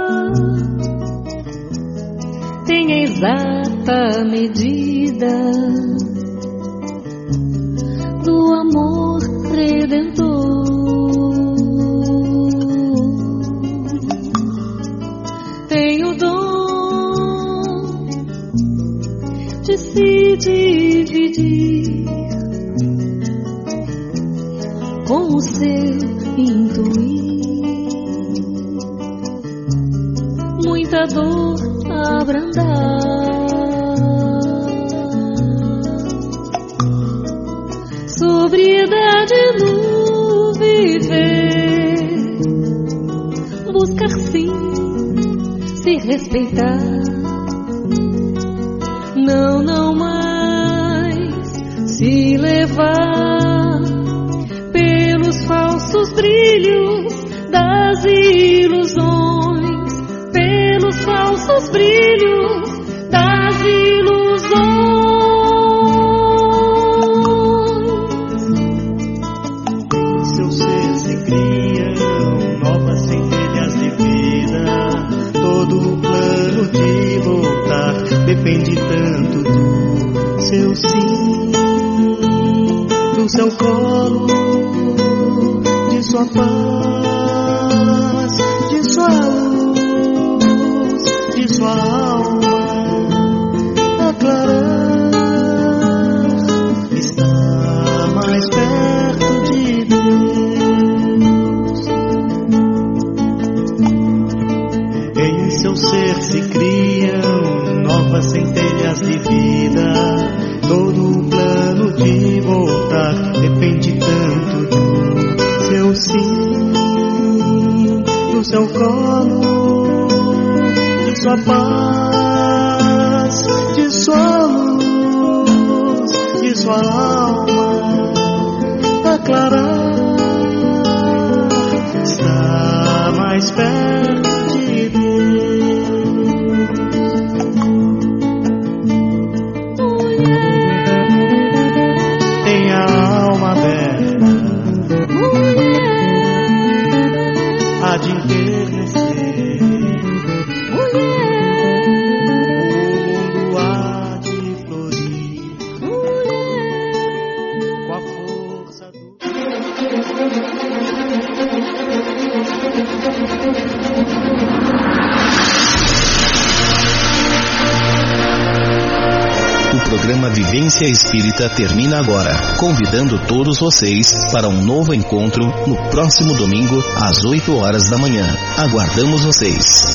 tem a exata medida do amor redentor. Tem o dom de se dividir com o seu intuir, muita dor abrandar, sobriedade no viver, buscar sim, se respeitar, não mais se levar pelos falsos brilhos das ilusões, pelos falsos brilhos das ilusões. seu sim, do seu colo, de sua paz, de sua luz, de sua alma a clarar, está mais perto de Deus. Em seu ser se criam novas centelhas de vida. Todo o plano de voltar depende tanto do seu sim, do seu colo, de sua paz, de sua luz, de sua alma a clarar, está mais perto de Deus. Há de envelhecer, o mundo há de florir, com a força do... O programa Vivência Espírita termina agora, convidando todos vocês para um novo encontro no próximo domingo às 8 horas da manhã. Aguardamos vocês.